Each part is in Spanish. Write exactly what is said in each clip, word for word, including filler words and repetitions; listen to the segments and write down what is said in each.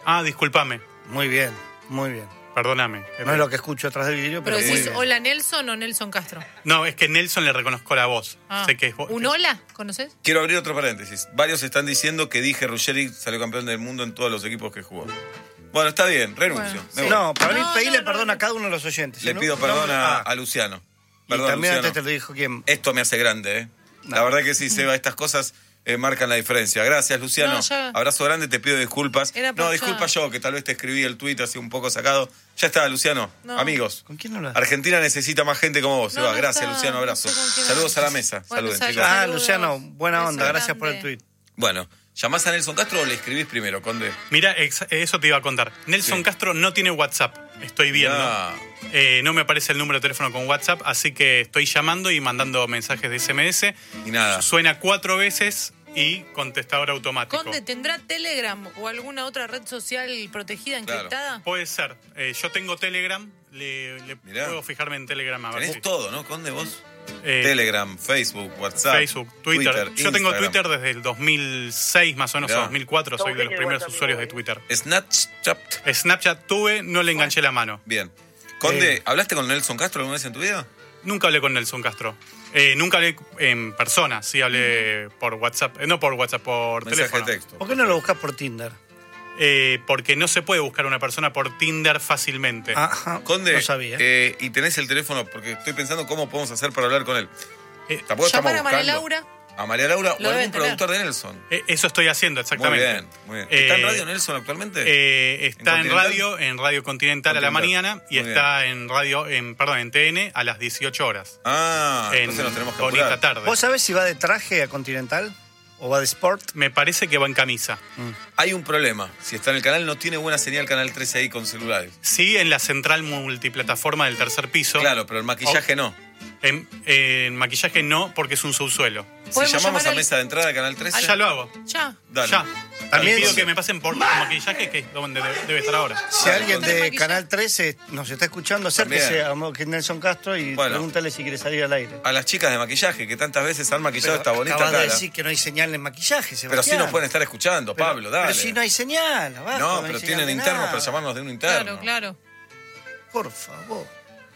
Ah, discúlpame. Muy bien, muy bien. Perdóname. No es lo que escucho atrás del vidrio, pero, Pero muy decís, bien. hola Nelson o Nelson Castro. No, es que Nelson le reconozco la voz. Ah. Sé que es vos. ¿Un hola? ¿Conoces? Quiero abrir otro paréntesis. Varios están diciendo que dije Ruggeri salió campeón del mundo en todos los equipos que jugó. Bueno, está bien, renuncio. Bueno, Me sí. voy. No, para mí No, pedirle no, no, perdón no. a cada uno de los oyentes. Le ¿no? pido perdón No, a, ah, a Luciano. Y Perdón, también Luciano. antes te lo dijo quién. Esto me hace grande, ¿eh? La No. verdad que sí, Seba, estas cosas eh, marcan la diferencia. Gracias, Luciano. No, ya- Abrazo grande, te pido disculpas. Era por No, ya. disculpa yo, que tal vez te escribí el tuit así un poco sacado. Ya está, Luciano. No. Amigos. ¿Con quién hablas? Argentina necesita más gente como vos, No, Seba. no Gracias, está. Luciano. Abrazo. No sé con quién Saludos a la hablas. mesa. Bueno, Saluden, sal- chicos. Ah, Saludos. Luciano, buena Beso onda. Gracias por el grande. tuit. Bueno, ¿llamás a Nelson Castro o le escribís primero, Conde? Mira, ex- eso te iba a contar. Nelson Sí. Castro no tiene WhatsApp. Estoy viendo. Ya. Eh, no me aparece el número de teléfono con WhatsApp, así que estoy llamando y mandando mensajes de S M S. Y nada. Suena cuatro veces y contestador automático. Conde, ¿tendrá Telegram o alguna otra red social protegida, Claro. encriptada? Puede ser. Eh, yo tengo Telegram. Le, le Mirá. puedo fijarme en Telegram a ver Tenés si- todo, ¿no, Conde, vos? Eh, Telegram, Facebook, WhatsApp, Facebook, Twitter. Yo tengo Instagram. Twitter desde el dos mil seis más o menos, Mirá. o dos mil cuatro. Soy de los primeros usuarios de Twitter. Snapchat. Snapchat tuve, no le enganché la mano. Bien. Conde, Eh. ¿hablaste con Nelson Castro alguna vez en tu vida? Nunca hablé con Nelson Castro. Eh, nunca hablé en persona, sí hablé por WhatsApp. Eh, no por WhatsApp, por Mensaje teléfono. de texto. ¿Por qué no lo buscas por Tinder? Eh, porque no se puede buscar una persona por Tinder fácilmente. Ajá, Conde, no sabía. eh, y tenés el teléfono, porque estoy pensando cómo podemos hacer para hablar con él. Eh, Tampoco estamos Llamar a María buscando Laura. A María Laura o Lo algún deben tener. productor de Nelson. eh, eso estoy haciendo, exactamente. Muy bien, muy bien. ¿Está en Eh, Radio Nelson actualmente? Eh, está ¿En en, Continental? radio, en Radio Continental, a la Continental. mañana y Muy está en radio, en perdón, en T N a las dieciocho horas. ah, en entonces nos tenemos que bonita apurar. tarde. ¿Vos sabés si va de traje a Continental o va de Sport? Me parece que va en camisa. Hay un problema. Si está en el canal, no tiene buena señal Canal trece ahí con celulares. Sí, en la central multiplataforma del tercer piso. Claro, pero el maquillaje no. En, en maquillaje no, porque es un subsuelo. Si ¿Podemos llamamos llamar a al- mesa de entrada de Canal trece. Ya lo hago. Ya. Dale. Ya. También- Y pido que me pasen por maquillaje, que es donde debe, debe estar ahora. Si Dale, alguien Conde. de maquillaje. Canal trece nos está escuchando, acérquese También. a que Nelson Castro y Bueno. pregúntale si quiere salir al aire. A las chicas de maquillaje, que tantas veces han maquillado Pero esta bonita acabas cara. de decir que no hay señal en maquillaje, Sebastián. Pero sí nos pueden estar escuchando, Pero- Pablo, dale. Pero si no hay señal, abajo, No, hay pero señal tienen de internos nada. para llamarnos de un interno. Claro, claro. Por favor.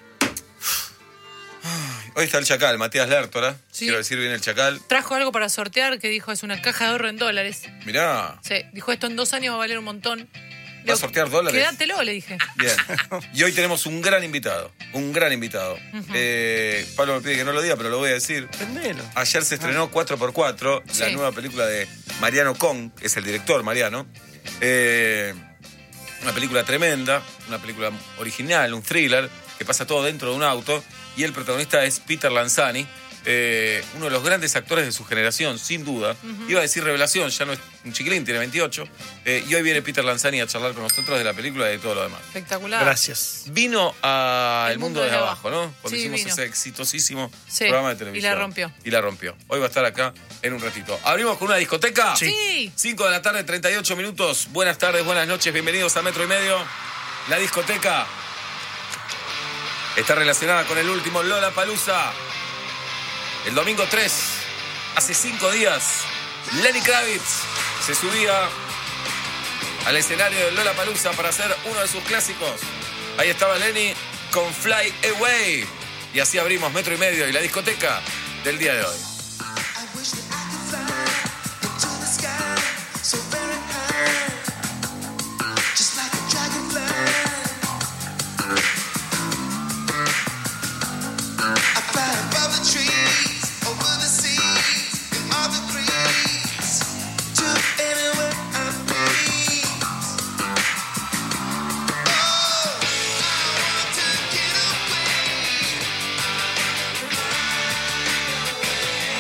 Hoy está el Chacal, Matías Lertora. Sí. Quiero decir bien el Chacal. Trajo algo para sortear que dijo es una caja de ahorro en dólares. Mirá, Sí, dijo esto en dos años va a valer un montón. ¿va a sortear dólares? Quédatelo, le dije. Bien. Y hoy tenemos un gran invitado. Un gran invitado. Eh, Pablo me pide que no lo diga, pero lo voy a decir. Prendelo. Ayer se estrenó cuatro por cuatro, la Sí. nueva película de Mariano Kong, que es el director, Mariano. Eh, una película tremenda, una película original, un thriller, que pasa todo dentro de un auto. Y el protagonista es Peter Lanzani, eh, uno de los grandes actores de su generación, sin duda. Iba a decir revelación, ya no es un chiquilín, tiene veintiocho. Eh, y hoy viene Peter Lanzani a charlar con nosotros de la película y de todo lo demás. Espectacular. Gracias. Vino a El El Mundo Mundo desde desde Abajo, Abajo. ¿no? Cuando Sí, hicimos vino. ese exitosísimo Sí, programa de y televisión. la rompió. Y la rompió. Hoy va a estar acá en un ratito. ¿Abrimos con una discoteca? Sí. cinco de la tarde, treinta y ocho minutos. Buenas tardes, buenas noches, bienvenidos a Metro y Medio. La discoteca está relacionada con el último Lollapalooza. El domingo tres, hace cinco días, Lenny Kravitz se subía al escenario del Lollapalooza para hacer uno de sus clásicos. Ahí estaba Lenny con Fly Away. Y así abrimos Metro y Medio y la discoteca del día de hoy. I wish that I could fly into the sky so very high, just like a dragonfly. I fly above the trees, over the seas, in all the breeze, to anywhere I please. Oh, I want to get away.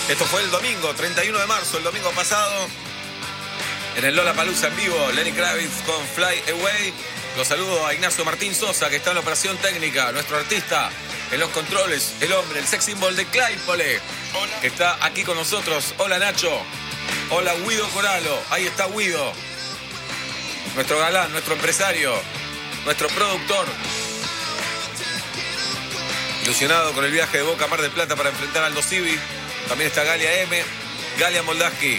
Esto fue el domingo, treinta y uno de marzo, el domingo pasado. En el Lollapalooza en vivo, Lenny Kravitz con Fly Away. Los saludo a Ignacio Martín Sosa, que está en la operación técnica, nuestro artista en los controles, el hombre, el sex symbol de Claypole, que está aquí con nosotros. Hola Nacho, hola Guido Coralo, ahí está Guido, nuestro galán, nuestro empresario, nuestro productor, ilusionado con el viaje de Boca a Mar del Plata para enfrentar a Aldo Civi. También está Galia M, Galia Moldaski.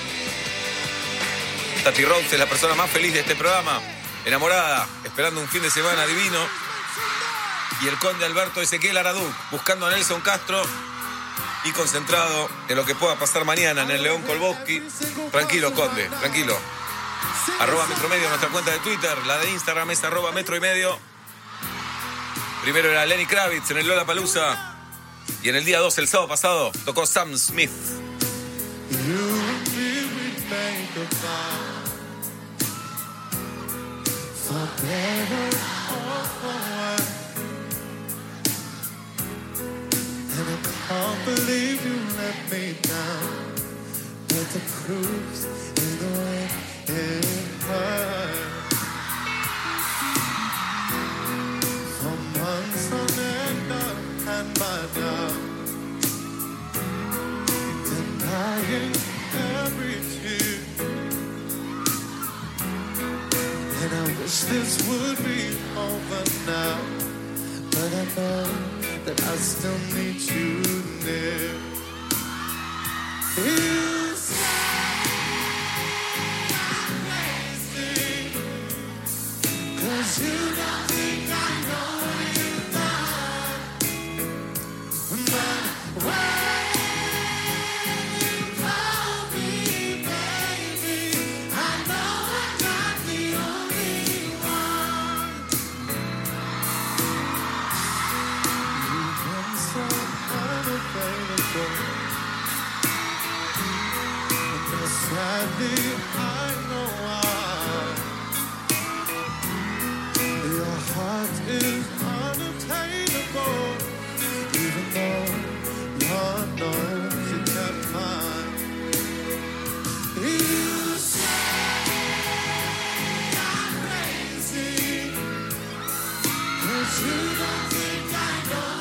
Tati Rhodes es la persona más feliz de este programa, enamorada, esperando un fin de semana divino. Y el conde Alberto Ezequiel Araduc, buscando a Nelson Castro y concentrado en lo que pueda pasar mañana en el León Kolbowski. Tranquilo, conde, tranquilo. Arroba Metro Medio, nuestra cuenta de Twitter. La de Instagram es arroba Metro y Medio. Primero era Lenny Kravitz en el Lollapalooza. Y en el día dos, el sábado pasado, tocó Sam Smith. Can't believe you let me down, but the proof's in the way it hurts. For months on end up and by now, denying every tear. And I wish this would be over now, but I know that I still need you near. You say I'm crazy, 'cause you don't think I know you now. But when you call me baby, I know I'm not the only one. So unavailable, and sadly I know why. Your heart is unattainable, even though Lord knows you kept mine. You say I'm crazy, 'cause you don't think I know.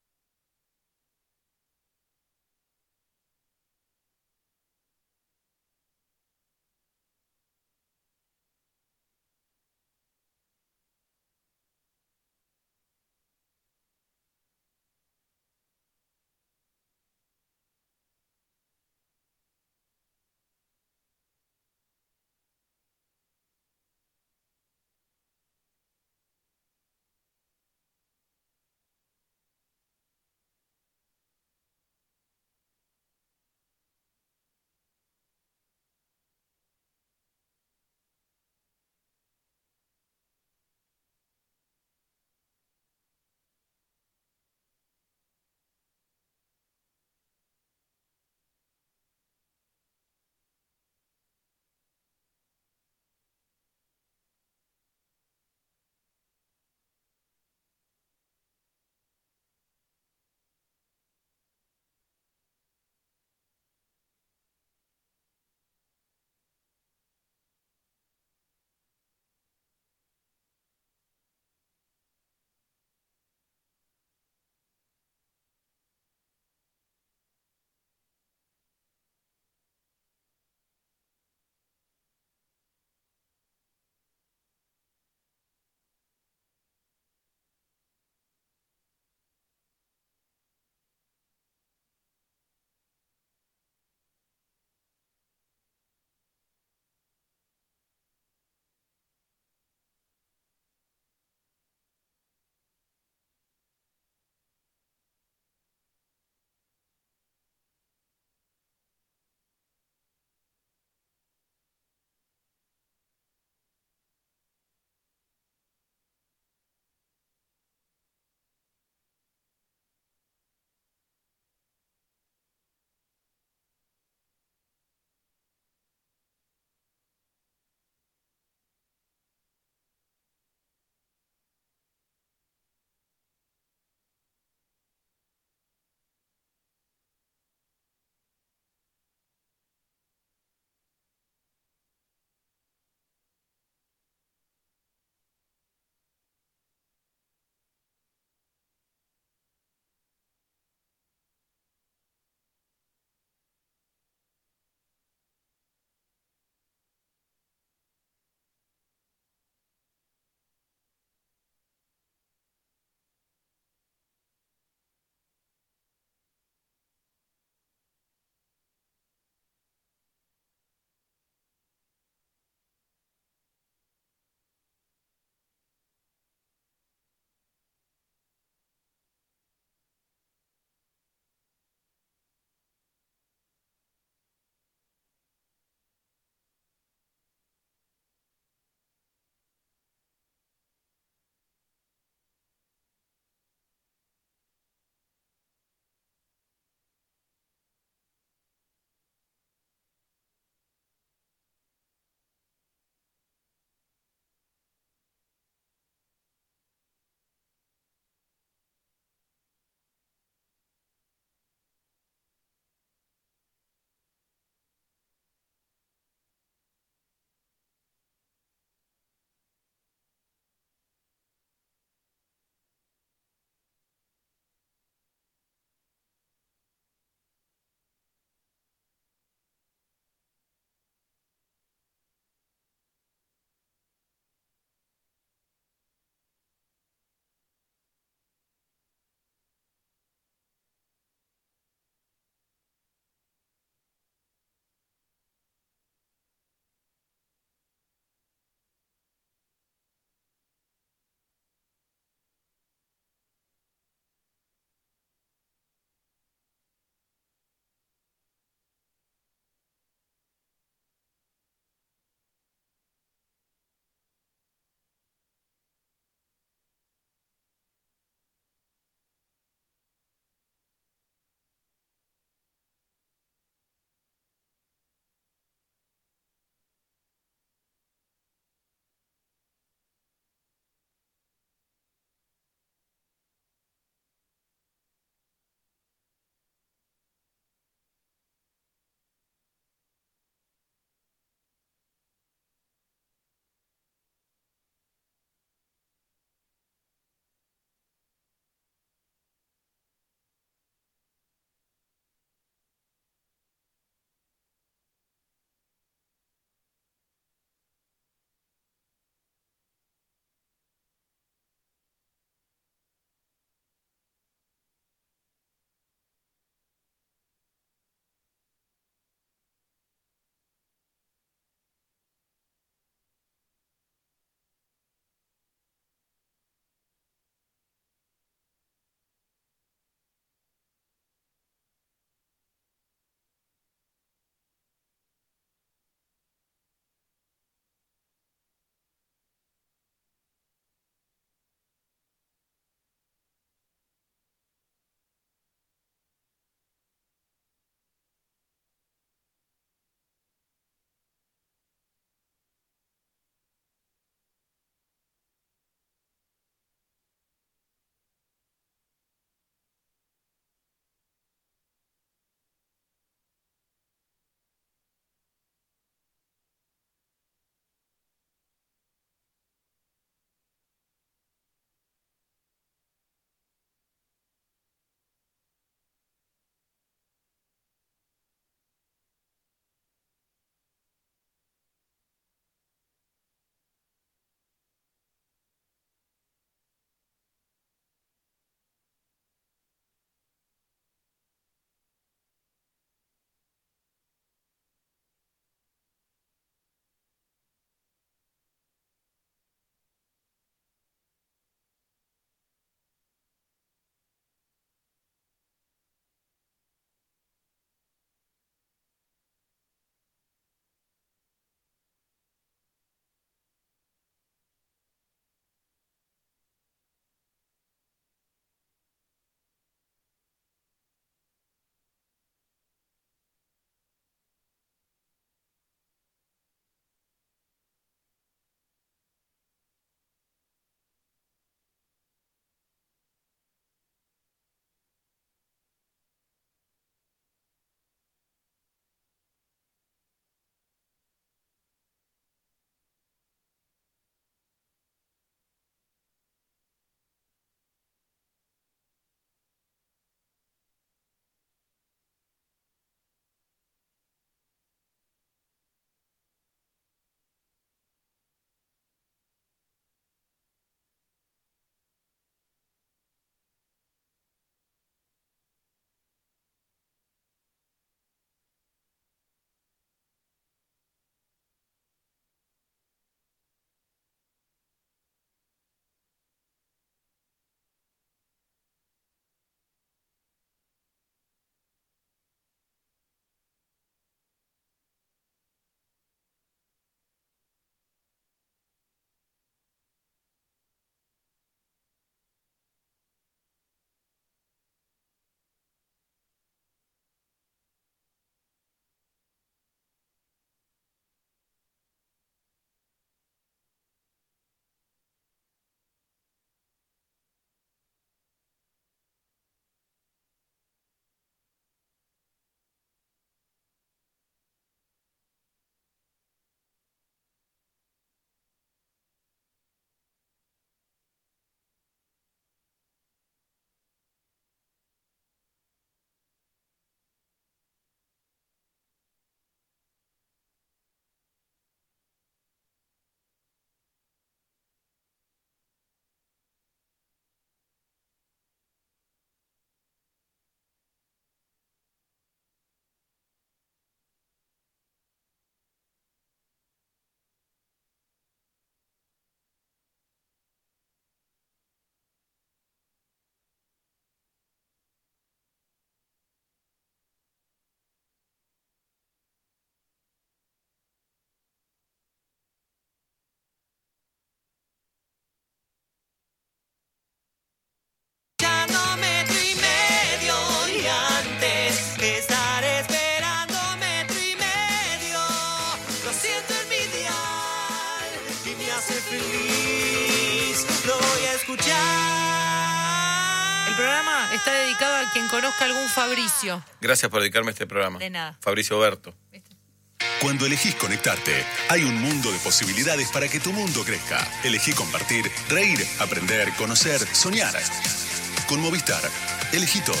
programa está dedicado a quien conozca algún Fabricio. Gracias por dedicarme a este programa. De nada. Fabricio Berto. Cuando elegís conectarte, hay un mundo de posibilidades para que tu mundo crezca. Elegí compartir, reír, aprender, conocer, soñar. Con Movistar, elegí todo.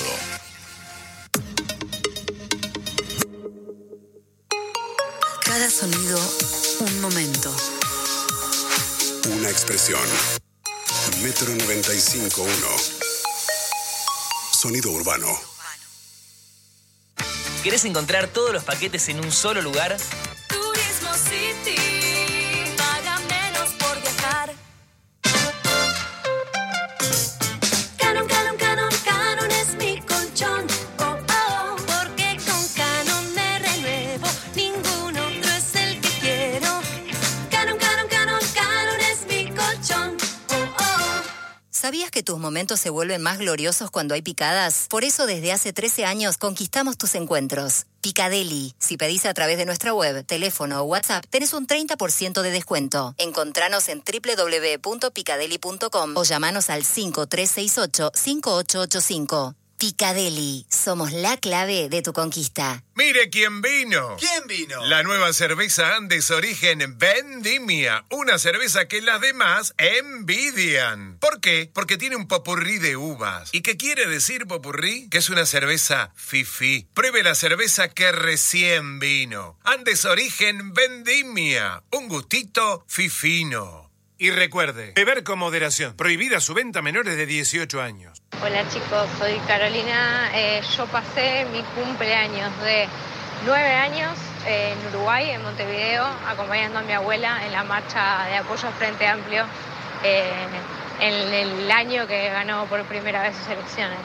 Cada sonido, un momento. Una expresión. Metro noventa y cinco punto uno. Sonido urbano. ¿Querés encontrar todos los paquetes en un solo lugar? Turismo City. Paga menos por viajar. Canon, Canon, Canon, Canon es mi colchón. Oh, oh, porque con Canon me renuevo. Ningún otro es el que quiero. Canon, Canon, Canon, Canon es mi colchón. Oh, oh. ¿Sabías que tus momentos se vuelven más gloriosos cuando hay picadas? Por eso desde hace trece años conquistamos tus encuentros. Picadeli. Si pedís a través de nuestra web, teléfono o WhatsApp, tenés un treinta por ciento de descuento. Encontranos en doble u doble u doble u punto picadeli punto com o llamanos al cinco tres seis ocho, cinco ocho ocho cinco. Picadeli. Somos la clave de tu conquista. ¡Mire quién vino! ¿Quién vino? La nueva cerveza Andes Origen Vendimia. Una cerveza que las demás envidian. ¿Por qué? Porque tiene un popurrí de uvas. ¿Y qué quiere decir popurrí? Que es una cerveza fifí. Pruebe la cerveza que recién vino. Andes Origen Vendimia. Un gustito fifino. Y recuerde, beber con moderación. Prohibida su venta a menores de dieciocho años. Hola chicos, soy Carolina. Eh, yo pasé mi cumpleaños de nueve años eh, en Uruguay, en Montevideo, acompañando a mi abuela en la marcha de apoyo al Frente Amplio eh, en el año que ganó por primera vez sus elecciones.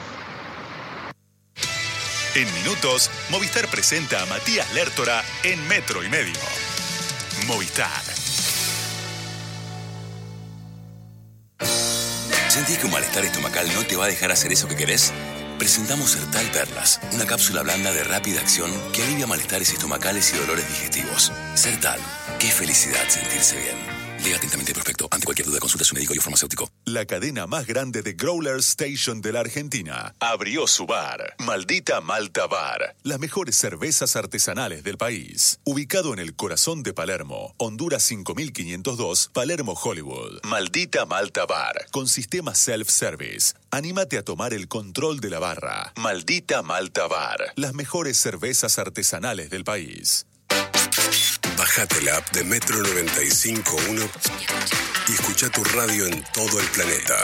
En minutos, Movistar presenta a Matías Lertora en Metro y Medio. Movistar. ¿Sentís que un malestar estomacal no te va a dejar hacer eso que querés? Presentamos Sertal Perlas, una cápsula blanda de rápida acción que alivia malestares estomacales y dolores digestivos. Sertal, qué felicidad sentirse bien. Lea atentamente el prospecto. Ante cualquier duda, consulta a su médico y farmacéutico. La cadena más grande de Growler Station de la Argentina abrió su bar, Maldita Malta Bar. Las mejores cervezas artesanales del país. Ubicado en el corazón de Palermo, Honduras cinco mil quinientos dos, Palermo, Hollywood. Maldita Malta Bar, con sistema self-service. Anímate a tomar el control de la barra. Maldita Malta Bar. Las mejores cervezas artesanales del país. Bájate la app de Metro noventa y cinco punto uno y escucha tu radio en todo el planeta.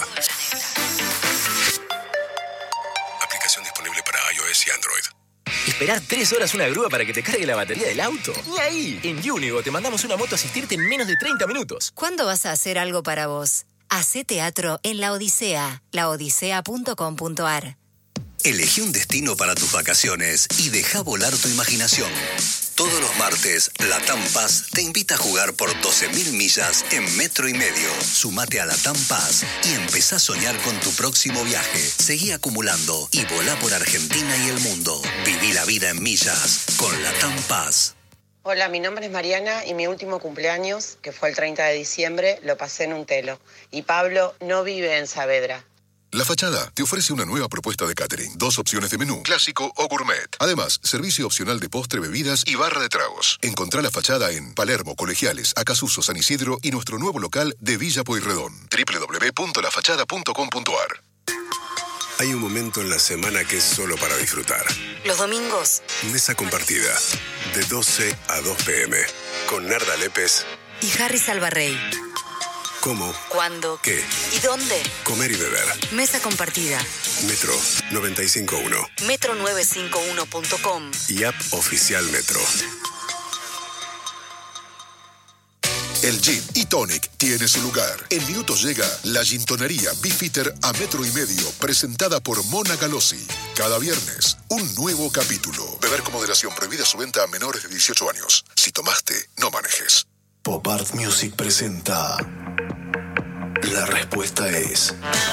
Aplicación disponible para iOS y Android. ¿Esperar tres horas una grúa para que te cargue la batería del auto? Ni ahí. En Unigo te mandamos una moto a asistirte en menos de treinta minutos. ¿Cuándo vas a hacer algo para vos? Hacé teatro en La Odisea, la odisea punto com punto a r. Elegí un destino para tus vacaciones y deja volar tu imaginación. Todos los martes, Latam Pass te invita a jugar por doce mil millas en metro y medio. Sumate a Latam Pass y empezá a soñar con tu próximo viaje. Seguí acumulando y volá por Argentina y el mundo. Viví la vida en millas con Latam Pass. Hola, mi nombre es Mariana y mi último cumpleaños, que fue el treinta de diciembre, lo pasé en un telo. Y Pablo no vive en Saavedra. La Fachada te ofrece una nueva propuesta de catering. Dos opciones de menú, clásico o gourmet. Además, servicio opcional de postre, bebidas y barra de tragos. Encontrá La Fachada en Palermo, Colegiales, Acasuso, San Isidro y nuestro nuevo local de Villa Pueyrredón. doble u doble u doble u punto la fachada punto com punto a r. Hay un momento en la semana que es solo para disfrutar. Los domingos. Mesa compartida, de doce a dos pm, con Narda Lépez Y Harry Salvarrey. ¿Cómo? ¿Cuándo? ¿Qué? ¿Y dónde? Comer y beber. Mesa compartida. Metro noventa y cinco punto uno. metro novecientos cincuenta y uno punto com. Y app oficial Metro. El Gin y Tonic tiene su lugar. En minutos llega la Gintonería Beefeater a Metro y Medio, presentada por Mona Galossi. Cada viernes, un nuevo capítulo. Beber con moderación, prohibida su venta a menores de dieciocho años. Si tomaste, no manejes. Pop Art Music presenta La respuesta es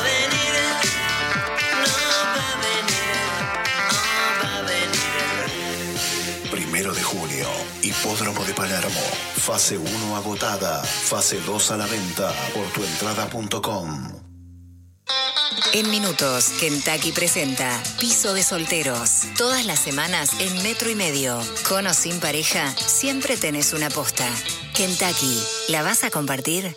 Primero de junio, Hipódromo de Palermo. Fase uno agotada, fase dos a la venta por tuentrada punto com. En minutos, Kentucky presenta Piso de Solteros. Todas las semanas en Metro y Medio. Con o sin pareja, siempre tenés una posta. Kentucky, ¿la vas a compartir?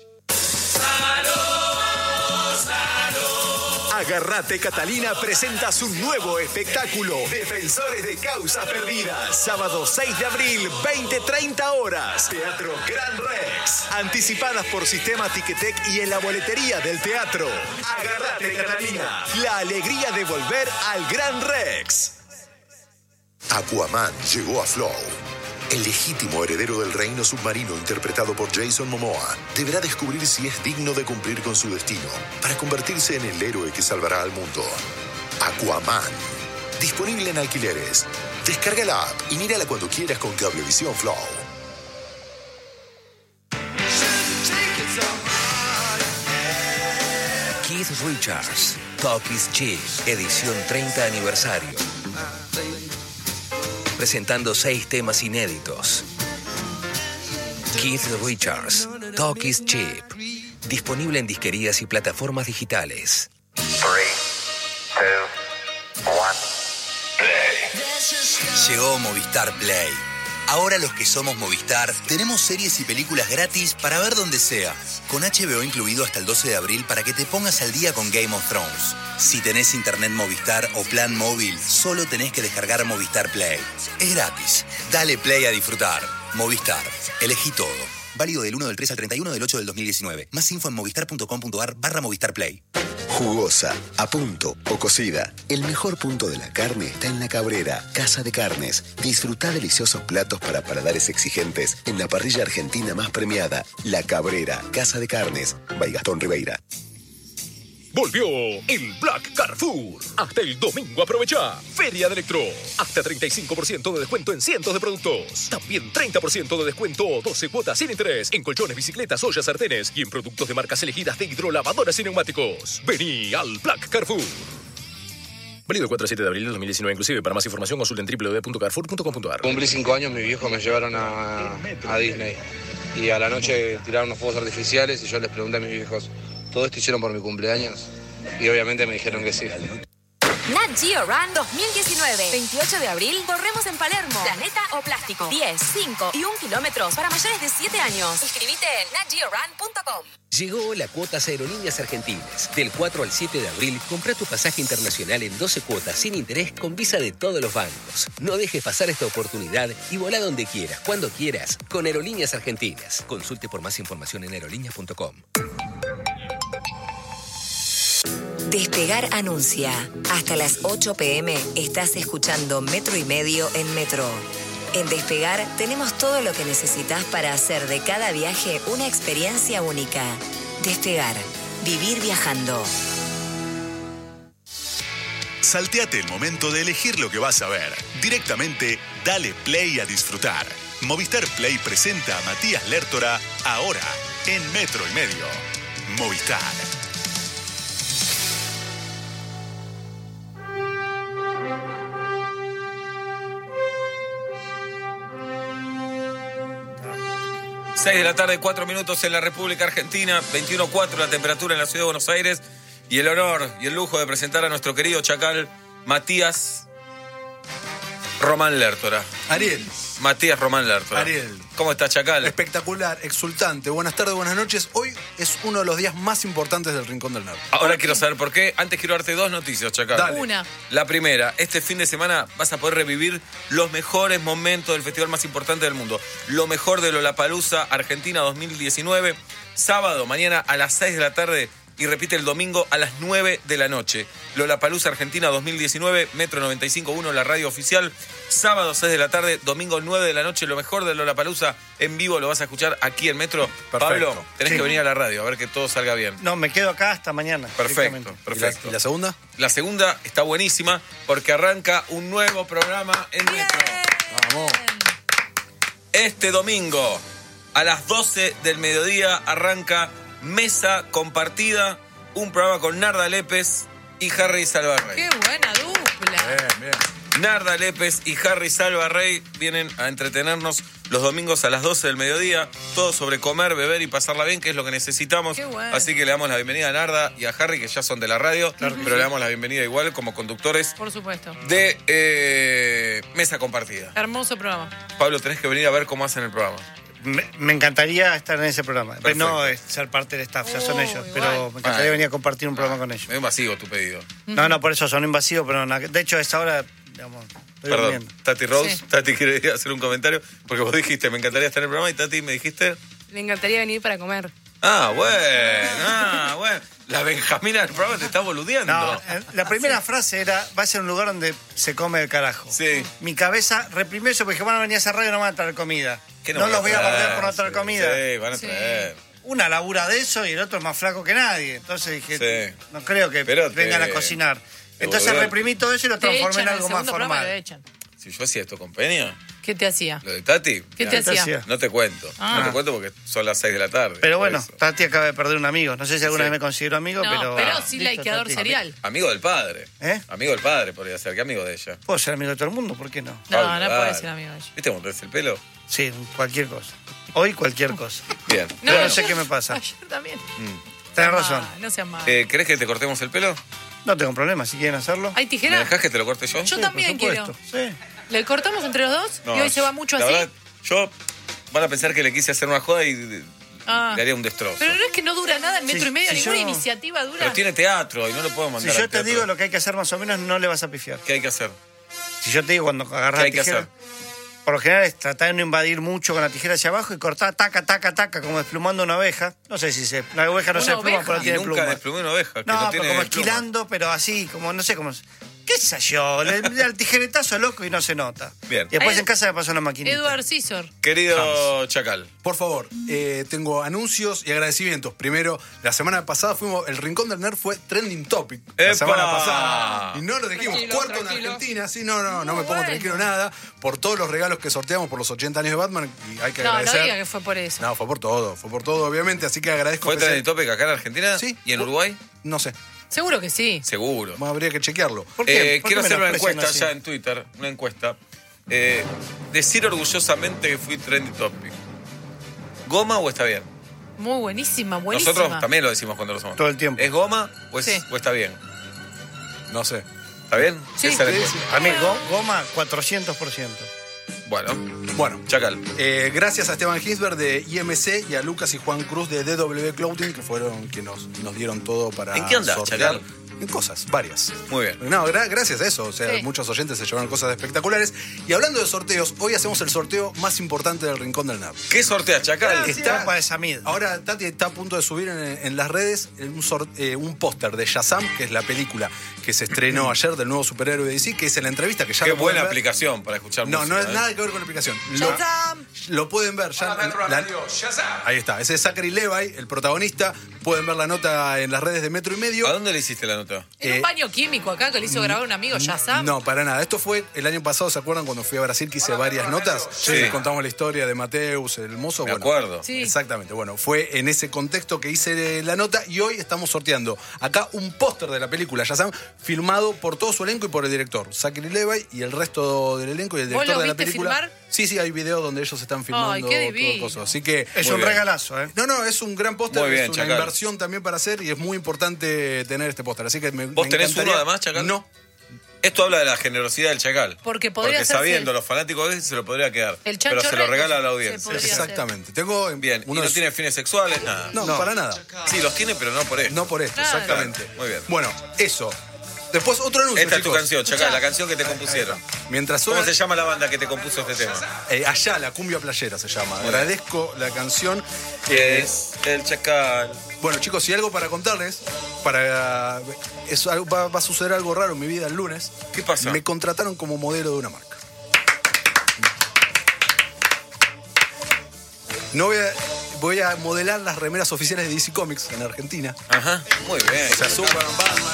Agarrate Catalina presenta su nuevo espectáculo Defensores de Causas Perdidas. Sábado seis de abril, veinte treinta horas. Teatro Gran Rex. Anticipadas por Sistema Ticketek y en la boletería del teatro. Agarrate Catalina. La alegría de volver al Gran Rex. Aquaman llegó a Flow. El legítimo heredero del reino submarino interpretado por Jason Momoa deberá descubrir si es digno de cumplir con su destino para convertirse en el héroe que salvará al mundo. Aquaman. Disponible en alquileres. Descarga la app y mírala cuando quieras con Cablevisión Flow. Keith Richards, Talk is Cheap, edición treinta aniversario. Presentando seis temas inéditos. Keith Richards, Talk is Cheap. Disponible en disquerías y plataformas digitales. tres, dos, uno, play. Llegó Movistar Play. Ahora los que somos Movistar tenemos series y películas gratis para ver donde sea. Con H B O incluido hasta el doce de abril para que te pongas al día con Game of Thrones. Si tenés internet Movistar o plan móvil, solo tenés que descargar Movistar Play. Es gratis. Dale play a disfrutar. Movistar. Elegí todo. Válido del uno del tres al treinta y uno del ocho del dos mil diecinueve. Más info en movistar.com.ar barra Movistar Play. Jugosa, a punto o cocida. El mejor punto de la carne está en La Cabrera, Casa de Carnes. Disfruta deliciosos platos para paladares exigentes en la parrilla argentina más premiada. La Cabrera, Casa de Carnes. By Gastón Ribeira. Volvió el Black Carrefour. Hasta el domingo aprovecha. Feria de Electro. Hasta treinta y cinco por ciento de descuento en cientos de productos. También treinta por ciento de descuento o doce cuotas sin interés en colchones, bicicletas, ollas, sartenes y en productos de marcas elegidas de hidrolavadoras y neumáticos. Vení al Black Carrefour. Válido el cuatro al siete de abril de dos mil diecinueve inclusive. Para más información consulten doble u doble u doble u punto carrefour punto com punto a r. Cumplí cinco años, mis viejos me llevaron a, a Disney. Y a la noche tiraron unos fuegos artificiales y yo les pregunté a mis viejos, ¿todo esto hicieron por mi cumpleaños? Y obviamente me dijeron que sí. Nat Geo Run dos mil diecinueve. veintiocho de abril, corremos en Palermo. Planeta o plástico. diez, cinco y un kilómetros para mayores de siete años. Inscribite en nat geo run punto com. Llegó la Cuotas Aerolíneas Argentinas. Del cuatro al siete de abril, compra tu pasaje internacional en doce cuotas sin interés con visa de todos los bancos. No dejes pasar esta oportunidad y volá donde quieras, cuando quieras, con Aerolíneas Argentinas. Consulte por más información en aerolíneas punto com. Despegar anuncia. Hasta las ocho pm estás escuchando Metro y Medio en Metro. En Despegar tenemos todo lo que necesitas para hacer de cada viaje una experiencia única. Despegar. Vivir viajando. Salteate el momento de elegir lo que vas a ver. Directamente, dale play a disfrutar. Movistar Play presenta a Matías Lertora ahora en Metro y Medio. Movistar. seis de la tarde, cuatro minutos en la República Argentina, veintiuno coma cuatro la temperatura en la ciudad de Buenos Aires y el honor y el lujo de presentar a nuestro querido chacal Matías Román Lertora. Ariel. Matías Román Lertora. Ariel. ¿Cómo estás, chacal? Espectacular, exultante. Buenas tardes, buenas noches. Hoy es uno de los días más importantes del Rincón del Nerd. Ahora quiero saber por qué. Antes quiero darte dos noticias, chacal. Dale. Una. La primera, este fin de semana vas a poder revivir los mejores momentos del festival más importante del mundo. Lo mejor de Lollapalooza Argentina dos mil diecinueve. Sábado, mañana a las seis de la tarde y repite el domingo a las nueve de la noche. Lollapalooza Argentina dos mil diecinueve, Metro noventa y cinco punto uno, la radio oficial. Sábado seis de la tarde, domingo nueve de la noche. Lo mejor de Lollapalooza en vivo lo vas a escuchar aquí en Metro. Perfecto. Pablo, tenés Sí. que venir a la radio a ver que todo salga bien. No, me quedo acá hasta mañana. Perfecto, directamente. perfecto. ¿Y la, y la segunda? La segunda está buenísima porque arranca un nuevo programa en Metro. Vamos. Este domingo a las doce del mediodía arranca Mesa Compartida, un programa con Narda Lépez y Harry Salvarrey. ¡Qué buena dupla! Bien, bien. Narda Lépez y Harry Salva Rey vienen a entretenernos los domingos a las doce del mediodía. Todo sobre comer, beber y pasarla bien, que es lo que necesitamos. Qué bueno. Así que le damos la bienvenida a Narda y a Harry, que ya son de la radio, Claro que pero sí. le damos la bienvenida igual como conductores Por supuesto. de eh, Mesa Compartida. Hermoso programa. Pablo, tenés que venir a ver cómo hacen el programa. Me, me encantaría estar en ese programa. Perfecto. No es ser parte del staff, ya son Oh, ellos. igual. Pero me encantaría Ah. venir a compartir un programa con ellos. Es invasivo tu pedido. No, no, por eso son invasivos, pero no, de hecho a esta hora, digamos, estoy Perdón, durmiendo. Tati Rose, Sí. Tati quiere hacer un comentario, porque vos dijiste, me encantaría estar en el programa, y Tati me dijiste... Le encantaría venir para comer. Ah, bueno, ah, bueno. La Benjamina del programa te está boludeando. No, eh, la primera frase era, va a ser un lugar donde se come el carajo. Sí. Mi cabeza reprimió eso porque van a venir a hacer radio y no van a traer comida. ¿Qué No, van los voy a traer? bardear por no traer Sí, comida. Sí, van a Sí. traer. Una labura de eso y el otro es más flaco que nadie. Entonces dije, Sí. no creo que Pero te- vengan a cocinar. te Entonces boludean. reprimí todo eso y lo Te transformé echan en al algo más segundo programa, lo formal. echan. Si yo hacía esto con Peña, ¿Qué te hacía? lo de Tati... ¿Qué mirá, te hacía? hacía? No te cuento, Ah. no te cuento porque son las seis de la tarde. Pero por bueno, eso. Tati acaba de perder un amigo. No sé si alguna Sí. vez me considero amigo, No, pero... pero Ah, sí listo, likeador Tati. serial. Amigo del padre. ¿Eh? Amigo del padre podría ser, ¿qué amigo de ella? Puedo ser amigo de todo el mundo, ¿por qué no? No, Pablo, no dale. puede ser amigo de ella. ¿Viste cómo tenés el pelo? Sí, cualquier cosa. Hoy cualquier cosa. Bien. No, no ayer- sé qué me pasa. Ayer también. Mm. Tenés Ah, razón. no seas malo. Eh, ¿Querés que te cortemos el pelo? No tengo problema, si quieren hacerlo. ¿Hay ¿Me tijera? dejás que te lo corte yo? Yo Sí, también por quiero. supuesto. Sí. ¿Le cortamos entre los dos? No, y hoy se va mucho la así. verdad, yo van a pensar que le quise hacer una joda y Ah. le haría un destrozo. Pero no es que no dura nada en metro Sí, y medio, si ninguna yo- iniciativa dura. Pero tiene teatro y no lo puedo Si mandar yo al te teatro. digo lo que hay que hacer más o menos, no le vas a pifiar. ¿Qué hay que hacer? Si yo te digo cuando agarras ¿Qué hay la que tijera, hacer? por lo general es tratar de no invadir mucho con la tijera hacia abajo y cortar taca, taca, taca, como desplumando una oveja. No sé si se... La oveja no ¿Una se despluma, oveja? pero Y tiene nunca pluma. desplumé una oveja. Que No, no, pero tiene como pluma. esquilando, pero así, como no sé cómo... ¿Qué sé yo? Le, le da el tijeretazo loco y no se nota. Bien. Y después Ahí- en casa me pasó una maquinita. Edward Scissor. Querido Chacal. Por favor, eh, tengo anuncios y agradecimientos. Primero, la semana pasada fuimos, el Rincón del Nerd fue trending topic. La ¡Epa! semana pasada. Y no lo dijimos, Tranquilo, cuarto tranquilo. en Argentina. Sí, no, no, no me pongo bueno. tranquilo nada. Por todos los regalos que sorteamos por los ochenta años de Batman. Y hay que No, no agradecer. diga que fue por eso. No, fue por todo, fue por todo, obviamente. Así que agradezco. ¿Fue especial- trending topic acá en Argentina? Sí. ¿Y en Uruguay? No sé, Seguro que sí. Seguro. habría que chequearlo. ¿Por qué? Eh, ¿Por quiero qué hacer una menosprecian encuesta así? ya en Twitter, una encuesta. Eh, decir orgullosamente que fui trending topic. ¿Goma o está bien? Muy buenísima, buenísima. Nosotros también lo decimos cuando lo somos. Todo el tiempo. ¿Es goma o, es- Sí. o está bien? No sé. ¿Está bien? Sí. Esa es la Sí, encuesta. A mí, go- goma, cuatrocientos por ciento. Bueno, Bueno, Chacal. Eh, gracias a Esteban Ginsberg de I M C y a Lucas y Juan Cruz de D W Clothing, que fueron quienes nos, nos dieron todo para ¿En qué andás, sortear. Chacal? En cosas, varias. Muy bien. No, gra- gracias a eso. O sea, Sí. muchos oyentes se llevaron cosas espectaculares. Y hablando de sorteos, hoy hacemos el sorteo más importante del Rincón del Nerd. ¿Qué sorteas, Chacal? Está- Copa de Samid. Ahora Tati está a punto de subir en, en las redes un, sor- eh, un póster de Shazam, que es la película que se estrenó ayer del nuevo superhéroe de D C, que es en la entrevista que ya Qué lo pueden buena ver. aplicación para escuchar No, música. no es ¿eh? nada que ver con la aplicación. Lo, Shazam. lo pueden ver ya. la- ahí está. Ese es Zachary Levi, el protagonista. Pueden ver la nota en las redes de Metro y Medio. ¿A dónde le hiciste la nota? En Eh, un baño químico acá que le hizo grabar un amigo, ya sabes. No, para nada. Esto fue el año pasado, ¿se acuerdan cuando fui a Brasil que hice varias notas? Sí. Les contamos la historia de Mateus, el mozo. Me bueno, acuerdo. Sí. Exactamente. Bueno, fue en ese contexto que hice la nota y hoy estamos sorteando acá un póster de la película Shazam filmado por todo su elenco y por el director, Zachary Levi, y el resto del elenco y el ¿Vos director lo de la viste película. filmar? Sí, sí, hay videos donde ellos están filmando Ay, qué todo divino. cosas. Así que Es Muy un bien. regalazo, ¿eh? no, no, es un gran póster, Muy bien, es una Chacal. inversión también para hacer y es muy importante tener este póster. Así que me, ¿Vos me tenés encantaría- uno además, Chacal? No. Esto habla de la generosidad del Chacal. Porque podría Porque hacerse sabiendo el- los fanáticos de él se lo podría quedar. El chancho pero se lo Rey, regala a la se audiencia. podría hacer. Exactamente. Tengo Bien, y uno no de- tiene fines sexuales, nada. No, para nada. Sí, los tiene, pero no por esto. No por esto, Claro. exactamente. Muy bien. Bueno, eso. Después otro anuncio. Esta es tu chicos. canción, Chacal, la canción que te compusieron. Mientras ¿Cómo suena, se llama la banda que te compuso este tema? eh, allá, la cumbia playera se llama. bien. Agradezco la canción. Que Eh, es el Chacal. Bueno, chicos, si algo para contarles, para es algo- va, va a suceder algo raro en mi vida el lunes. ¿Qué pasa? Me contrataron como modelo de una marca. No voy a, voy a modelar las remeras oficiales de D C Comics en Argentina. Ajá, muy bien. O sea, Superman, Batman, etcétera.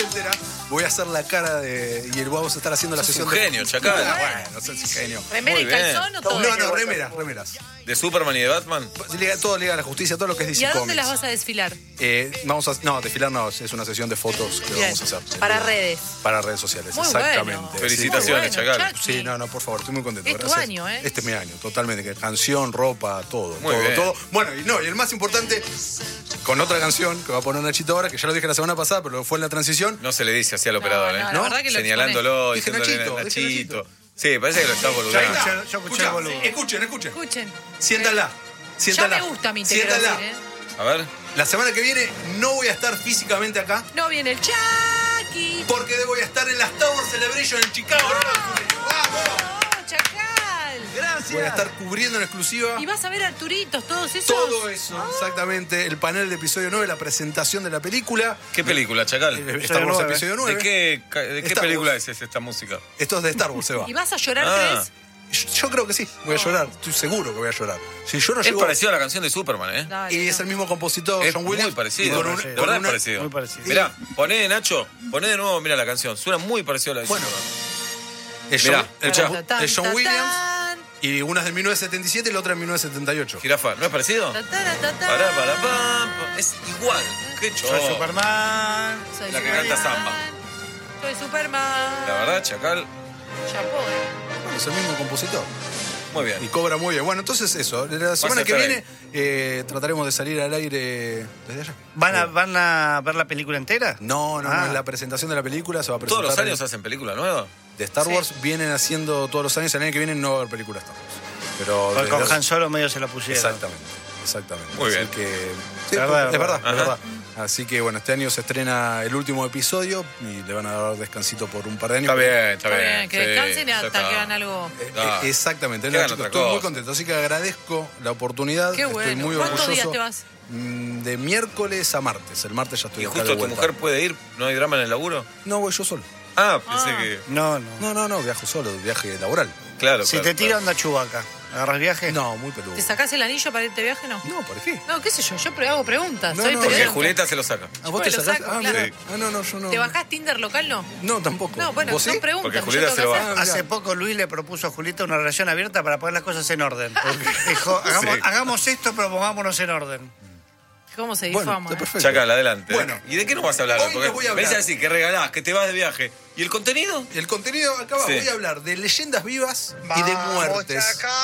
billetera, voy a hacer la cara de... y vamos a estar haciendo la Sos sesión un de... genio, Chacal. Bueno, no sé si genio. ¿Remera Muy y bien. calzón o todo? No, no, remeras, remeras. ¿De Superman y de Batman? Liga- Todo Liga de la Justicia, todo lo que es D C ¿Y a dónde Comics. las vas a desfilar? Eh, vamos a... No, desfilar no, es una sesión de fotos que Bien. vamos a hacer. Para redes. Para redes sociales, Muy exactamente. bueno. Felicitaciones, Muy bueno, Chacal. Chucky. Sí, no, no, por favor, estoy muy contento. Es tu Gracias. año, ¿eh? Este es mi año, totalmente. Que canción, ropa, todo. Muy todo, bien. todo. Bueno, y no, y el más importante, con otra canción que va a poner Nachito ahora, que ya lo dije la semana pasada, pero fue en la transición. No se le dice así al operador, no, ¿eh? la verdad que lo Señalándolo, Dije diciéndole Nachito, dije Nachito. Sí, parece que lo está Yo boludeando. escuché, yo escuché Escuchá, el volumen. escuchen, escuchen. Escuchen. Siéntala. Ya Siéntala. me gusta a mí, te quiero Siéntala. decir, ¿eh? A ver. La semana que viene no voy a estar físicamente acá, No viene el Chucky. porque voy a estar en las Tower Celebration en Chicago. ¡Vamos! Oh, Chacal. Voy a estar cubriendo en exclusiva Y vas a ver a Arturitos, todos esos. todo eso, exactamente. El panel de episodio nueve, la presentación de la película. ¿Qué película, Chacal? Eh, Star Wars nueve. episodio ¿De nueve. qué, ca- de qué Star película Wars. es esta música? Esto es de Star Wars, Seba. ¿Y vas a llorar, Ah. crees? Yo creo que sí, voy a llorar. Estoy seguro que voy a llorar. Si yo no Es llego... parecido a la canción de Superman, ¿eh? Dale, Y no. es el mismo compositor, Es John muy Williams. parecido. y con un- de con verdad es una- parecido. muy parecido. Mirá, poné, Nacho, poné de nuevo, mira la canción. Suena muy parecido a la de Bueno, Superman. Es Mirá, John, el escuchá. John- Tan, es John tan, Williams. tan. Y una es de mil novecientos setenta y siete y la otra de mil novecientos setenta y ocho. Jirafa, ¿no es parecido? Ta, ta, ta, ta. Pará, pará, pam, pam. Es igual. Qué Soy chorro. Superman. Soy La que Superman. canta Samba. Soy Superman. La verdad, Chacal, Chapó, ¿eh? Bueno, es el mismo compositor. muy bien. Y cobra muy bien. Bueno, entonces eso. La semana a que estar viene eh, trataremos de salir al aire desde allá. ¿Van a, ¿Van a ver la película entera? No, no, Ah. no. Es la presentación de la película. Se va a presentar. ¿Todos los años en- hacen película nueva? de Star Sí. Wars vienen haciendo todos los años. El año que viene no va a haber película de Star Wars. Pero Porque desde- con Han Solo medio se la pusieron. Exactamente, exactamente. Muy Así bien. que, sí, La verdad, es verdad, Ajá. es verdad. Así que bueno, este año se estrena el último episodio y le van a dar descansito por un par de años. Está bien, está Está bien. bien, que sí, descansen ya hasta está. que hagan algo. Eh, Ah. eh, exactamente, Que no, hagan chicos, otra estoy muy cosa. contento. Así que agradezco la oportunidad. Qué Estoy bueno. muy ¿Cuántos orgulloso. días te vas? Mm, De miércoles a martes. El martes ya estoy ¿Y acá justo de tu vuelta. mujer puede ir? ¿No hay drama en el laburo? No, voy yo solo. Ah, pensé Ah. que... No, no. No, no, no, viajo solo, viaje laboral. Claro, Si claro, te tira, claro. anda Chubaca. ¿Agarras viaje? No, muy peludo. ¿Te sacás el anillo para irte de viaje? No. No, ¿por qué? No, qué sé yo, yo pre- hago preguntas. No, soy no, Porque periodista. Julieta se lo saca. ¿A vos Yo te lo sacás? saco, Ah, claro. mira. Ah, no, no, yo no. ¿Te bajás Tinder local? No. No, tampoco. No, bueno, ¿Vos son sí? preguntas. Porque que Julieta yo se tengo lo que va- hacer. Hace poco Luis le propuso a Julieta una relación abierta para poner las cosas en orden. Dijo, hagamos, Sí. hagamos esto, pero pongámonos en orden. ¿Cómo se Bueno, difama? está eh? perfecto. Chacal, adelante. Bueno. ¿Y de qué nos vas a hablar? Hoy Porque les voy a venís hablar. a decir que regalás, que te vas de viaje. ¿Y el contenido? El contenido acá va. Sí. Voy a hablar de leyendas vivas y de Vamos, muertes.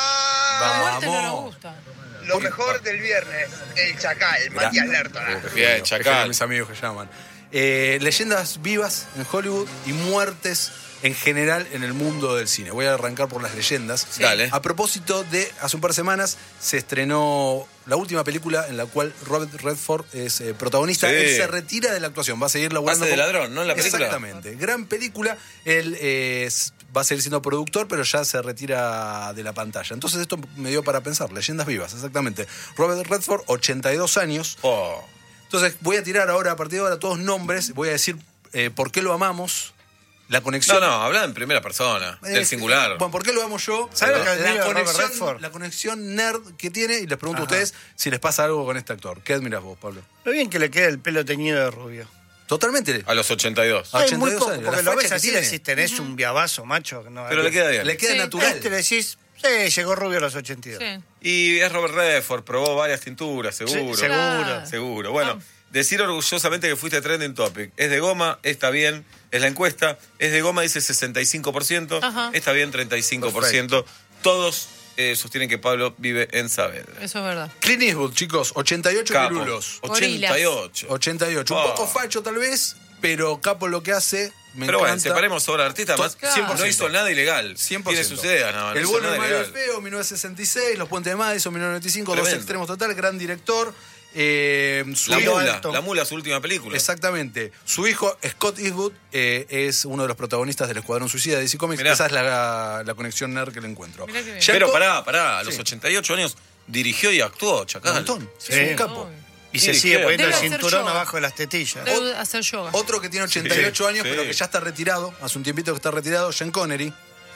La muerte no nos Vamos. gusta. Lo mejor del viernes, el Chacal, Mirá. Matías Lertora. Bien, Prefiero Chacal. a mis amigos que llaman. Eh, leyendas vivas en Hollywood y muertes en general en el mundo del cine. Voy a arrancar por las leyendas. Sí. Dale. A propósito de, hace un par de semanas se estrenó la última película en la cual Robert Redford es eh, protagonista. Sí. Él se retira de la actuación, va a seguir laburando. Hace de como- ladrón, ¿no? En la película. Exactamente. Gran película. Él eh, s- va a seguir siendo productor, pero ya se retira de la pantalla. Entonces esto me dio para pensar. Leyendas vivas, exactamente. Robert Redford, ochenta y dos años. Oh. Entonces voy a tirar ahora, a partir de ahora, todos nombres. Voy a decir eh, por qué lo amamos. La conexión. No, no, habla en primera persona, Eh, del singular. Bueno, ¿por qué lo amo yo? ¿Sabes lo que la, admiro de Robert conexión, Redford? la conexión nerd que tiene y les pregunto Ajá. a ustedes si les pasa algo con este actor. ¿Qué admiras vos, Pablo? Lo bien que le queda el pelo teñido de rubio. Totalmente. A los ochenta y dos. A Ay, ochenta y muy dos poco, años, porque la lo facha ves que así y tiene. decís, tenés un viabazo, macho. que no- Pero le queda bien. Le queda Sí. natural. Este le decís, sí, llegó rubio a los ochenta y dos. Sí. Y es Robert Redford, probó varias tinturas, seguro. Sí, seguro. Claro. Seguro. Bueno, decir orgullosamente que fuiste trending topic. Es de goma, está bien, es la encuesta. Es de goma, dice sesenta y cinco por ciento. Ajá. Está bien, treinta y cinco por ciento. Todos eh, sostienen que Pablo vive en Saavedra. Eso es verdad. Clint Eastwood, chicos, ochenta y ocho Capo. pirulos. ochenta y ocho. ochenta y ocho. Oh. Un poco facho tal vez, pero capo lo que hace. Me Pero bueno, encanta. separemos obra de artista, más cien por ciento. no hizo nada ilegal. cien por ciento. Tiene sus ideas, nada más. no El hizo bueno, el nada malo y el ilegal. feo, mil novecientos sesenta y seis, Los Puentes de Madison, mil novecientos noventa y cinco, Dos Tremendo. extremos total, gran director. Eh, su La hijo- mula, la mula, su última película. Exactamente. Su hijo, Scott Eastwood, eh, es uno de los protagonistas del Escuadrón Suicida de D C Comics. Mirá. Esa es la, la conexión nerd que le encuentro. Mirá qué bien. Pero Jacob- pará, pará, a los Sí. ochenta y ocho años dirigió y actuó, Un Chacal. montón. Sí. Es un capo. Y se Sí, sigue ¿qué? poniendo el Debe hacer cinturón yoga. abajo de las tetillas. Debo hacer yoga. Otro que tiene ochenta y ocho Sí, años, sí. pero que ya está retirado, hace un tiempito que está retirado, Sean Connery.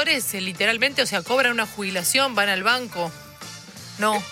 actores eh, literalmente, o sea, cobran una jubilación, van al banco. No.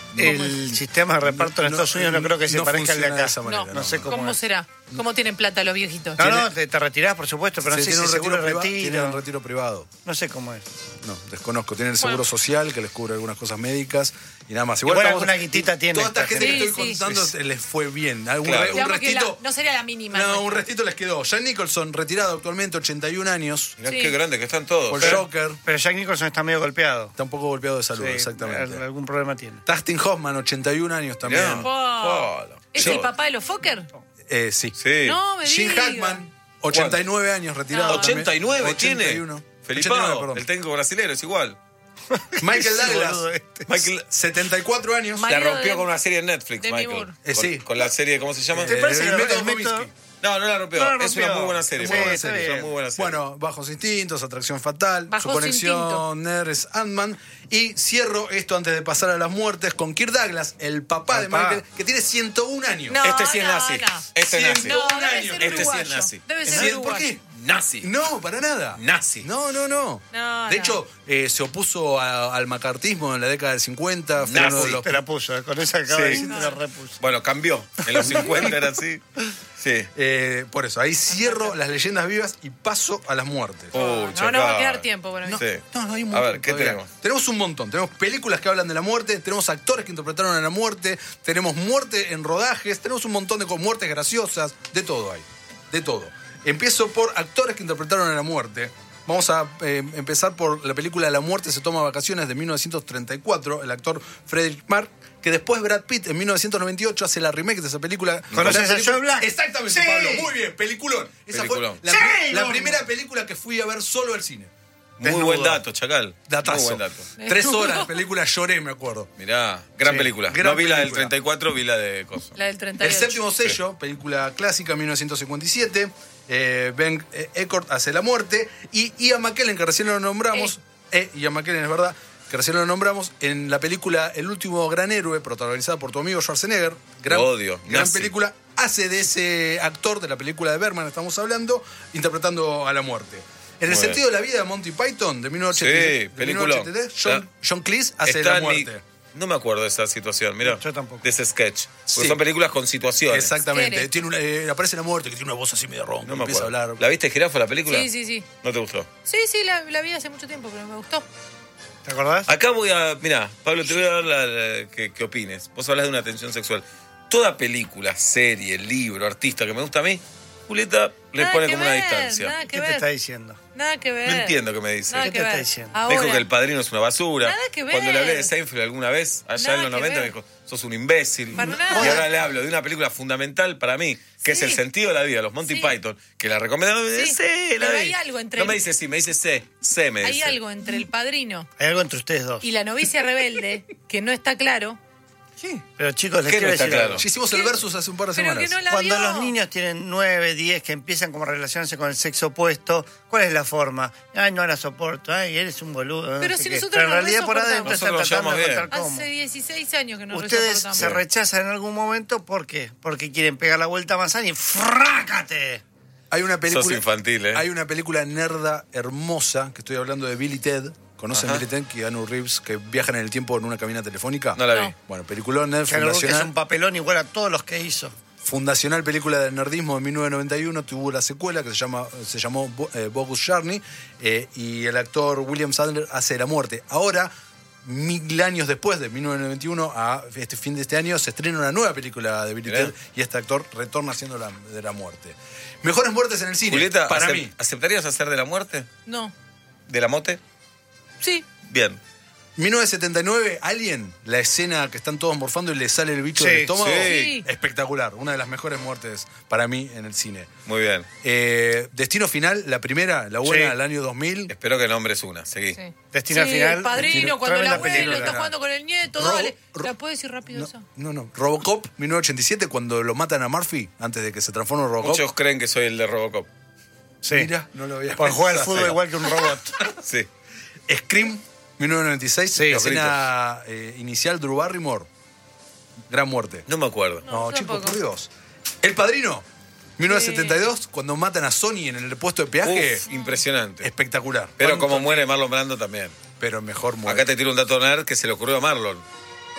El sistema de reparto en no, Estados Unidos no creo que se no parezca al de funciona acá. de esa manera, no, no, sé no. cómo, ¿Cómo es. será? ¿Cómo tienen plata los viejitos? No, no, te, te retirás, por supuesto, pero no Sí, sé tiene si un seguro retiro, de priva- tiene un retiro. retiro privado. No sé cómo es. No, desconozco. Tienen el Bueno. seguro social que les cubre algunas cosas médicas y nada más. Igual estamos- alguna guitita tiene Toda esta esta gente que gente. estoy Sí, sí. contando Sí. les fue bien. Algún Claro. re- un Digamos que la- restito. no sería la mínima. No, un nuestra. restito les quedó. Jack Nicholson, retirado actualmente, ochenta y un años. Mirá Sí. qué grande que están todos. Por ¿eh? Joker. Pero Jack Nicholson está medio golpeado. Está un poco golpeado de salud, Sí, exactamente. al- Algún problema tiene. Dustin Hoffman, ochenta y un años también. Mirá. Oh. Oh, ¿Es yo- el papá de los Fokker? Eh, sí. Sí. No, me Jim diga. Hackman, ochenta y nueve años, retirado. No. también. ochenta y nueve tiene. ochenta y uno. Felipao, ochenta y nueve, perdón. el técnico brasilero, es igual. Michael Ese Douglas, boludo este. Michael setenta y cuatro años. Ma- la Marido rompió de- con una serie en Netflix, Demi Michael. Moore. Eh, Con- sí. Con la serie, ¿cómo se llama? ¿Te parece el que método el método- Kominsky. No, no la rompió. No la Es una rompió. muy buena serie. Sí, muy buena está serie, bien. es una muy buena serie. Bueno, Bajos Instintos, Atracción Fatal, Bajos Su Conexión Instinto. Nerd es Ant-Man. Y cierro esto antes de pasar a las muertes con Kirk Douglas, el papá de Papá. Michael, que tiene ciento un años. No, este sí es no, nazi. no. Este es nazi. No, debe ser Este sí es uruguayo. nazi. Debe ¿Sí? ser ¿Por uruguayo. qué? Nazi. No, para nada. Nazi. No, no, no. No, de no. hecho, eh, se opuso a- al macartismo en la década del cincuenta. Fue Nazi. uno de los- Te la puso, eh, con esa acaba de Sí. decir, te la repuso. Bueno, cambió. En los cincuenta era así. Sí. eh, por eso, ahí cierro las leyendas vivas y paso a las muertes. Uy, No, no va a Chacal. quedar tiempo para mí. Sí. No, no hay un A montón ver, ¿qué todavía. tenemos? Tenemos un montón. Tenemos películas que hablan de la muerte, tenemos actores que interpretaron a la muerte, tenemos muerte en rodajes, tenemos un montón de co- muertes graciosas, de todo hay. De todo. Empiezo por actores que interpretaron a la muerte. Vamos a eh, empezar por la película La muerte se toma vacaciones de mil novecientos treinta y cuatro, el actor Frederick Mark, que después Brad Pitt en mil novecientos noventa y ocho hace la remake de esa película. ¿Conoces Gran a película- Joe Black? Exactamente, Sí. Pablo. Muy bien, peliculón. Esa Peliculón. fue la, Sí, la vamos. primera película que fui a ver solo al cine. Muy Desnudo. buen dato, Chacal. Datazo. Muy buen dato. Tres horas de película, lloré, me acuerdo. Mirá, gran Sí, película. gran no vi la del película. treinta y cuatro, vi la de Coso. La del treinta y El ocho. séptimo sello, película clásica, mil novecientos cincuenta y siete. Eh, Ben eh, Eckert hace La muerte. Y Ian McKellen, que recién lo nombramos. Eh, Ian McKellen, es verdad, que recién lo nombramos. En la película El último gran héroe, protagonizada por tu amigo Schwarzenegger. Gran, Lo odio, gran nazi. película. Hace de ese actor de la película de Bergman, estamos hablando, interpretando a la muerte. En el Muy sentido de la vida de Monty Python, de mil novecientos ochenta y tres, Sí, de película. mil novecientos ochenta y tres, John, John Cleese hace Está la en mi- muerte. No me acuerdo de esa situación, mira. Yo tampoco. De ese sketch. Porque Sí. son películas con situaciones. Exactamente. Quiere. Tiene una, eh, aparece la muerte, que tiene una voz así medio ronca, No me empieza a acuerdo. hablar. ¿La viste, Jirafa, la película? Sí, sí, sí. ¿No te gustó? Sí, sí, la, la vi hace mucho tiempo, pero me gustó. ¿Te acordás? Acá voy a. Mira, Pablo, te voy a dar la, la- que, que opines. Vos hablas de una tensión sexual. Toda película, serie, libro, artista que me gusta a mí, Julieta le Nada pone que como una ver, distancia. Nada que ¿Qué te ver. está diciendo? Nada que ver. No entiendo qué me dice. Nada ¿Qué que te está ver. diciendo? Ahora, Me dijo que El Padrino es una basura. Nada que ver. Cuando le hablé de Seinfeld alguna vez, allá Nada en los que noventa, me ver. dijo, sos un imbécil. Para nada. Y ahora le hablo de una película fundamental para mí, que Sí. es El sentido de la vida, los Monty Sí. Python, que la recomendaron. Sí. Sí, la Pero vi. hay algo entre No el- me dice sí, me dice sé, sé, me hay dice. algo entre el padrino Hay algo entre ustedes dos. y la novicia rebelde que no está claro. Pero chicos, les ¿Qué quiero no está decir claro? algo. Hicimos el versus hace un par de Pero semanas. que no la Cuando vio. los niños tienen nueve, diez, que empiezan como a relacionarse con el sexo opuesto, ¿cuál es la forma? Ay, no la soporto, ay, eres un boludo. no Pero sé si qué. nosotros Pero en nos realidad por resoportamos. adentro están Nosotros lo tratando de llevamos bien. contar cómo. Hace dieciséis años que nos Ustedes resoportamos. se rechazan en algún momento, ¿por qué? Porque quieren pegar la vuelta a manzana y ¡frácate! Hay una película. Sos infantil, ¿eh? Hay una película nerda hermosa, que estoy hablando de Bill y Ted. ¿Conocen Ajá. Bill y Ted? Keanu Reeves, que viajan en el tiempo en una cabina telefónica. No la vi. No. Bueno, peliculón nerd, Que algo que es fundacional. un papelón igual a todos los que hizo. Fundacional película del nerdismo de mil novecientos noventa y uno, tuvo la secuela que se llama se llamó Bo- eh, Bogus Journey, eh, y el actor William Sadler hace la muerte. Ahora, mil años después de mil novecientos noventa y uno, a este fin de este año, se estrena una nueva película de Bill y Mirá. Ted y este actor retorna haciendo la, de la muerte. Mejores muertes en el cine, Julieta, para acep- mí. ¿aceptarías hacer de la muerte? No. ¿De la mote? Sí. Bien. mil novecientos setenta y nueve, Alien, la escena que están todos morfando y le sale el bicho Sí, del estómago. sí. Espectacular, una de las mejores muertes para mí en el cine. Muy bien. Eh, Destino Final, la primera, la buena Sí. del año dos mil. Espero que nombres una. Seguí. Sí. Destino Sí, final. el padrino, Destino- cuando el tremenda abuelo película. está jugando con el nieto, Ro- dale. Ro- ¿La puedes decir rápido esa? No, no. Robocop, mil novecientos ochenta y siete, cuando lo matan a Murphy, antes de que se transforme en Robocop. Muchos creen que soy el de Robocop. Sí. Mira, no lo había Por jugar al pensado. fútbol igual que un robot. Sí. Scream, mil novecientos noventa y seis, Sí, la los escena eh, inicial, Drew Barrymore. Gran muerte. No me acuerdo. No, yo chicos, tampoco. por Dios. El Padrino, mil novecientos setenta y dos, cuando matan a Sony en el puesto de peaje. Uf, impresionante. Espectacular. Pero ¿Cuánto? como muere Marlon Brando también. Pero mejor muerte. Acá te tiro un dato nerd que se le ocurrió a Marlon.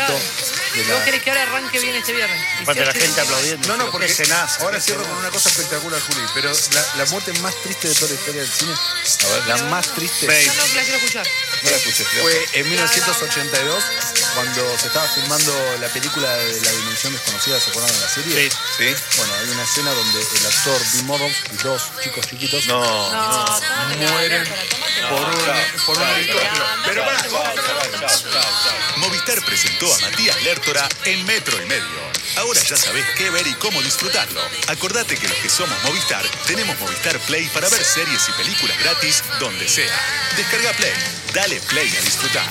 Claro. de ¿Y la- vos querés que ahora arranque bien este viernes? Aparte la dieciocho gente y- aplaudiendo. No, no, Qué porque escenazo, ahora qué cierro con escenazo. una cosa espectacular, Juli, pero la, la muerte más triste de toda la historia del cine, la más triste, Babe. Yo no la quiero escuchar. No la escuché. Fue en mil novecientos ochenta y dos, cuando se estaba filmando la película de La Dimensión Desconocida, ¿se acuerdan de la serie? Sí. Sí. Bueno, hay una escena donde el actor Bill Murray y dos chicos chiquitos No. no, mueren por un, por un helicóptero. Pero pará, Movistar presentó a Matías Lertora en Metro y Medio. Ahora ya sabés qué ver y cómo disfrutarlo. Acordate que los que somos Movistar tenemos Movistar Play para ver series y películas gratis donde sea. Descarga Play, dale play a disfrutar.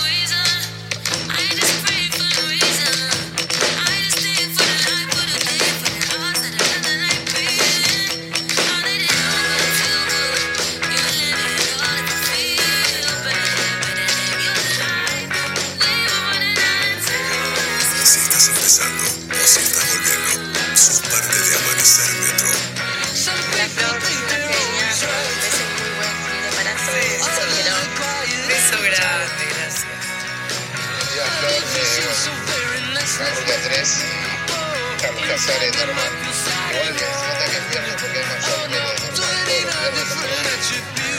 Si estás empezando o si estás volviendo, sos parte de Amanecer Metro. La Flor, una genia, es un muy buen fin de para todos. Beso grande, gracias. Y a Flor, eh, bueno, la ruta tres, Carlos Casares, normal. Igual me nota que es viernes porque hay mayor pelo de normal, todos los viernes.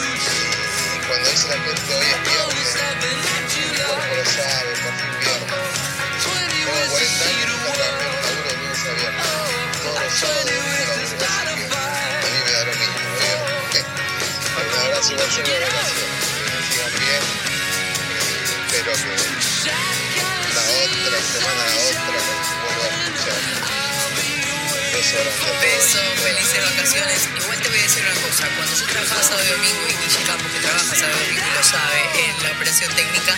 Y cuando dice la gente hoy es viernes, mi cuerpo lo sabe, por fin viernes. Tengo cuarenta años, nunca trabajé en un laburo de lunes a viernes. Todos los sábados de lunes a laburo, así que a mí me da lo mismo, ¿veo? Un abrazo igual yo de vacaciones, que sigan bien. Espero que la otra semana, la otra, vuelva a escuchar. Beso grande. Beso, felices vacaciones. Igual te voy a decir una cosa. Cuando yo trabajaba sábado y domingo, y Guille Campos, que trabaja sábado y domingo y lo sabe, en la operación técnica,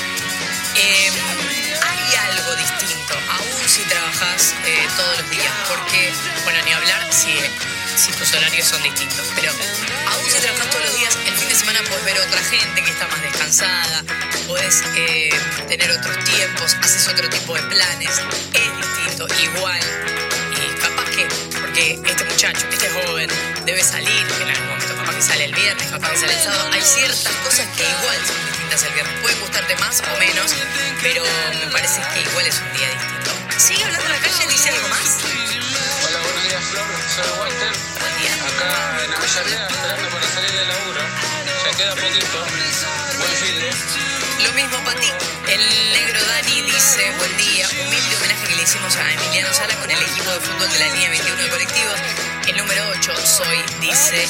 eh, hay algo distinto, aún si trabajas eh, todos los días. Porque, bueno, ni hablar si, si tus horarios son distintos. Pero aún si trabajas todos los días, el fin de semana puedes ver otra gente que está más descansada, puedes eh, tener otros tiempos, haces otro tipo de planes. Es distinto, igual. Y capaz que, porque este muchacho, este joven, debe salir en algún momento, capaz que sale el viernes, capaz que sale el sábado. Hay ciertas cosas que igual son distintas el viernes. Pueden gustarte más o menos, pero me parece que igual es un día distinto. ¿Sigue hablando en la calle? ¿Dice algo más? Hola, buenos días, Flor. Soy Walter. Buen día. Acá en Avellaneda, esperando para salir del laburo. Ya queda poquito. Buen fin de. Lo mismo para ti. El negro Dani dice, buen día, humilde homenaje que le hicimos a Emiliano Sala con el equipo de fútbol de la línea veintiuno de colectivos. El número ocho, soy, dice,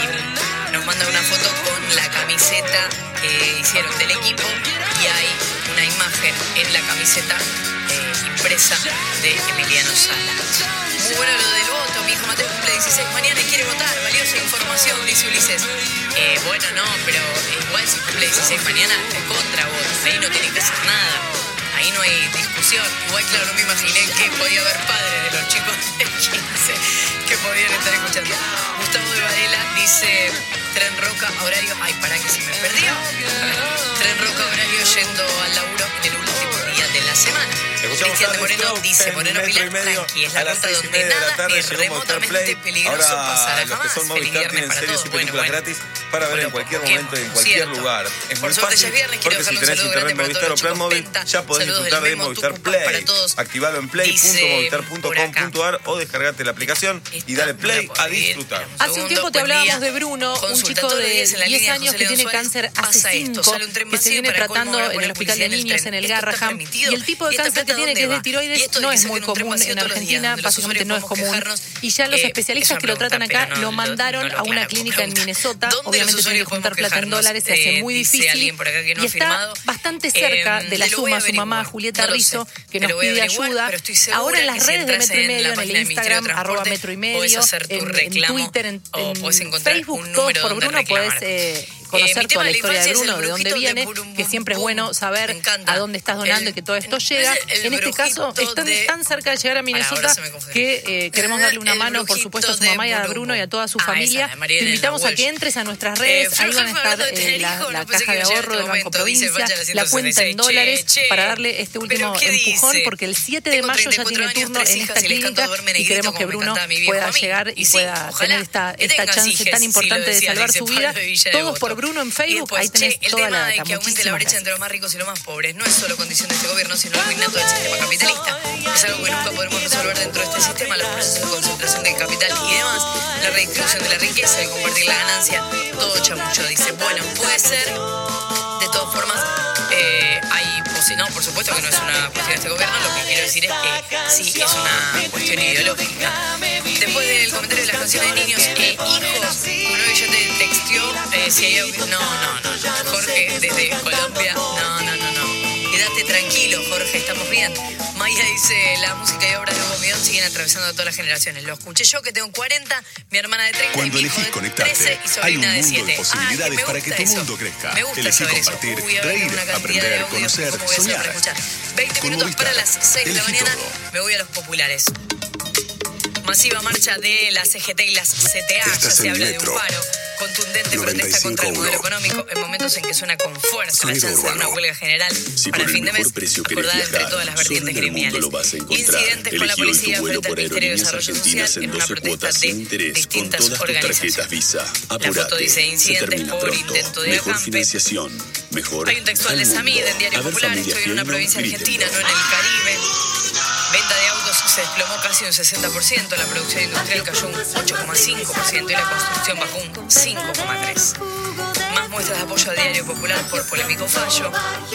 y nos manda una foto con la camiseta que hicieron del equipo y hay una imagen en la camiseta eh, impresa de Emiliano Sala. Muy bueno lo del voto, mi hijo Mateo cumple dieciséis mañana y quiere votar, valiosa información, dice Ulises. Eh, bueno, no, pero igual si cumple dieciséis mañana, de contra voto, ahí no tiene que hacer nada, ahí no hay discusión. Igual, claro, no me imaginé que podía haber padres de los chicos de quince que podían estar escuchando. Gustavo de Varela dice, Tren Roca, horario, ay, para que se me perdió. Tren Roca, horario yendo al laburo en el último día de la semana. Cristian de Moreno dice, Moreno Pilar, tranqui, es la ruta donde nada es remotamente peligroso pasará los que son jamás. Feliz Movistar viernes tienen para series todos. y películas Bueno, bueno. gratis para ver en cualquier momento y en cualquier Cierto. lugar. Es Por muy suerte ya fácil es viernes, quiero porque si dejarle un tenés saludo internet grande para Movistar o todos Plan los Móvil, chicos Penta. ya podés Saludos disfrutar del de Memo, Movistar Tucumán Play. para todos. Activalo en play punto movistar punto com punto ar o descargate la aplicación y dale play a disfrutar. Hace un tiempo te hablábamos de Bruno, un chico de diez años que tiene cáncer hace cinco, que se viene tratando en el Hospital de Niños en el Garraham. Y el tipo de cáncer que tiene, que es de tiroides, no es muy común en Argentina, básicamente no es común. Y ya los especialistas que lo tratan acá lo mandaron a una clínica en Minnesota. Obviamente tiene que juntar plata en dólares, se hace muy difícil. Y está bastante cerca de la suma su mamá, Julieta Rizzo, que nos pide ayuda. Ahora en las redes de Metro y Medio, en el Instagram, arroba Metro y Medio, en Twitter, en Facebook, todos por Bruno, podés eh, conocer toda la historia de Bruno, de dónde viene, que siempre es bueno saber a dónde estás donando y que todo esto llega. En este caso, están tan cerca de llegar a Minnesota que eh, queremos darle una mano, por supuesto, a su mamá y a Bruno y a toda su familia. Te invitamos a que entres a nuestras redes, ahí van a estar eh, la, la caja de ahorro del Banco Provincia, la cuenta en dólares, para darle este último empujón, porque el siete de mayo ya tiene turno en esta clínica y queremos que Bruno pueda llegar y pueda tener esta, esta chance tan importante de salvar su vida. Todos por Bruno en Facebook, ahí tenés toda la data. Que aumente la brecha entre los más ricos y los más pobres no es solo condición de este gobierno, sino algo innato del sistema capitalista. Es algo que nunca podremos resolver dentro de este sistema, los procesos de concentración del capital y demás, la redistribución de la riqueza, el compartir la ganancia, todo chamucho. Dice, bueno, puede ser, de todas formas, sí, no, por supuesto que no es una cuestión de este gobierno. Lo que quiero decir es que sí, es una cuestión ideológica. Después del comentario de las canciones de niños, eh, hijo, uno que ya te textió, eh, si hay algo... No, no, no, no. Jorge, desde Colombia, no, no, no, no. Quédate tranquilo, Jorge, estamos bien. Maya dice, la música y obras de Hugo Midón siguen atravesando a todas las generaciones. Lo escuché yo, que tengo cuarenta, mi hermana de treinta, Cuando y mi hijo elegís de conectarte, trece y hay un sobrina de mundo siete. de posibilidades Ah, para que tu eso. mundo crezca. Me gusta Elegí saber eso. compartir, Uy, ahora reír, tengo una cantidad de aprender, audios, conocer, ¿cómo voy a hacer para soñar. escuchar? veinte Con minutos Movistar, para las seis de la elegí mañana, todo. me voy a los populares. Masiva marcha de la C G T y las C T A, ya Estás se en habla de un Metro. paro. Contundente protesta contra el modelo económico en momentos en que suena con fuerza la Sonido chance de una urbano. huelga general Si para por el fin el de mejor mes, precio querés acordada entre viajar, todas las solo vertientes en el mundo gremiales. lo vas a encontrar. Incidentes con la Elegí hoy tu policía vuelo frente al por Ministerio de Aerolíneas Desarrollo Argentinas Social en en una doce protesta cuotas de sin interés con distintas todas tus organizaciones. tarjetas Visa. La Apurate, foto dice se incidentes termina por pronto. intento de Mejor acampe. financiación, mejor Hay un textual al de mundo. Samid en Diario A ver, Popular, familia estoy en una Fiorino, provincia argentina, no grítenlo. en el Caribe. Venta de autos se desplomó casi un sesenta por ciento, la producción industrial cayó un ocho coma cinco por ciento y la construcción bajó un cinco coma tres por ciento. Más muestras de apoyo al Diario Popular por polémico fallo.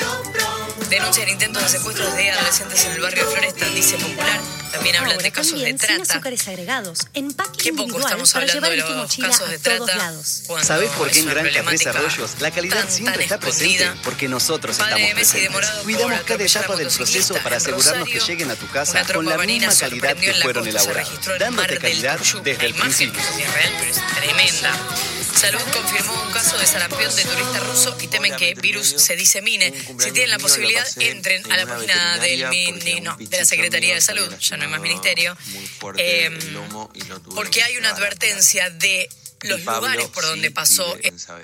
Denuncian intentos de secuestros de adolescentes en el barrio de Floresta, dice Popular. También hablan de casos de trata. azúcares agregados, empaque Qué poco estamos hablando de los casos de trata. ¿Sabés por qué es en una Granja Tres problemática Arroyos la calidad tan, siempre tan está presente? escondida? Porque nosotros Padre de estamos Messi presentes. demorado por Cuidamos cada atropellar a etapa del proceso motociclista para en asegurarnos que Rosario. lleguen a tu Una casa con tromba la marina misma calidad sorprendió que en la fueron costa, se elaborados, registró en Mar dándote del calidad Tuyú. desde La el imagen, principio. no sé si es real, pero es tremenda. Salud confirmó un caso de sarampión de turista ruso y temen que virus se disemine. Si tienen la posibilidad, entren a la página del mini- no, de la Secretaría de Salud, ya no hay más ministerio, eh, porque hay una advertencia de los lugares por donde pasó.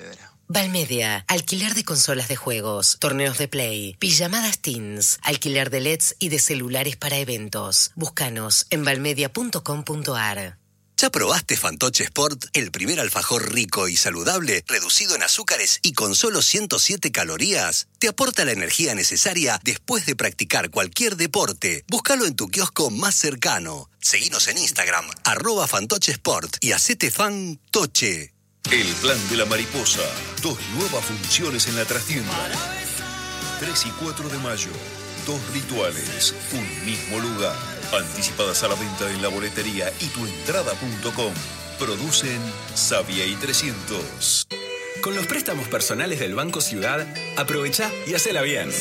Valmedia, alquiler de consolas de juegos, torneos de play, pijamadas teens, alquiler de L E Ds y de celulares para eventos. Búscanos en valmedia punto com punto ar. ¿Ya probaste Fantoche Sport? El primer alfajor rico y saludable, reducido en azúcares y con solo ciento siete calorías. Te aporta la energía necesaria después de practicar cualquier deporte. Búscalo en tu kiosco más cercano. Seguinos en Instagram, arroba Fantoche Sport y hacete fan Toche. El plan de la mariposa. Dos nuevas funciones en la trastienda. tres y cuatro de mayo. Dos rituales. Un mismo lugar. Anticipadas a la venta en la boletería y tuentrada punto com. Producen Savia y trescientos. Con los préstamos personales del Banco Ciudad, aprovecha y hacela bien.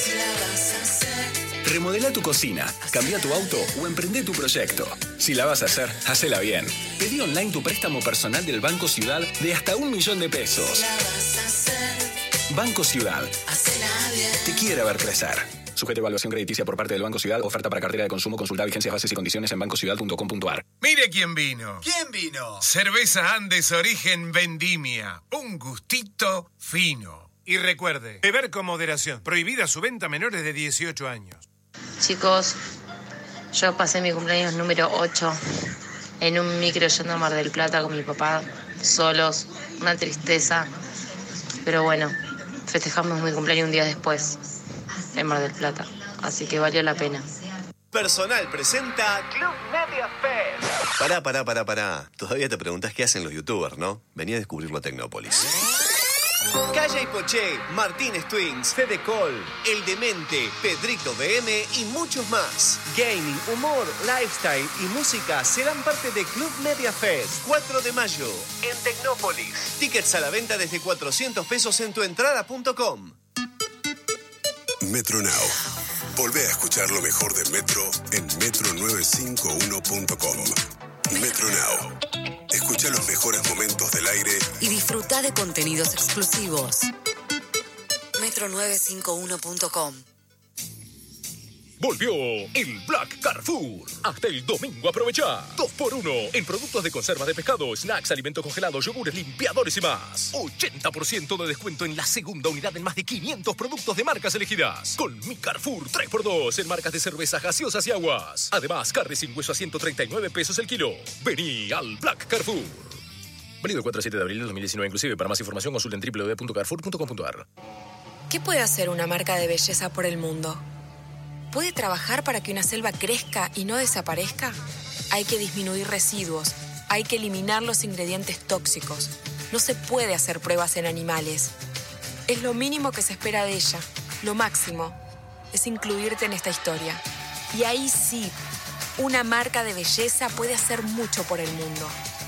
Remodela tu cocina, cambia tu auto o emprende tu proyecto. Si la vas a hacer, hacela bien. Pedí online tu préstamo personal del Banco Ciudad de hasta un millón de pesos. Banco Ciudad. Te quiere ver crecer. Sujeto a evaluación crediticia por parte del Banco Ciudad. Oferta para cartera de consumo. Consulta vigencias, bases y condiciones en banco ciudad punto com punto ar. Mire quién vino. ¿Quién vino? Cerveza Andes Origen Vendimia. Un gustito fino. Y recuerde, beber con moderación. Prohibida su venta a menores de dieciocho años. Chicos, yo pasé mi cumpleaños número ocho en un micro yendo a Mar del Plata con mi papá, solos, una tristeza. Pero bueno, festejamos mi cumpleaños un día después en Mar del Plata, así que valió la pena. Personal presenta Club Media Fest. Pará, pará, pará, pará. Todavía te preguntas qué hacen los youtubers, ¿no? Vení a descubrirlo a Tecnópolis. Calla y Poché, Martínez Twins, Fede Col, El Demente, Pedrito B M y muchos más. Gaming, humor, lifestyle y música serán parte de Club Media Fest. cuatro de mayo, en Tecnópolis. Tickets a la venta desde cuatrocientos pesos en tuentrada punto com. Metro Now. Volvé a escuchar lo mejor de Metro en metro novecientos cincuenta y uno punto com. Metro Now. Escucha los mejores momentos del aire Y disfruta de contenidos exclusivos. metro novecientos cincuenta y uno punto com. Volvió el Black Carrefour. Hasta el domingo aprovecha. dos por uno en productos de conserva de pescado, snacks, alimentos congelados, yogures, limpiadores y más. ochenta por ciento de descuento en la segunda unidad en más de quinientos productos de marcas elegidas. Con mi Carrefour tres por dos en marcas de cervezas gaseosas y aguas. Además, carne sin hueso a ciento treinta y nueve pesos el kilo. Vení al Black Carrefour. Válido el cuatro al siete de abril de dos mil diecinueve inclusive. Para más información consulten doble u doble u doble u punto carrefour punto com punto ar. ¿Qué puede hacer una marca de belleza por el mundo? ¿Puede trabajar para que una selva crezca y no desaparezca? Hay que disminuir residuos, hay que eliminar los ingredientes tóxicos. No se puede hacer pruebas en animales. Es lo mínimo que se espera de ella, lo máximo. es incluirte en esta historia. Y ahí sí, una marca de belleza puede hacer mucho por el mundo.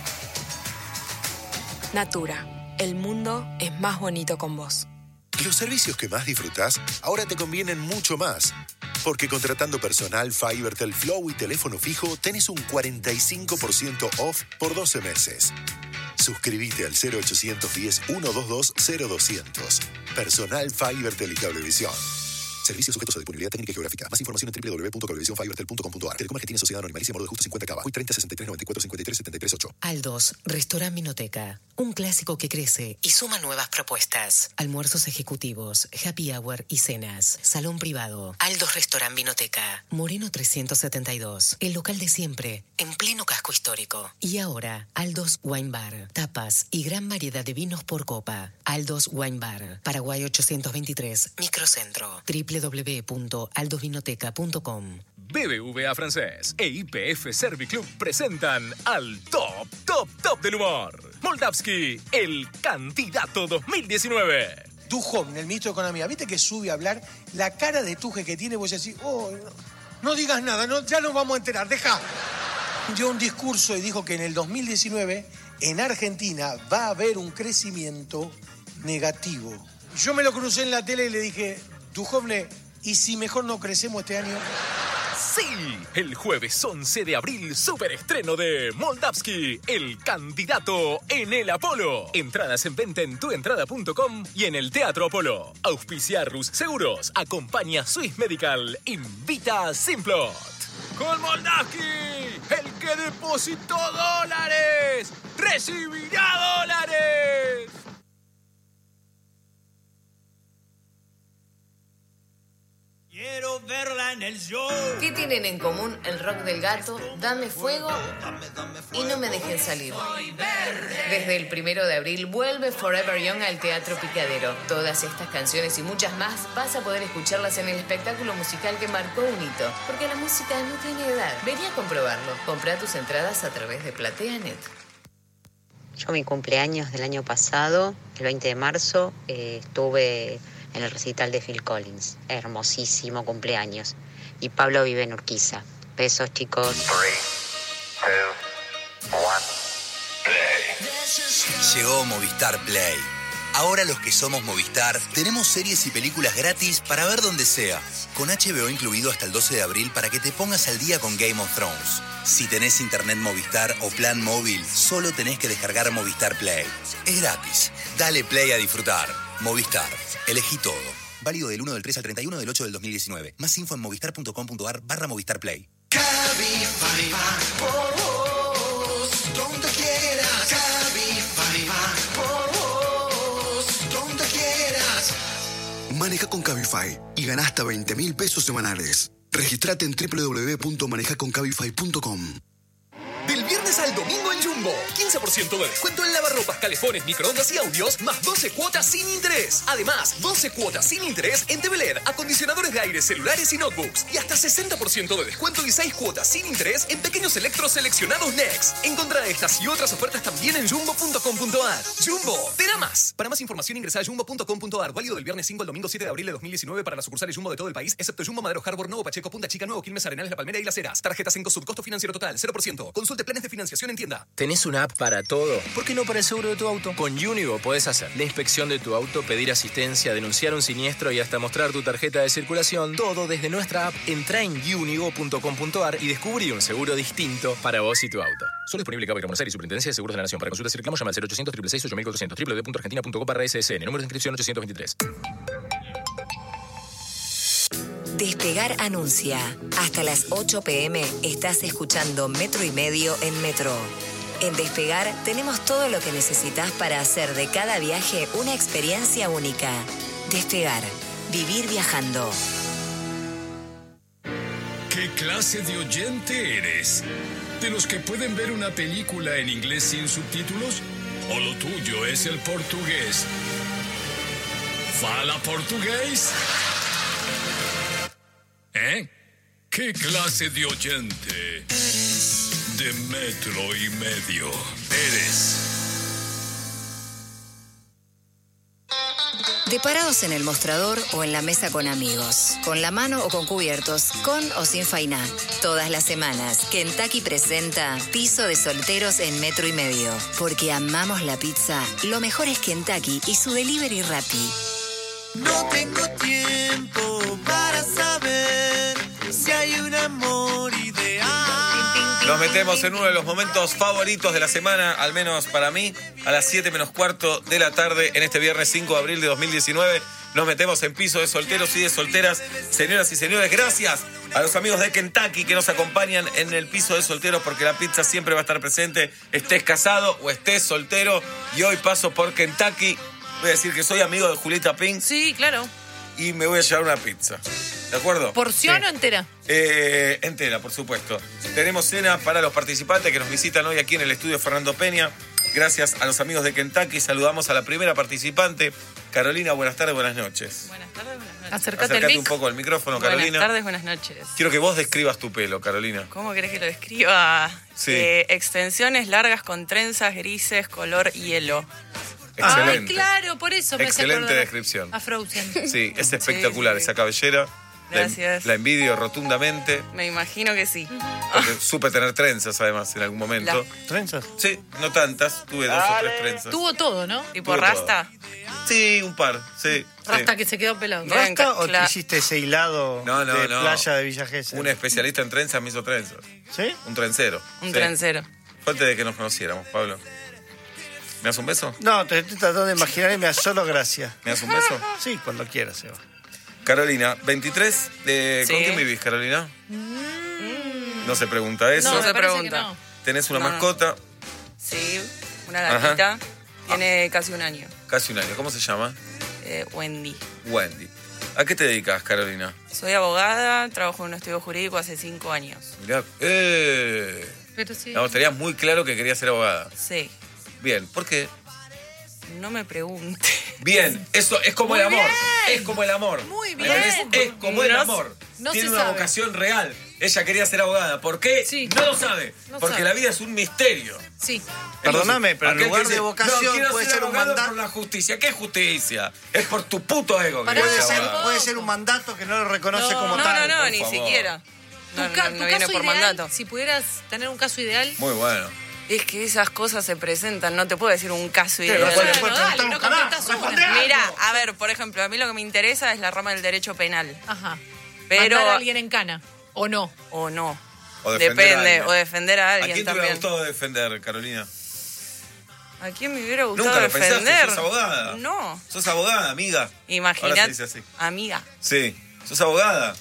Natura, el mundo es más bonito con vos. Los servicios que más disfrutás ahora te convienen mucho más. Porque contratando personal, Fivertel, Flow y teléfono fijo, tenés un cuarenta y cinco por ciento off por doce meses. Suscríbete al cero ochocientos diez, ciento veintidós, cero doscientos. Personal Fivertel y Cablevisión. Servicios sujetos a disponibilidad técnica y geográfica. Más información en doble u doble u doble u punto cablevisión fivertel punto com punto a r. Telecom Argentina Sociedad Anónima Alicia Moro de Justo cincuenta Cava. Hoy treinta sesenta y tres noventa y cuatro cincuenta y tres setenta y tres ocho. Aldos, Restaurant Vinoteca. Un clásico que crece y suma nuevas propuestas. Almuerzos ejecutivos, happy hour y cenas. Salón privado. Aldos Restaurant Vinoteca. Moreno trescientos setenta y dos. El local de siempre, en pleno casco histórico. Y ahora, Aldos Wine Bar. Tapas y gran variedad de vinos por copa. Aldos Wine Bar. Paraguay ochocientos veintitrés, Microcentro. doble u doble u doble u punto aldos vinoteca punto com. B B V A Francés e Y P F Serviclub presentan al top, top, top del humor. Moldavsky, el candidato dos mil diecinueve. Duhovne, el ministro de Economía, ¿viste que sube a hablar? La cara de tuje que tiene, vos decís, oh, no, no digas nada, no, ya nos vamos a enterar, deja. Dio un discurso y dijo que en el dos mil diecinueve en Argentina va a haber un crecimiento negativo. Yo me lo crucé en la tele y le dije, Duhovne, ¿y si mejor no crecemos este año? Sí, el jueves once de abril, superestreno de Moldavsky, el candidato en el Apolo. Entradas en venta en tuentrada punto com y en el Teatro Apolo. Auspicia Rus Seguros, acompaña Swiss Medical, invita a Simplot. Con Moldavsky, el que depositó dólares, recibirá dólares. Quiero verla en el show. ¿Qué tienen en común el rock del gato, Dame Fuego y No Me Dejen Salir? Desde el primero de abril vuelve Forever Young al Teatro Picadero. Todas estas canciones y muchas más vas a poder escucharlas en el espectáculo musical que marcó un hito. Porque la música no tiene edad. Vení a comprobarlo. Comprá tus entradas a través de PlateaNet. Yo mi cumpleaños del año pasado, el veinte de marzo, eh, estuve en el recital de Phil Collins. Hermosísimo cumpleaños. Y Pablo vive en Urquiza. Besos, chicos. Llegó Movistar Play. Ahora los que somos Movistar tenemos series y películas gratis para ver donde sea. Con H B O incluido hasta el doce de abril para que te pongas al día con Game of Thrones. Si tenés internet Movistar o plan móvil, solo tenés que descargar Movistar Play. Es gratis. Dale play a disfrutar. Movistar. Elegí todo. Válido del uno del tres al treinta y uno del ocho del dos mil diecinueve. Más info en movistar punto com punto a r barra Movistar Play. Cabify va por vos, donde quieras. Cabify va por vos, donde quieras. Maneja con Cabify y gana hasta veinte mil pesos semanales. Registrate en doble u doble u doble u punto maneja con cabify punto com. Del viernes al domingo en Jumbo, quince por ciento de descuento en lavarropas, calefones, microondas y audios, más doce cuotas sin interés. Además, doce cuotas sin interés en T V L E D, acondicionadores de aire, celulares y notebooks. Y hasta sesenta por ciento de descuento y seis cuotas sin interés en pequeños electros seleccionados Next. Encontrá estas y otras ofertas también en jumbo punto com punto a r. Jumbo, te da más. Para más información ingresa a jumbo punto com punto a r. Válido del viernes cinco al domingo siete de abril de dos mil diecinueve para las sucursales Jumbo de todo el país, excepto Jumbo Madero, Harbor, Nuevo Pacheco, Punta Chica, Nuevo Quilmes, Arenales, La Palmera y Las Heras. Tarjetas en Cosud, costo financiero total, cero por ciento. Consulte planes de financiación en tienda. ¿Tenés una app para todo? ¿Por qué no para el seguro de tu auto? Con Unigo podés hacer la inspección de tu auto, pedir asistencia, denunciar un siniestro y hasta mostrar tu tarjeta de circulación. Todo desde nuestra app. Entrá en unigo punto com punto a r y descubrí un seguro distinto para vos y tu auto. Solo disponible en Cabo y Buenos Aires y Superintendencia de Seguros de la Nación. Para consultas y reclamos llama al cero ochocientos, seiscientos sesenta y ocho cuatrocientos, doble u doble u doble u punto argentina punto com barra S S N. Número de inscripción ochocientos veintitrés. Despegar anuncia. Hasta las ocho pe eme estás escuchando Metro y Medio en Metro. En Despegar tenemos todo lo que necesitas para hacer de cada viaje una experiencia única. Despegar. Vivir viajando. ¿Qué clase de oyente eres? ¿De los que pueden ver una película en inglés sin subtítulos? ¿O lo tuyo es el portugués? ¿Fala portugués? ¿Eh? ¿Qué clase de oyente de Metro y Medio eres? De parados en el mostrador o en la mesa con amigos. Con la mano o con cubiertos. Con o sin fainá. Todas las semanas, Kentucky presenta Piso de Solteros en Metro y Medio. Porque amamos la pizza, lo mejor es Kentucky y su delivery Rappi. No tengo tiempo para saber si hay un amor ideal. Nos metemos en uno de los momentos favoritos de la semana, al menos para mí, a las siete menos cuarto de la tarde, en este viernes cinco de abril de dos mil diecinueve. Nos metemos en Piso de Solteros y de Solteras. Señoras y señores, gracias a los amigos de Kentucky que nos acompañan en el Piso de Solteros, porque la pizza siempre va a estar presente, estés casado o estés soltero. Y hoy paso por Kentucky. Voy a decir que soy amigo de Julieta Pink. Sí, claro. Y me voy a llevar una pizza. ¿De acuerdo? ¿Porción Sí. o entera? Eh, entera, por supuesto. Tenemos cena para los participantes que nos visitan hoy aquí en el estudio Fernando Peña. Gracias a los amigos de Kentucky. Saludamos a la primera participante. Carolina, buenas tardes, buenas noches. Buenas tardes, buenas noches. Acércate, Acércate al mic. un poco al micrófono, Buenas Carolina. tardes, buenas noches. Quiero que vos describas tu pelo, Carolina. ¿Cómo querés que lo describa? Sí. Eh, extensiones largas con trenzas grises, color hielo. Excelente. Ay, claro, por eso me hace Excelente acordar descripción. a Frozen. Sí, es espectacular Sí, sí. esa cabellera. La- Gracias. La, envidio rotundamente. Me imagino que sí. Porque supe tener trenzas, además, en algún momento. ¿Trenzas? Sí, no tantas. Tuve dos o tres trenzas. Tuvo todo, ¿no? ¿Tipo Tuvo rasta? Sí, un par, sí. Rasta sí. que se quedó pelado. Bien, ¿Rasta o te cla- hiciste ese hilado No, no, de no. playa de Villa Gesell? Un especialista en trenzas me hizo trenzas. ¿Sí? Un trencero. Un Sí. trencero. Falta de que nos conociéramos, Pablo. ¿Me das un beso? No, te estoy tratando de imaginar y me da solo gracia. ¿Me das un beso? Sí, cuando quieras, Eva. Carolina, veintitrés. Eh, ¿Con Sí. quién vivís, Carolina? No se pregunta eso. No, me se parece pregunta. que no. ¿Tenés una No, no. mascota? Sí, una gatita. Tiene casi un año. Casi un año. ¿Cómo se llama? Eh, Wendy. Wendy. ¿A qué te dedicas, Carolina? Soy abogada, trabajo en un estudio jurídico hace cinco años. Mirá, eh... Pero sí. No, tenías muy claro que querías ser abogada. Sí, Bien, ¿por qué? no me pregunte. Bien, eso es como Muy el amor. bien. Es como el amor. Muy ¿Me entendés? bien. Es como el No amor. no Tiene se una sabe. vocación real. Ella quería ser abogada. ¿Por qué? Sí. No lo sabe. No Porque sabe. la vida es un misterio. Sí. Perdóname, pero en aquel lugar que de dice, vocación no, quiero puede ser ser un abogado mandato. por la justicia. ¿Qué justicia? Es por tu puto ego que Pará, querés Puede ser ser, abogado. puede ser un mandato que no lo reconoce No, como No, tal. no, no, por ni favor. siquiera. No, Tu, ca- no, tu no viene caso por ideal, mandato. si pudieras tener un caso ideal. Muy bueno. Es que esas cosas se presentan, no te puedo decir un caso Pero ideal. puede- Bueno, puede dale, preguntar no un carajo, contestás una. responde algo. Mira, a ver, por ejemplo, a mí lo que me interesa es la rama del derecho penal. Ajá. Pero. Mandar a alguien en cana. ¿O no? O no. O defender a Depende, alguien. o defender a ¿A alguien quién te hubiera también. gustado defender, Carolina? ¿A quién me hubiera gustado Nunca lo pensaste, defender? sos abogada. No. Sos abogada, amiga. Ahora se Imagínate. dice así. Amiga. Sí. ¿Sos abogada?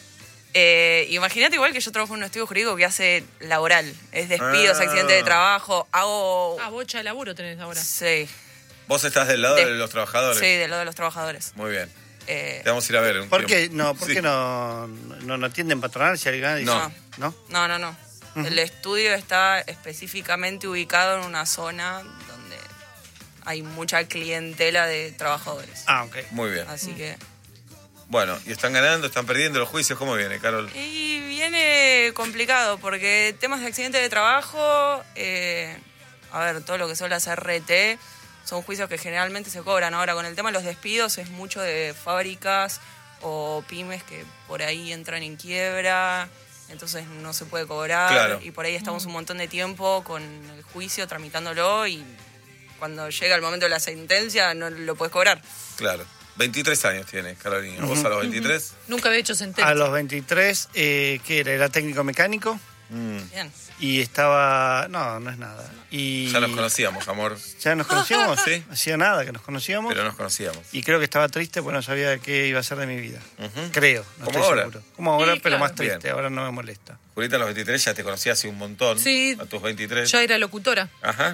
Eh, Imagínate igual que yo trabajo en un estudio jurídico que hace laboral. Es despidos, Ah. accidentes de trabajo. Hago. Ah, bocha de laburo tenés ahora. Sí. Vos estás del lado De- de, los trabajadores. Sí, de lo de los trabajadores. Muy bien. Eh, Te vamos a ir a ver. un ¿Por qué tiempo. no? ¿Por Sí. qué no, no, no atienden patronal si alguien dice? No. ¿No? no, no, no. El estudio está específicamente ubicado en una zona donde hay mucha clientela de trabajadores. Ah, ok. Muy bien. Así que. Bueno, ¿y están ganando, están perdiendo los juicios? ¿Cómo viene, Carol? Y viene complicado porque temas de accidente de trabajo, eh, a ver, todo lo que son las R T, son juicios que generalmente se cobran. Ahora, con el tema de los despidos es mucho de fábricas o pymes que por ahí entran en quiebra, entonces no se puede cobrar. Claro. Y por ahí estamos un montón de tiempo con el juicio tramitándolo y cuando llega el momento de la sentencia no lo puedes cobrar. Claro. veintitrés años tiene, Carolina. ¿Vos a los veintitrés? Nunca había hecho sentencia. A los veintitrés, eh, ¿qué era? Era técnico mecánico Mm. Bien. y estaba... No, no es nada. Y Ya nos conocíamos, amor. ¿Ya nos conocíamos? Sí. Hacía nada que nos conocíamos. Pero nos conocíamos. Y creo que estaba triste porque no sabía qué iba a ser de mi vida. Ujú. Creo, no Como estoy ahora. seguro. Como ahora, Sí, pero claro. más triste. Bien. Ahora no me molesta. Julita a los veintitrés ya te conocía hace un montón. Sí. A tus veintitrés. Ya era locutora. Ajá.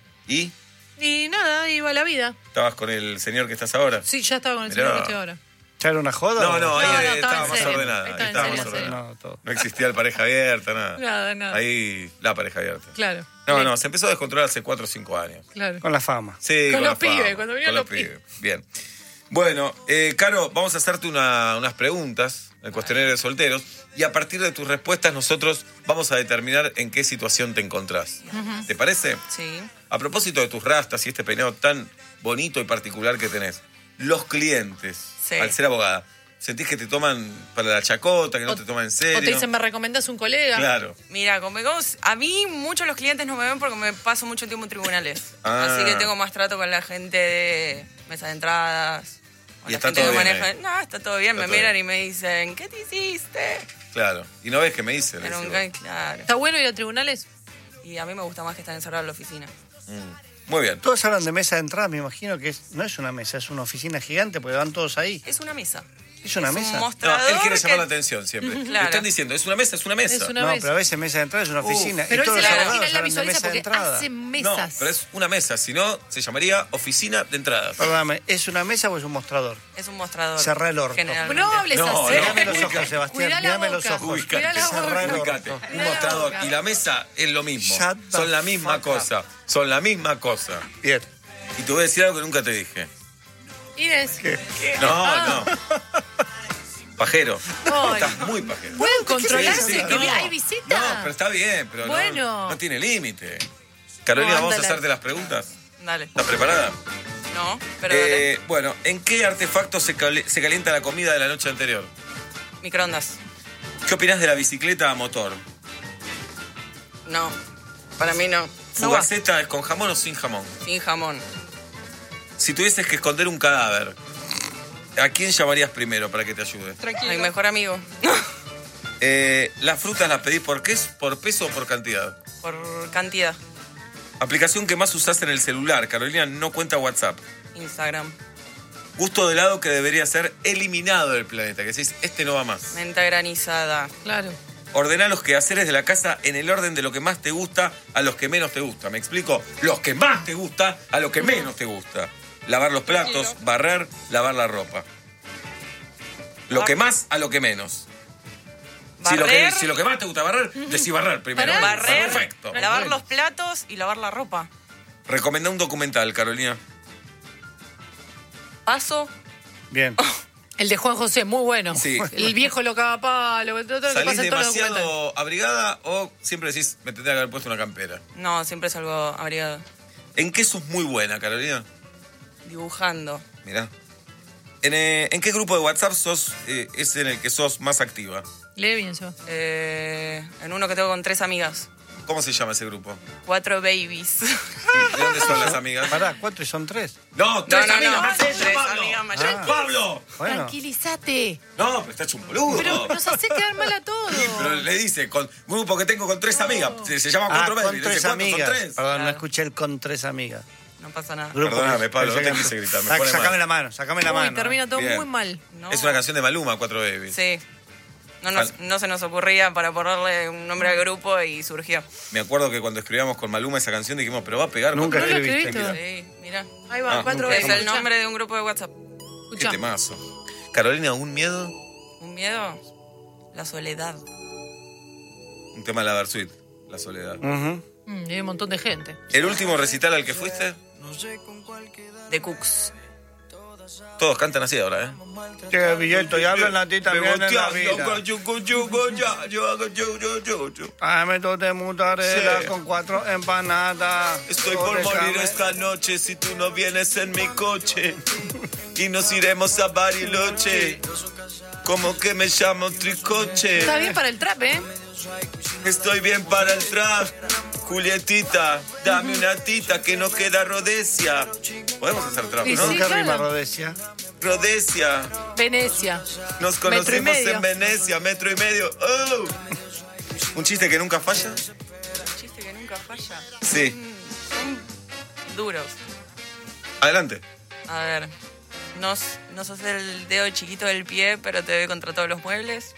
¿Y Y nada, iba la vida. estabas con el señor que estás ahora? Sí, ya estaba con el Mirá. señor que estoy ahora. ¿Ya era una joda? No, o- no, ahí No, no, estaba, estaba en más serio. ordenada. Estaba ahí en estaba serio, más en serio. ordenada. No, todo. No existía el pareja abierta, nada. Nada, nada. Ahí la pareja abierta. Claro. No, no, se empezó a descontrolar hace cuatro o cinco años. Claro. Con la fama. Sí, Con la los pibes, fama, cuando vinieron con los pibes. Bien. Bueno, eh, Caro, vamos a hacerte una- unas preguntas, el cuestionario de solteros, y a partir de tus respuestas nosotros vamos a determinar en qué situación te encontrás. Ujú. ¿Te parece? Sí. A propósito de tus rastas y este peinado tan bonito y particular que tenés, los clientes, Sí. al ser abogada, ¿sentís que te toman para la chacota, que no te toman en serio? O te dicen, me recomendás un colega. Claro. Mira, convengamos, a mí muchos los clientes no me ven porque me paso mucho tiempo en tribunales. Ah. Así que tengo más trato con la gente de mesa de entradas. O Y la está gente todo que bien maneja. ahí. No, está todo bien. Está me todo miran bien. y me dicen, ¿qué te hiciste? Claro. Y no ves que me dicen. Pero decís un- vos. claro. ¿Está bueno ir a tribunales? Y a mí me gusta más que estar encerrado en la oficina. Mm. Muy bien. Todos hablan de mesa de entrada, me imagino que es, no es una mesa, es una oficina gigante porque van todos ahí. Es una mesa. ¿Es una Es un mesa? mostrador No, él quiere llamar que- la atención siempre. Ujú. Le Claro. están diciendo, es una mesa, es una mesa. Es una no, mesa. pero a veces mesa de entrada es una Uf. oficina. Pero y él todos se los la abogados imagina, la hablan de visualiza mesa de porque entrada. hace No, mesas. pero es una mesa, si no, se llamaría oficina de entradas. Perdóname, ¿es una mesa o es un mostrador? Es un mostrador. Cerrá el orto. Generalmente. No hables No, así. no. Mírame los ojos, Sebastián, Cuidá la mírame los boca. ojos. Ubicate, Cuidá la Cerrá el boca. ubicate. orto. Un Cuidá la mostrador boca. y la mesa es lo mismo. Shut the Son la misma fuck cosa. Son la misma cosa. Bien. Y te voy a decir algo que nunca te dije. Inés. No, Ah. no. Pajero. Ay. Estás muy pajero. ¿Pueden controlarse? Sí, sí, que no. hay visita. No, pero está bien, pero no- Bueno. no, tiene límite. Carolina, No, vamos a ándale. hacerte las preguntas. Dale. ¿Estás preparada? No, pero Eh, bueno, ¿en qué artefacto se, cali- se calienta la comida de la noche anterior? dale. Microondas. ¿Qué opinás de la bicicleta a motor? No. Para mí no. ¿Fugaceta es con jamón o sin jamón? Sin jamón. Si tuvieses que esconder un cadáver, ¿a quién llamarías primero para que te ayude? Mi mejor amigo. Eh, ¿Las frutas las pedís por qué? ¿Por peso o por cantidad? Por cantidad. Aplicación que más usás en el celular. Carolina no cuenta WhatsApp. Instagram. Gusto de helado que debería ser eliminado del planeta. Que decís, este no va más. Menta granizada. Claro. Ordená los quehaceres de la casa en el orden de lo que más te gusta a los que menos te gusta. ¿Me explico? Los que más te gusta a lo que menos te gusta. Lavar los platos, barrer, lavar la ropa. Lo que más a lo que menos. Si lo que, Barrer. si lo que más te gusta barrer, decí barrer primero. Pará. Barrer, Perfecto. lavar los platos y lavar la ropa. Recomendá un documental, Carolina. Paso. Bien. El de Juan José, muy bueno. Sí. El viejo lo caga palo, todo lo que ¿Salís pasa en todos los documentales. demasiado abrigada o siempre decís, me tendría que haber puesto una campera? No, siempre salgo abrigado. ¿En qué sos muy buena, Carolina? Dibujando. Mirá. ¿En, eh, ¿en qué grupo de WhatsApp sos, eh, es en el que sos más activa? Lee bien eso. Eh, en uno que tengo con tres amigas. ¿Cómo se llama ese grupo? Cuatro babies. ¿De dónde son las amigas? Pará, ¿cuatro y son tres? No, tres no, amigas. no, más tres ella, Pablo. amigas mayores. Ah. ¡Pablo! Bueno. Tranquilízate. No, pero está hecho un boludo. Pero nos hace quedar mal a todos. Pero le dice, con grupo que tengo con tres amigas, se, se llama Ah, cuatro con babies. Le tres dice, ¿cuántos son amigas. tres? Perdón, no Claro. escuché el con tres amigas. No pasa nada. Grupo Perdóname, que- Pablo, no te pensé quise gritar, me Sac- pone Sacame mal. la mano, sacame la Uy, mano. termina todo Bien. muy mal. No. Es una canción de Maluma, Cuatro Babies. Sí. No, nos- no se nos ocurría para ponerle un nombre al grupo y surgió. Me acuerdo que cuando escribíamos con Maluma esa canción dijimos, pero va a pegar. Nunca Cuatro escribiste. Babies. escribiste. Sí, mira. Ahí va, Ah, cuatro nunca. Es veces. el nombre de un grupo de WhatsApp. Qué Escuchá. temazo. Carolina, ¿un miedo? ¿Un miedo? La soledad. Un tema de la Versuit, la soledad. Ujú. Mm, y hay un montón de gente. ¿El último recital al que fuiste? De Cooks. Todos cantan así ahora, ¿eh? Che, Villeto, y hablan a ti también en la vida. Ah, me de mutarela Sí. con cuatro empanadas. Estoy Oh, por morir déjame- esta noche si tú no vienes en mi coche. Y nos iremos a Bariloche. Como que me llamo Tricoche. Está bien para el trap, ¿eh? Estoy bien para el trap. Julietita, dame una tita que no queda Rodesia. Podemos hacer trap, Sí, ¿no? sí. Nunca rima claro. Rodesia. Rodesia. Venecia. Nos Metro y conocimos medio. en Venecia, metro y medio. Oh. ¿Un chiste que nunca falla? Chiste que nunca falla. Sí. Son duros. Adelante. A ver. No, s- no sos el dedo chiquito del pie, pero te doy contra todos los muebles.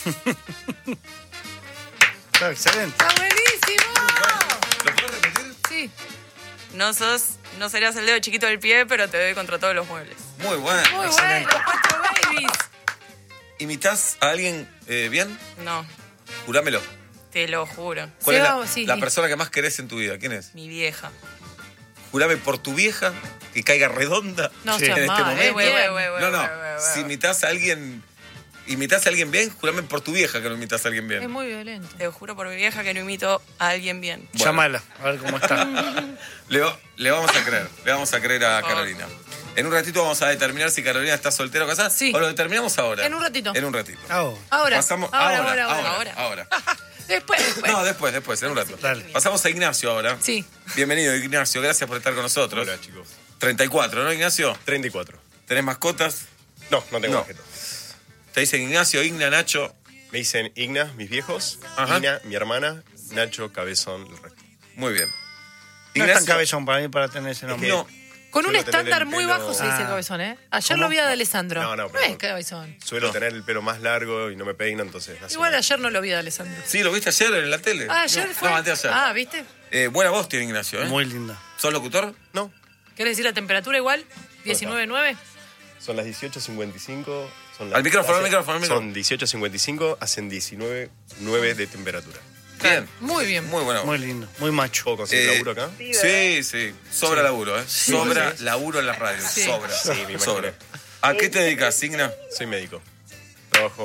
Está excelente. ¡Está buenísimo! ¿Lo puedes repetir? Sí. No sos, no serías el dedo chiquito del pie, pero te doy contra todos los muebles. Muy bueno. Muy Excelente. bueno, cuatro babies. ¿Imitás a alguien eh, bien? No, Jurámelo. te lo juro. ¿Cuál Sí, es la, vamos, sí, la sí. persona que más querés en tu vida? ¿Quién es? Mi vieja. Jurame por tu vieja que caiga redonda No Sí. seas en este mal, momento. eh, Güey, bien. güey, güey, No, no. güey, güey, güey. Si imitás a alguien, imitás a alguien bien, jurame por tu vieja que no imitas a alguien Es bien. muy violento. Te juro por mi vieja que no imito a alguien bien. Bueno. Llámala, a ver cómo está. Le, va- le vamos a creer, le vamos a creer a Por favor. Carolina. En un ratito vamos a determinar si Carolina está soltera o casada. Sí. O lo determinamos ahora. En un ratito. En un ratito. Oh. Ahora. Pasamos ahora, ahora, ahora, ahora, ahora. ahora. Después, después. No, después, después, en un rato. Pasamos a Ignacio ahora. Sí. Bienvenido, Ignacio. Gracias por estar con nosotros. Hola, chicos. treinta y cuatro, ¿no, Ignacio? treinta y cuatro. ¿Tenés mascotas? No, no tengo No. objeto. Te dicen Ignacio, Igna, Nacho. Me dicen Igna, mis viejos, Ajá. Ina, mi hermana, Nacho, Cabezón, el resto. Muy bien. No es tan Ignacio. cabezón para mí para tener ese nombre. No. Con un Suelo tener estándar el muy pelo- bajo se dice Ah. cabezón, ¿eh? Ayer ¿Cómo? lo vi a de Alessandro. No, no, No pero- es cabezón. Suelo No. tener el pelo más largo y no me peino, entonces... nace Igual una- ayer no lo vi a Alessandro. Sí, ¿lo viste ayer en la tele? Ah, ayer no, fue. No, antes de ayer. Ah, ¿viste? Eh, buena voz tiene Ignacio, ¿eh? Muy linda. ¿Sos locutor? No, ¿Querés decir la temperatura igual? diecinueve nueve. son las dieciocho cincuenta y cinco. Son las- Al micrófono, al hacen- micrófono, al micrófono. Son dieciocho cincuenta y cinco, hacen diecinueve nueve de temperatura. Bien. Muy bien. Muy buena voz. Muy lindo. Muy macho. ¿Puedo conseguir Eh, laburo acá? Sí, sí. Sobra laburo, ¿eh? Sobra Sí. laburo en las radios. Sí. Sobra. Sí, me imagino. Sobra. ¿A qué te dedicas, Igna? Soy médico. Trabajo...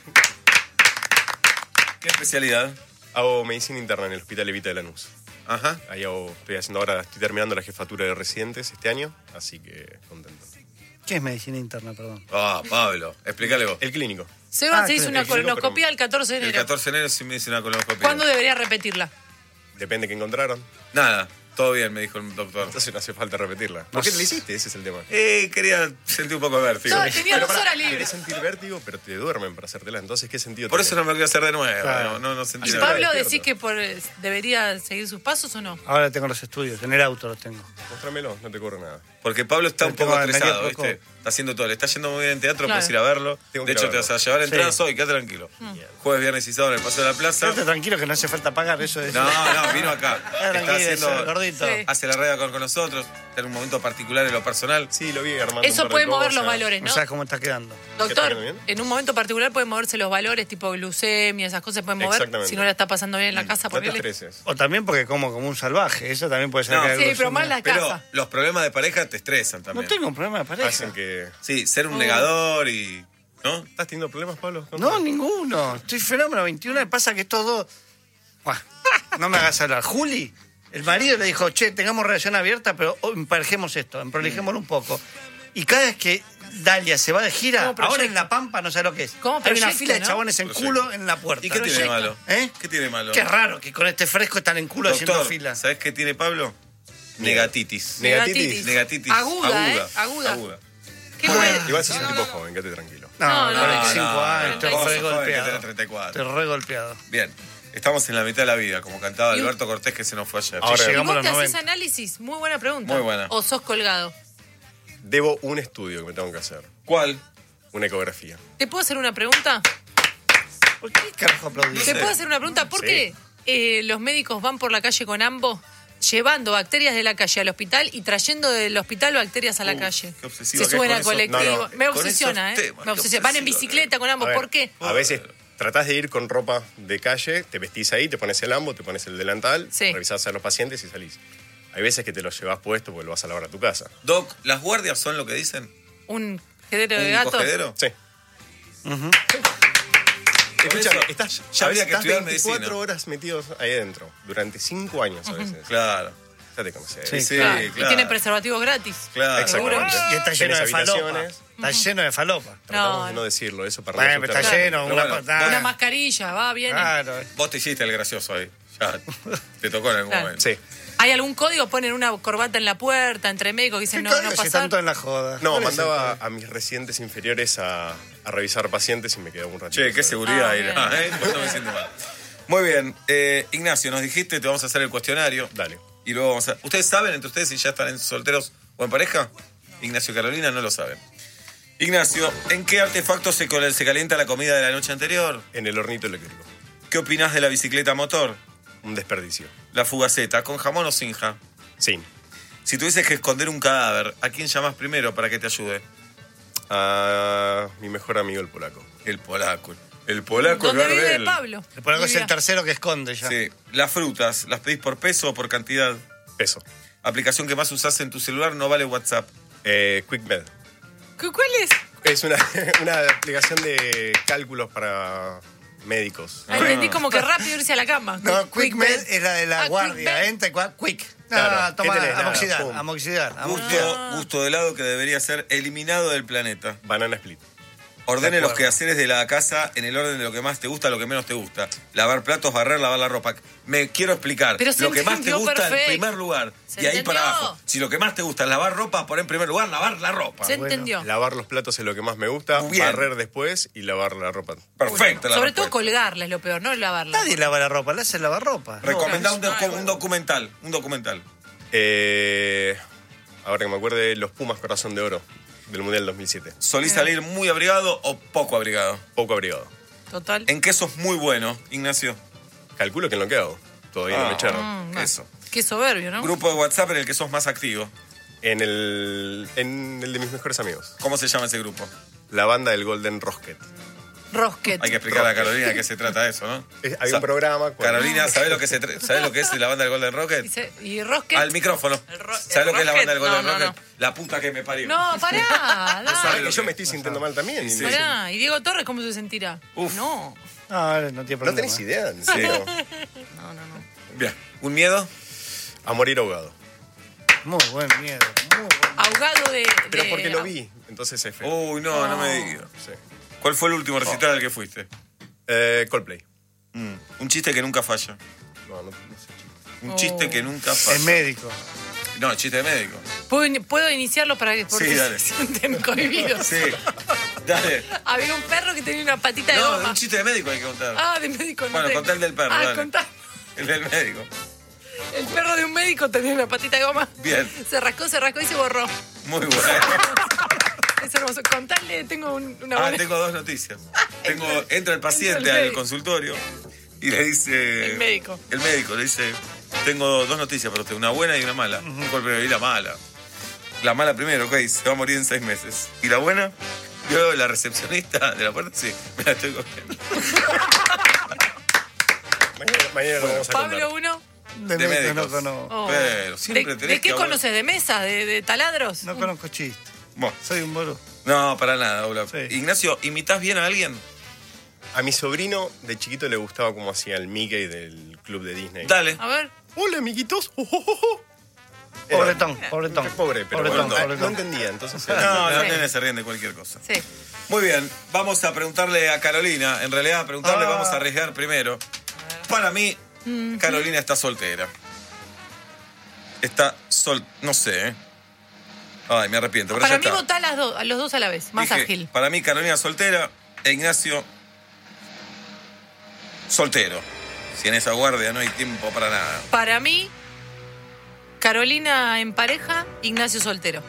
¿Qué especialidad? Hago medicina interna en el Hospital Evita de Lanús. Ajá. Ahí hago, estoy haciendo ahora, estoy terminando la jefatura de residentes este año, así que contento. ¿Qué es medicina interna, perdón? Ah, Pablo. Explícale vos. El clínico. Seba Ah, se hizo claro, una el clínico, colonoscopia el catorce de El enero. catorce de enero sí me hice una colonoscopia. ¿Cuándo debería repetirla? Depende que encontraron. Nada. Todo bien, me dijo el doctor. Entonces no hace falta repetirla. ¿Por No qué sé. te la hiciste? Ese es el tema. Eh, quería sentir un poco de vértigo. No, tenía Pero dos pará, horas libres. Querés sentir vértigo, pero te duermen para hacértela. Entonces, ¿qué sentido Por tiene? eso no me lo quiero hacer de nuevo. Claro. No, no, no sentí Así nada. Pablo, despierto. ¿decís que por, debería seguir sus pasos o no? Ahora tengo los estudios. En el auto los tengo. Móstramelo, no te corre nada. Porque Pablo está un Tengo poco medio estresado, poco. ¿viste? Está haciendo todo. Le está yendo muy bien en teatro, Claro. puedes ir a verlo. Tengo De que hecho, verlo. te vas a llevar entradas Sí. hoy, quédate tranquilo. Jueves, viernes y sábado en el Paseo de la Plaza. Quédate tranquilo que no hace falta pagar eso. Es... No, no, vino acá. Ah, Está tranquilo, haciendo, ese gordito. Sí. hace la radio con, con nosotros. Está en un momento particular en lo personal. Sí, lo vi armando Eso un par puede de mover cosas. los valores, No ¿no? sabes cómo está quedando. ¿Está Doctor, quedando bien? en un momento particular pueden moverse los valores, tipo glucemia, esas cosas se pueden mover. Exactamente. Si no la está pasando bien en la casa, No te ponele. estreses. O también porque como como un salvaje. Eso también puede ser No. que haya Sí, pero glucemia. más la Pero casa. los problemas de pareja te estresan No también. tengo un problema de pareja. Hacen que... Sí, ser Oh. un negador y... ¿No? ¿Estás teniendo problemas, Pablo? No, ninguno. Estoy fenómeno veintiuno. Me pasa que estos dos... Buah, no me hagas hablar. Juli, el marido le dijo, che, tengamos relación abierta, pero emparejemos esto, emprolijémoslo un poco. Y cada vez que Dalia se va de gira, ¿Cómo proyecta? ahora en La Pampa, no sé lo que es. ¿Cómo Hay una proyecta, fila de no? chabones en Proyecta. culo en la puerta. ¿Y qué tiene de malo? ¿Eh? ¿Qué tiene de malo? Qué raro que con este fresco están en culo haciendo Doctor, fila. ¿sabes qué tiene Pablo? Negatitis. Negatitis. Negatitis. Aguda, ¿eh? Aguda. Qué bueno. Igual sos un tipo joven, quédate tranquilo. No, No, no, cuarenta y no, cinco no, años, no, estoy vos sos re joven, que golpeado. tenés treinta y cuatro. Estoy re golpeado. Bien, estamos en la mitad de la vida, como cantaba Y- Alberto Cortés, que se nos fue ayer. Ahora- ¿Y llegamos a vos los te haces noventa. análisis? Muy buena pregunta. Muy buena. ¿O sos colgado? Debo un estudio que me tengo que hacer. ¿Cuál? Una ecografía. ¿Te puedo hacer una pregunta? ¿Por qué carajo aplaudís? ¿Te puedo hacer una pregunta? ¿Por Sí. qué eh, los médicos van por la calle con ambos llevando bacterias de la calle al hospital y trayendo del hospital bacterias a la Uh, calle? qué obsesiva Se que es suben con al eso. colectivo. No, no, Me con obsesiona, esos ¿eh? temas, Me qué obsesiona. Van en obsesiva bicicleta con ambos. A ver, ¿Por qué? A veces tratás de ir con ropa de calle, te vestís ahí, te pones el ambo, te pones el delantal, Sí. revisás a los pacientes y salís. Hay veces que te lo llevas puesto porque lo vas a lavar a tu casa. Doc, ¿las guardias son lo que dicen? ¿Un cogedero de ¿Un gatos? cogedero? Sí. Escúchame, eso estás, ya habría que estás estudiar veinticuatro medicina. horas metidos ahí adentro, durante cinco años a veces. Claro. Ya te conocés. Sí, Sí, Claro. claro. Y tienen preservativos gratis. Claro. Exactamente. Y está lleno Tenés de falopa. habitaciones. Está lleno de falopa. Tratamos No, de no decirlo, eso para Bueno, no pero está asustar. lleno. Pero Una, bueno, patada. Una mascarilla, va, viene. Claro. Vos te hiciste el gracioso ahí. Ya te tocó en algún Claro. momento. Sí. ¿Hay algún código? Ponen una corbata en la puerta entre médicos que dicen ¿Qué no, código no si pasar. tanto en la joda? No, ¿Cuál es el mandaba código? a mis residentes inferiores a, a revisar pacientes y me quedaba un ratito. Che, qué solo. seguridad Ah, era, bien. ¿eh? Pues no me siento mal. Muy bien. Eh, Ignacio, nos dijiste, te vamos a hacer el cuestionario. Dale. Y luego vamos a... ¿Ustedes saben entre ustedes si ya están en solteros o en pareja? Ignacio y Carolina no lo saben. Ignacio, ¿en qué artefacto se, col- se calienta la comida de la noche anterior? En el hornito eléctrico. ¿Qué opinás de la bicicleta motor? Un desperdicio. La fugaceta, ¿con jamón o sin ja? Sin. Si tuvieses que esconder un cadáver, ¿a quién llamás primero para que te ayude? A mi mejor amigo, el polaco. El polaco. El polaco es ¿Dónde vive Gardel. Pablo? El polaco es Vivía. el tercero que esconde ya. Sí. Las frutas, ¿las pedís por peso o por cantidad? Peso. Aplicación que más usás en tu celular no vale WhatsApp. Eh, QuickBed. ¿Cu- ¿Cuál es? Es una, una aplicación de cálculos para médicos. Ah, entendí como que rápido irse a la cama. No, Quick Med es la de la Ah, guardia. Quick Med. Entra y cua- Quick. No, toma, ¿qué tenés? Nada, amoxidar, pum. amoxidar, amoxidar. Gusto, gusto de helado que debería ser eliminado del planeta. Banana split. Ordene De los acuerdo. quehaceres de la casa en el orden de lo que más te gusta, lo que menos te gusta. Lavar platos, barrer, lavar la ropa. Me quiero explicar. Pero se lo que más te entendió gusta en perfecto. primer lugar. Se Y ahí entendió. para abajo. Si lo que más te gusta es lavar ropa, pon en primer lugar lavar la ropa. Se entendió. Lavar los platos es lo que más me gusta, Muy bien. barrer después y lavar la ropa. Perfecto. la Sobre todo respuesta. colgarla es lo peor, no lavarla. Nadie lava la ropa, la hace lavar ropa. Recomendá un, docu- un documental. Un documental. Eh, ahora que me acuerde, los Pumas Corazón de Oro del Mundial dos mil siete. ¿Solís salir muy abrigado o poco abrigado? Poco abrigado. Total. ¿En qué sos muy bueno, Ignacio? Calculo que en lo que hago. Todavía no Ah, me echaron. Mm, Eso. Qué soberbio, ¿no? Grupo de WhatsApp en el que sos más activo. En el, en el de mis mejores amigos. ¿Cómo se llama ese grupo? La banda del Golden Rocket. Rosquet. Hay que explicar a Carolina de qué se trata eso, ¿no? Es- hay Sa- un programa. con- Carolina, ¿sabés lo que se tra- ¿sabés lo que es la banda del Golden Rocket? Dice- ¿Y Rosquet? Al micrófono. ro- ¿Sabés el lo que es la banda del Rocket? Golden No, no, Rocket? La puta que me parió. No, pará. ¿Sabes dale. que yo me estoy sintiendo mal también? Sí. Pará. ¿Y Diego Torres cómo se sentirá? Uf. No. No, no tiene No problema. tenés idea, en Sí. serio. No, no, no. Bien. ¿Un miedo? A morir ahogado. Muy buen miedo, muy buen Ahogado de... Pero de- porque lo vi, entonces es feo. Uy, no, no me digas. Sí. ¿Cuál fue el último recital al que fuiste? Eh, Coldplay. Mm, Un chiste que nunca falla. No, no, no sé. Un Oh. chiste que nunca Es falla. médico. No, chiste de médico. ¿Puedo, in- puedo iniciarlo para que porque Sí, dale. se sienten cohibidos? Sí. Dale. Había un perro que tenía una patita de No, goma. un chiste de médico hay que contar. Ah, de médico no Bueno, tengo. contá el del perro, Ah, dale. contá. El del médico. El perro de un médico tenía una patita de goma. Bien. Se rascó, se rascó y se borró. Muy bueno. Es hermoso. Contale, tengo un- una Ah, buena... tengo dos noticias. Tengo, entra el Entra paciente el al médico. consultorio y le dice. El médico. El médico le dice: tengo dos noticias para usted, una buena y una mala. ¿Cuál primero? Y la mala. La mala primero, ok, se va a morir en seis meses. ¿Y la buena? Yo, la recepcionista de la puerta, sí, me la estoy cogiendo. Mañana, mañana lo vamos a contar. Pablo uno. De, De médico no médicos. conozco. Oh. Pero siempre ¿De, tenés de qué que hablar- conoces? ¿De mesa? ¿De, de taladros? No conozco chistes. Bueno, Soy un boludo. no, para nada, Ola. Sí. Ignacio, ¿imitás bien a alguien? A mi sobrino de chiquito le gustaba cómo hacía el Mickey del club de Disney. Dale. A ver. Hola, amiguitos. Oh, oh, oh, oh. Era- Pobretón, pobretón. Pobre, pero Pobretón, bueno, pobretón. no entendía, entonces... No, los Sí. nenes se ríen de cualquier cosa. Sí. Muy bien, vamos a preguntarle a Carolina. En realidad, a preguntarle Ah. vamos a arriesgar primero. Para mí, Carolina está soltera. Está sol... No sé, ¿eh? Ay, me arrepiento, pero Para ya mí está. votá a, las dos, a los dos a la vez. Más Dije, ágil. Para mí, Carolina soltera e Ignacio soltero. Si en esa guardia no hay tiempo para nada. Para mí, Carolina en pareja, Ignacio soltero.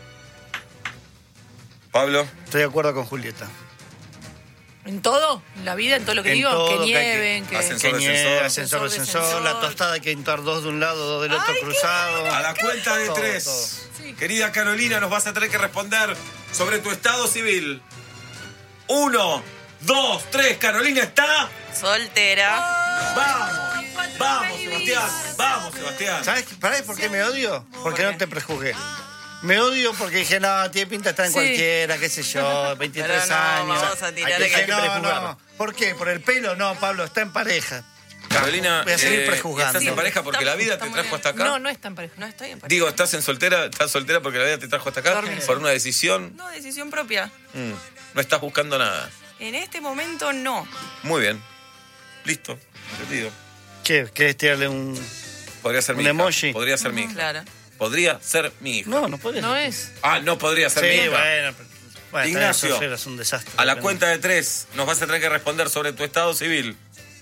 Pablo, Estoy de acuerdo con Julieta. ¿En todo? ¿En la vida? ¿En todo lo que En digo? todo que que hay que- nieve, que... Ascensor. Que nieve, descensor. ascensor, Ascensor, descensor, la descensor. tostada hay que entrar dos de un lado, dos del otro cruzado. a la cuenta de Todo, tres. todo. Sí. Querida Carolina, nos vas a tener que responder sobre tu estado civil. Uno, dos, tres. Carolina está... Soltera. ¡Vamos! ¡Vamos, Sebastián! ¡Vamos, Sebastián! ¿Sabes ¿Sabes por qué me odio? Porque no te prejuzgué. Me odio porque dije, no, tiene pinta de estar en Sí. cualquiera, qué sé yo, veintitrés Pero no, años. vamos a tirar Hay que- el- hay que hay que no, prejuzgar. no. ¿Por qué? ¿Por el pelo? No, Pablo, está en pareja. Carolina, Voy a seguir eh, prejuzgando. ¿estás en pareja porque la vida te Está muy trajo bien. hasta acá? No, no está en pareja. No estoy en pareja. Digo, ¿estás en soltera? ¿Estás soltera porque la vida te trajo hasta acá? Dormir. ¿Por una decisión? No, decisión propia. Mm, no estás buscando nada. En este momento no. Muy bien. Listo. Entendido. ¿Qué? ¿Querés tirarle un...? Podría ser mi ¿Un hija. emoji? Podría ser mi hija. Claro. Podría ser mi hija. No, no puedes. No es. Ah, no podría ser mi Sí, hija. bueno. pero- bueno, Ignacio, Ignacio. Eras un desastre. A la cuenta de tres nos vas a tener que responder sobre tu estado civil.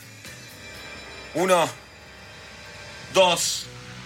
Uno, dos,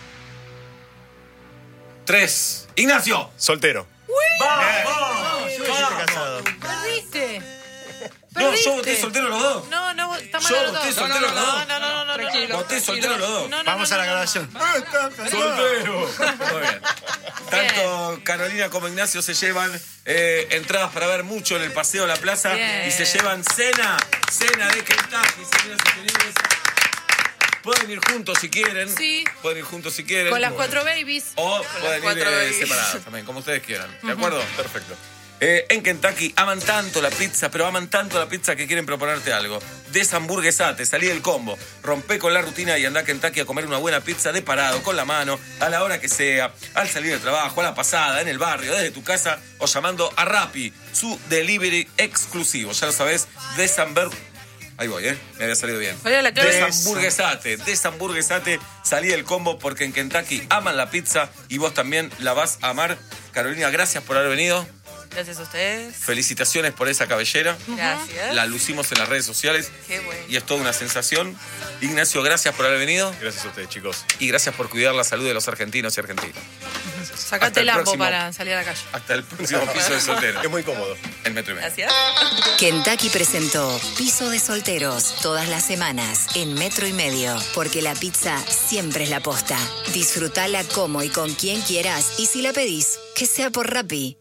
tres. ¡Ignacio! Soltero. ¡Vamos! Yo hubiese casado. Perdiste. No, yo Perdiste. voté soltero los dos. No, no, está mal Yo a los voté dos. soltero los dos. No, no, no, no, no, no. Voté soltero los dos. No, no, Vamos no, a la no, no. grabación. ¡Soltero! Muy bien. Tanto Carolina como Ignacio se llevan eh, entradas para ver mucho en el Paseo de la Plaza Bien. y se llevan cena, cena de Kentucky, señoras y señores. Pueden ir juntos si quieren. Sí. Pueden ir juntos si quieren. Con las cuatro babies. O pueden ir cuatro eh, babies. separadas también, como ustedes quieran. ¿De acuerdo? Perfecto. Eh, en Kentucky aman tanto la pizza, pero aman tanto la pizza que quieren proponerte algo. Deshamburguesate, salí del combo, rompé con la rutina y andá a Kentucky a comer una buena pizza de parado, con la mano, a la hora que sea, al salir del trabajo, a la pasada, en el barrio, desde tu casa o llamando a Rappi, su delivery exclusivo. Ya lo sabés, Deshamburguesate. Ahí voy, ¿eh? Me había salido bien. ¿Cuál era la clave? Deshamburguesate, deshamburguesate, salí del combo porque en Kentucky aman la pizza y vos también la vas a amar. Carolina, gracias por haber venido. Gracias a ustedes. Felicitaciones por esa cabellera. Gracias. La lucimos en las redes sociales. Qué bueno. Y es toda una sensación. Ignacio, gracias por haber venido. Gracias a ustedes, chicos. Y gracias por cuidar la salud de los argentinos y argentinas. Sacate el lampo para salir a la calle. Hasta el próximo Piso de Solteros. Es muy cómodo. El Metro y Medio. Gracias. Kentucky presentó Piso de Solteros todas las semanas en Metro y Medio, porque la pizza siempre es la posta. Disfrutala como y con quien quieras, y si la pedís, que sea por Rappi.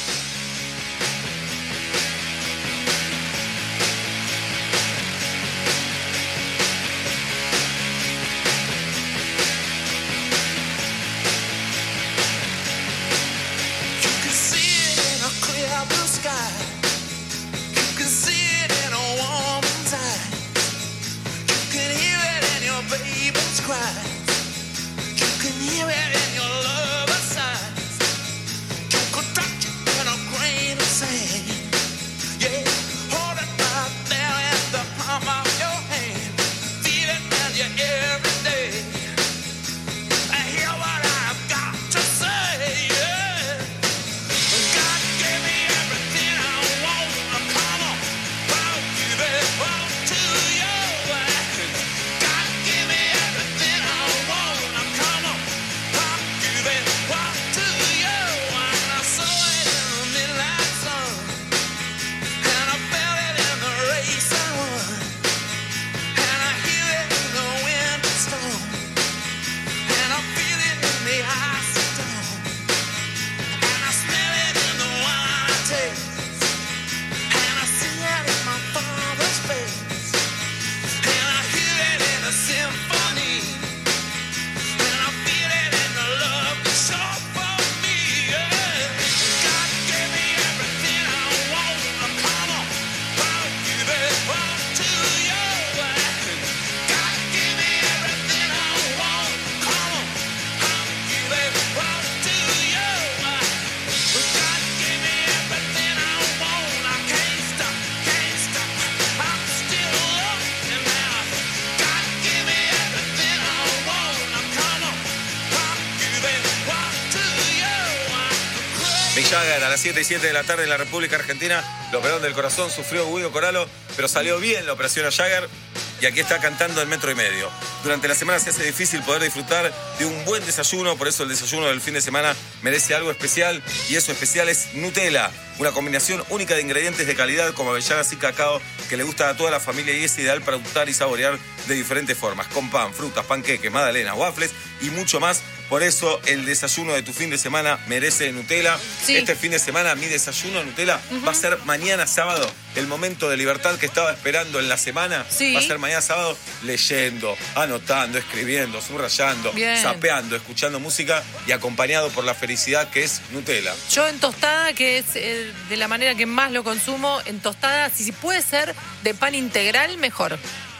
A las siete y siete de la tarde en la República Argentina, lo operaron del corazón, sufrió Guido Coralo, pero salió bien la operación a Jagger y aquí está cantando el Metro y Medio. Durante la semana se hace difícil poder disfrutar de un buen desayuno, por eso el desayuno del fin de semana merece algo especial y eso especial es Nutella, una combinación única de ingredientes de calidad como avellanas y cacao que le gusta a toda la familia y es ideal para untar y saborear de diferentes formas, con pan, frutas, panqueques, magdalenas, waffles y mucho más. Por eso el desayuno de tu fin de semana merece Nutella. Sí. Este fin de semana mi desayuno Nutella uh-huh. va a ser mañana sábado, el momento de libertad que estaba esperando en la semana. Sí. Va a ser mañana sábado leyendo, anotando, escribiendo, subrayando, Bien. zapeando, escuchando música y acompañado por la felicidad que es Nutella. Yo en tostada, que es eh, de la manera que más lo consumo, en tostada, si, si puede ser de pan integral, mejor.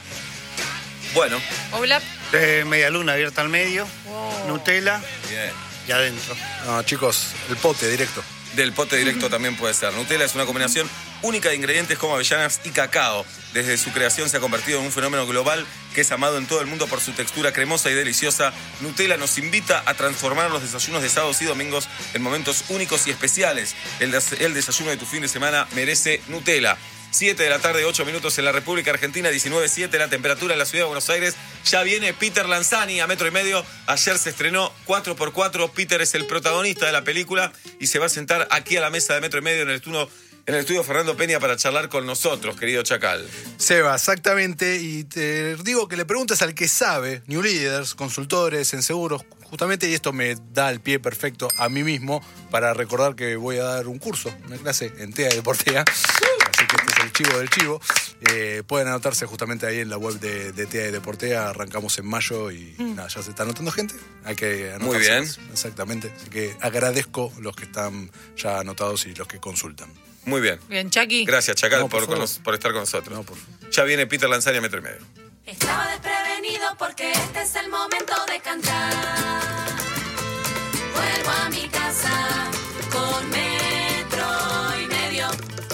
Bueno. Hola. De media luna abierta al medio, wow. Nutella Bien. y adentro. No, chicos, el pote directo. Del pote directo también puede ser. Nutella es una combinación única de ingredientes como avellanas y cacao. Desde su creación se ha convertido en un fenómeno global que es amado en todo el mundo por su textura cremosa y deliciosa. Nutella nos invita a transformar los desayunos de sábados y domingos en momentos únicos y especiales. El, des- el desayuno de tu fin de semana merece Nutella. siete de la tarde, ocho minutos en la República Argentina, diecinueve siete la temperatura en la ciudad de Buenos Aires. Ya viene Peter Lanzani a Metro y Medio. Ayer se estrenó cuatro por cuatro. Peter es el protagonista de la película y se va a sentar aquí a la mesa de Metro y Medio en el estudio, en el estudio Fernando Peña para charlar con nosotros, querido Chacal. Seba, exactamente. Y te digo que le preguntas al que sabe, New Leaders, consultores en seguros, justamente, y esto me da el pie perfecto a mí mismo para recordar que voy a dar un curso, una clase en T E A y Deportea. Así que este es el el chivo del chivo. Eh, pueden anotarse justamente ahí en la web de, de T E A y Deportea. Arrancamos en mayo y mm. nada, ya se está anotando gente. Hay que anotarse. Muy bien. Más, exactamente. Así que agradezco los que están ya anotados y los que consultan. Muy bien. Bien, Chucky. Gracias, Chacal, No, por por, con favor. los- por estar con nosotros. No, por Ya viene Peter Lanzani a Metro y Medio. Estaba desprevenido porque este es el momento de cantar. Vuelvo a mi casa con Metro y Medio.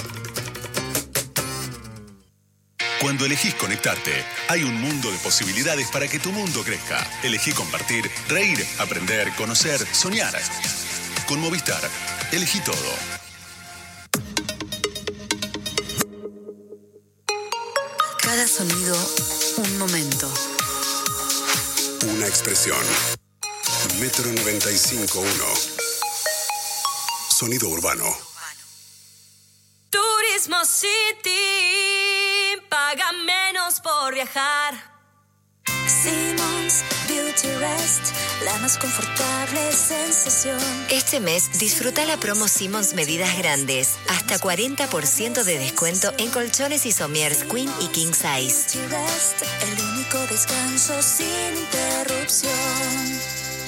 Cuando elegís conectarte, hay un mundo de posibilidades para que tu mundo crezca. Elegí compartir, reír, aprender, conocer, soñar. Con Movistar, elegí todo. Cada sonido, un momento. Una expresión. Metro noventa y cinco punto uno. Sonido urbano. Turismo City, paga menos por viajar. Simmons Beauty Rest, la más confortable sensación. Este mes disfruta la promo Simmons Medidas Grandes. Hasta cuarenta por ciento de descuento en colchones y sommiers Queen y King Size. Beauty Rest, el único descanso sin interrupción.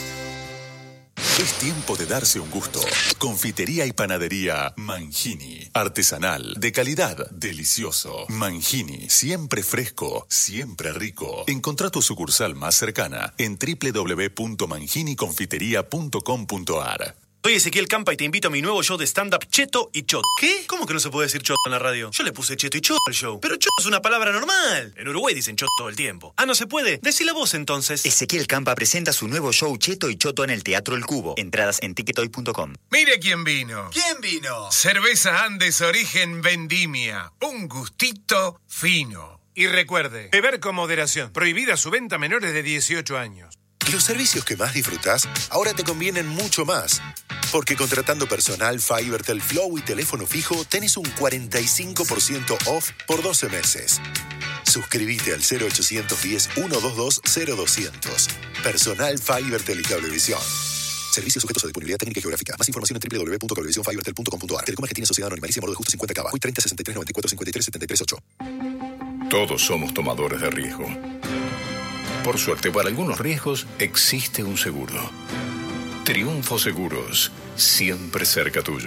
Es tiempo de darse un gusto. Confitería y panadería Mangini. Artesanal, de calidad, delicioso. Mangini, siempre fresco, siempre rico. Encontrá tu sucursal más cercana en doble u doble u doble u punto mangini confitería punto com punto a r. Soy Ezequiel Campa y te invito a mi nuevo show de stand-up Cheto y Chot. ¿Qué? ¿Cómo que no se puede decir Chot en la radio? Yo le puse Cheto y Chot al show. Pero Chot es una palabra normal. En Uruguay dicen Chot todo el tiempo. Ah, ¿no se puede? Decí la voz entonces. Ezequiel Campa presenta su nuevo show Cheto y Choto en el Teatro El Cubo. Entradas en ticketoy punto com. Mire quién vino. ¿Quién vino? Cerveza Andes Origen Vendimia. Un gustito fino. Y recuerde, beber con moderación. Prohibida su venta a menores de dieciocho años. Los servicios que más disfrutás ahora te convienen mucho más. Porque contratando personal, Fivertel, Flow y teléfono fijo, tenés un cuarenta y cinco por ciento off por doce meses. Suscríbete al cero ochocientos diez, ciento veintidós, cero doscientos. Personal, Fivertel y Cablevisión. Servicios sujetos a disponibilidad técnica y geográfica. Más información en doble u doble u doble u punto cablevisión fivertel punto com punto a r. Telecom Argentina Sociedad Anónima. Moro de Justo cincuenta Cava. Hoy treinta sesenta y tres noventa y cuatro cincuenta y tres setenta y tres ocho. Todos somos tomadores de riesgo. Por suerte, para algunos riesgos existe un seguro. Triunfo Seguros, siempre cerca tuyo.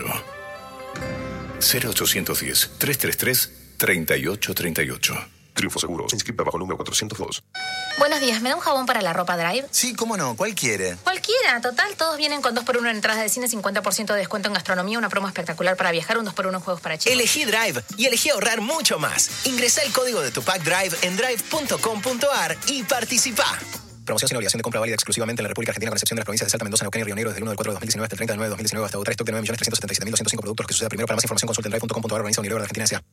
cero ochocientos diez, trescientos treinta y tres, treinta y ocho treinta y ocho. Triunfo Seguros, inscrita bajo número cuatrocientos dos. Buenos días, ¿me da un jabón para la ropa Drive? Sí, cómo no, ¿cuál quiere? Cualquiera, total, todos vienen con dos por uno en entradas de cine, cincuenta por ciento de descuento en gastronomía, una promo espectacular para viajar, un dos por uno en juegos para chicos. Elegí Drive y elegí ahorrar mucho más. Ingresá el código de tu pack Drive en drive punto com punto a r y participá. Promoción sin obligación de compra válida exclusivamente en la República Argentina con excepción de las provincias de Salta, Mendoza, Neuquén y Río Negro desde el uno del cuatro de dos mil diecinueve hasta el treinta del nueve de dos mil diecinueve hasta agotar stock de nueve millones trescientos setenta y siete mil doscientos cinco productos que suceda primero. Para más información consulte en drive punto com punto a r. Organiza Unilever de Argentina S A.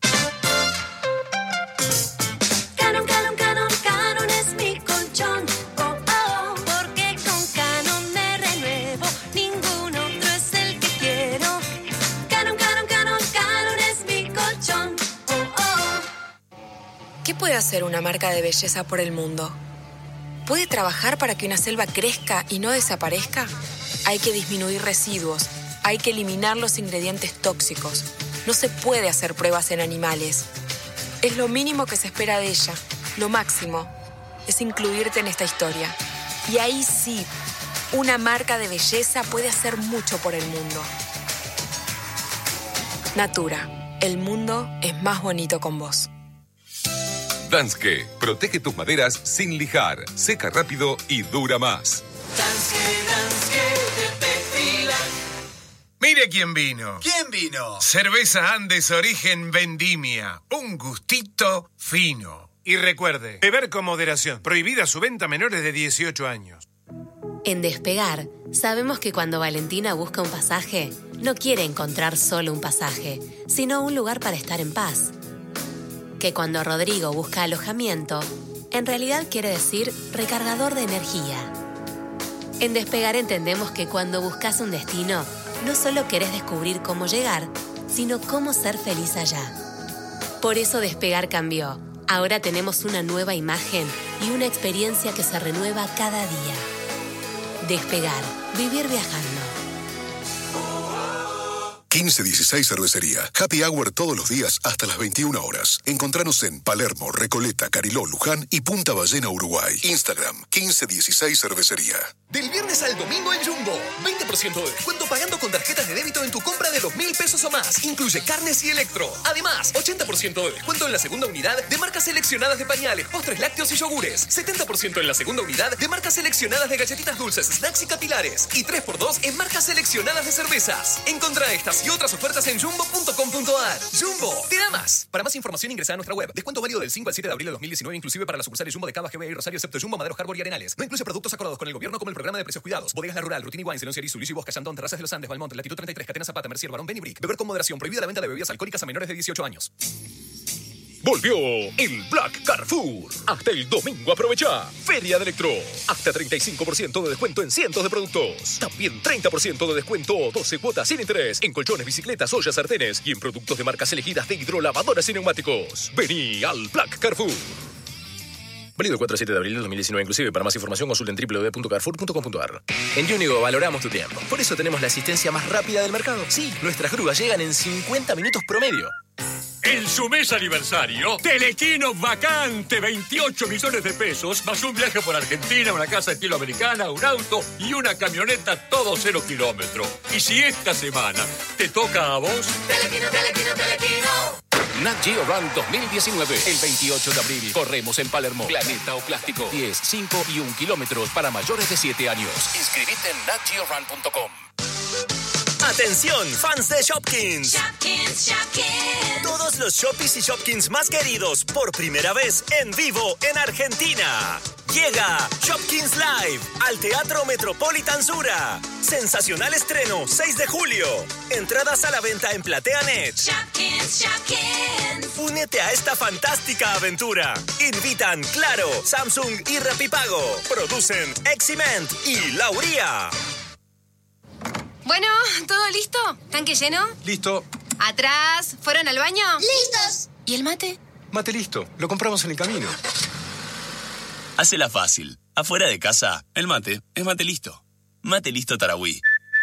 Canon, Canon, Canon, Canon es mi colchón. Oh, oh, porque con Canon me renuevo. Ningún otro es el que quiero. Canon, Canon, Canon, Canon es mi colchón. Oh, oh. ¿Qué puede hacer una marca de belleza por el mundo? ¿Puede trabajar para que una selva crezca y no desaparezca? Hay que disminuir residuos, hay que eliminar los ingredientes tóxicos. No se puede hacer pruebas en animales. Es lo mínimo que se espera de ella. Lo máximo es incluirte en esta historia. Y ahí sí, una marca de belleza puede hacer mucho por el mundo. Natura, el mundo es más bonito con vos. Danske, protege tus maderas sin lijar, seca rápido y dura más. Mire quién vino. ¿Quién vino? Cerveza Andes Origen Vendimia. Un gustito fino. Y recuerde, beber con moderación. Prohibida su venta a menores de dieciocho años. En Despegar, sabemos que cuando Valentina busca un pasaje, no quiere encontrar solo un pasaje, sino un lugar para estar en paz. Que cuando Rodrigo busca alojamiento, en realidad quiere decir recargador de energía. En Despegar entendemos que cuando buscas un destino, no solo querés descubrir cómo llegar, sino cómo ser feliz allá. Por eso Despegar cambió. Ahora tenemos una nueva imagen y una experiencia que se renueva cada día. Despegar, vivir viajando. quince dieciséis Cervecería. Happy Hour todos los días hasta las veintiuna horas. Encontranos en Palermo, Recoleta, Cariló, Luján y Punta Ballena, Uruguay. Instagram, quince dieciséis Cervecería. Del viernes al domingo en Jumbo. veinte por ciento de descuento pagando con tarjetas de débito en tu compra de dos mil pesos o más. Incluye carnes y electro. Además, ochenta por ciento de descuento en la segunda unidad de marcas seleccionadas de pañales, postres lácteos y yogures. setenta por ciento en la segunda unidad de marcas seleccionadas de galletitas dulces, snacks y capilares. Y tres por dos en marcas seleccionadas de cervezas. Encontrá estas y otras ofertas en jumbo punto com punto a r. Jumbo, te da más. Para más información ingresa a nuestra web. Descuento válido del cinco al siete de abril de dos mil diecinueve, inclusive para las sucursales Jumbo de Cava, G B y Rosario, excepto Jumbo, Madero, Harbor y Arenales. No incluye productos acordados con el gobierno como el programa de precios cuidados. Bodegas La Rural, Rutini Wines, Celon Cerizú, Luis y Bosca, Yandón, Terrazas de los Andes, Valmont, Latitud treinta y tres, Catena Zapata, Mercier, Barón, Benibrick. Beber con moderación. Prohibida la venta de bebidas alcohólicas a menores de dieciocho años. Volvió el Black Carrefour. Hasta el domingo aprovecha. Feria de Electro. Hasta treinta y cinco por ciento de descuento en cientos de productos. También treinta por ciento de descuento, doce cuotas sin interés en colchones, bicicletas, ollas, sartenes y en productos de marcas elegidas de hidrolavadoras y neumáticos. Vení al Black Carrefour. Válido el cuatro al siete de abril de dos mil diecinueve, inclusive. Para más información consulten doble u doble u doble u punto carrefour punto com punto a r. En Unigo valoramos tu tiempo. Por eso tenemos la asistencia más rápida del mercado. Sí, nuestras grúas llegan en cincuenta minutos promedio. En su mes aniversario, Telequino vacante, veintiocho millones de pesos, más un viaje por Argentina, una casa estilo americana, un auto y una camioneta todo cero kilómetros. Y si esta semana te toca a vos... Telequino, Telequino, Telequino. Nat Geo Run dos mil diecinueve. El veintiocho de abril. Corremos en Palermo. Planeta o Plástico. diez, cinco y un kilómetros para mayores de siete años. Inscribite en nat geo run punto com. ¡Atención, fans de Shopkins! Shopkins, Shopkins. Todos los Shoppies y Shopkins más queridos por primera vez en vivo en Argentina. Llega Shopkins Live al Teatro Metropolitan Sura. Sensacional estreno, seis de julio. Entradas a la venta en PlateaNet. Shopkins, Shopkins. Únete a esta fantástica aventura. Invitan Claro, Samsung y Rapipago. Producen Eximent y Lauría. Bueno, ¿todo listo? ¿Tanque lleno? Listo. ¿Atrás? ¿Fueron al baño? ¡Listos! ¿Y el mate? Mate listo. Lo compramos en el camino. Hacela fácil. Afuera de casa, el mate es mate listo. Mate listo Tarahui.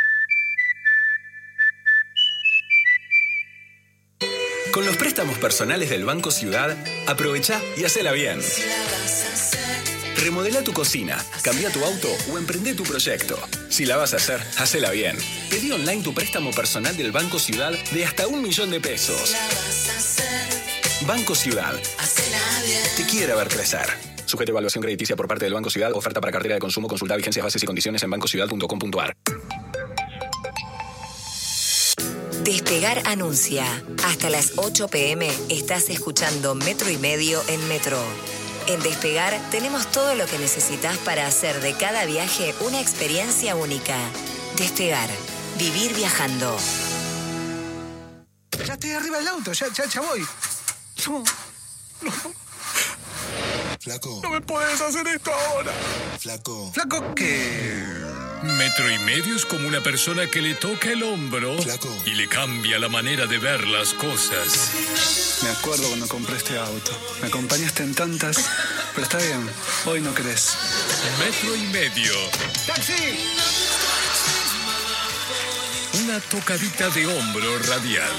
Con los préstamos personales del Banco Ciudad, aprovecha y hacela bien. Remodela tu cocina, cambia tu auto o emprende tu proyecto. Si la vas a hacer, hacela bien. Pedí online tu préstamo personal del Banco Ciudad de hasta un millón de pesos. Banco Ciudad. Te quiere ver crecer. Sujeto a evaluación crediticia por parte del Banco Ciudad. Oferta para cartera de consumo. Consulta vigencias, bases y condiciones en banco ciudad punto com punto a r. Despegar anuncia. Hasta las ocho pm estás escuchando Metro y Medio en Metro. En Despegar tenemos todo lo que necesitas para hacer de cada viaje una experiencia única. Despegar. Vivir viajando. Ya estoy arriba del auto, ya, ya, ya voy. No, no. Flaco. No me puedes hacer esto ahora. Flaco. ¿Flaco qué? Metro y Medio es como una persona que le toca el hombro y le cambia la manera de ver las cosas. Me acuerdo cuando compré este auto. Me acompañaste en tantas, pero está bien. Hoy no querés. Metro y Medio. ¡Taxi! Una tocadita de hombro radial.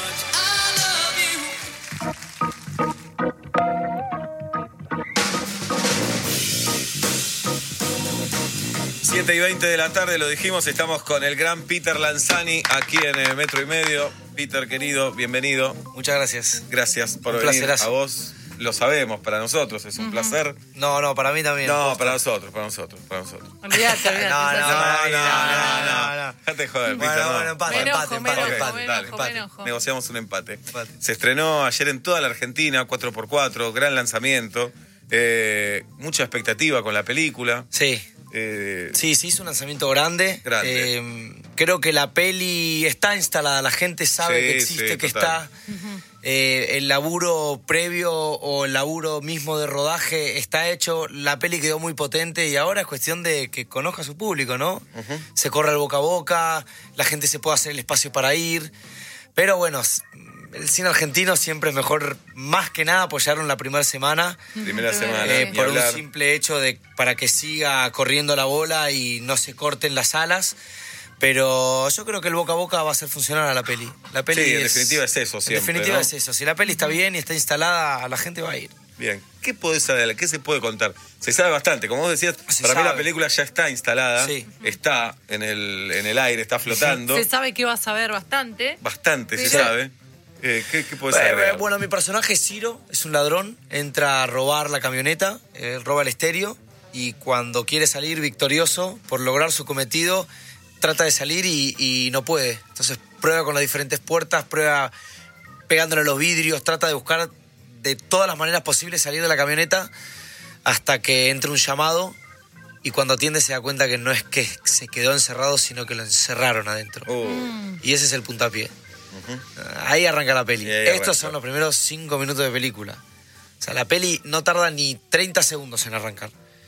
siete y veinte de la tarde, lo dijimos, estamos con el gran Peter Lanzani aquí en el Metro y Medio. Peter, querido, bienvenido. Muchas gracias. Gracias por Un venir. placerazo. A vos lo sabemos, para nosotros es un uh-huh. placer. No, no, para mí también. No, para nosotros, para nosotros, para nosotros. Olvídate, olvídate. No, no, no, no, no, no. Déjate joder, Peter. Bueno, no. bueno, empate, me enojo, empate, me empate, enojo, empate, me dale, enojo, empate. me enojo. Negociamos un empate. Empate. Se estrenó ayer en toda la Argentina, cuatro por cuatro, gran lanzamiento. Eh, mucha expectativa con la película. Sí. Eh, sí, se hizo un lanzamiento grande. grande. Eh, creo que la peli está instalada, la gente sabe sí, que existe, sí, que total. está. Uh-huh. Eh, el laburo previo o el laburo mismo de rodaje está hecho, la peli quedó muy potente y ahora es cuestión de que conozca a su público, ¿no? Uh-huh. Se corra el boca a boca, la gente se pueda hacer el espacio para ir. Pero bueno, el cine argentino siempre es mejor, más que nada apoyarlo en la primera semana. Primera semana. Eh, por un simple hecho de para que siga corriendo la bola y no se corten las alas. Pero yo creo que el boca a boca va a hacer funcionar a la peli. La peli Sí, en es- definitiva es eso siempre, En definitiva ¿no? es eso. Si la peli está bien y está instalada, la gente va a ir. Bien, ¿qué podés saber? ¿Qué se puede contar? Se sabe bastante, como vos decías, Se para mí sabe. la película ya está instalada, Sí. está en el, en el aire, está flotando, Se sabe que vas a ver bastante. bastante se Sí. sabe. Eh, ¿Qué, qué podés Eh, saber? eh, bueno, mi personaje es Ciro, es un ladrón, entra a robar la camioneta, eh, roba el estéreo y cuando quiere salir victorioso por lograr su cometido, trata de salir y, y no puede. Entonces prueba con las diferentes puertas, prueba pegándole a los vidrios, trata de buscar de todas las maneras posibles salir de la camioneta hasta que entra un llamado y cuando atiende se da cuenta que no es que se quedó encerrado, sino que lo encerraron adentro. Oh. Y ese es el puntapié. Ahí arranca la peli. ahí Estos arranca. son los primeros cinco minutos de película. O sea, la peli no tarda ni treinta segundos en arrancar.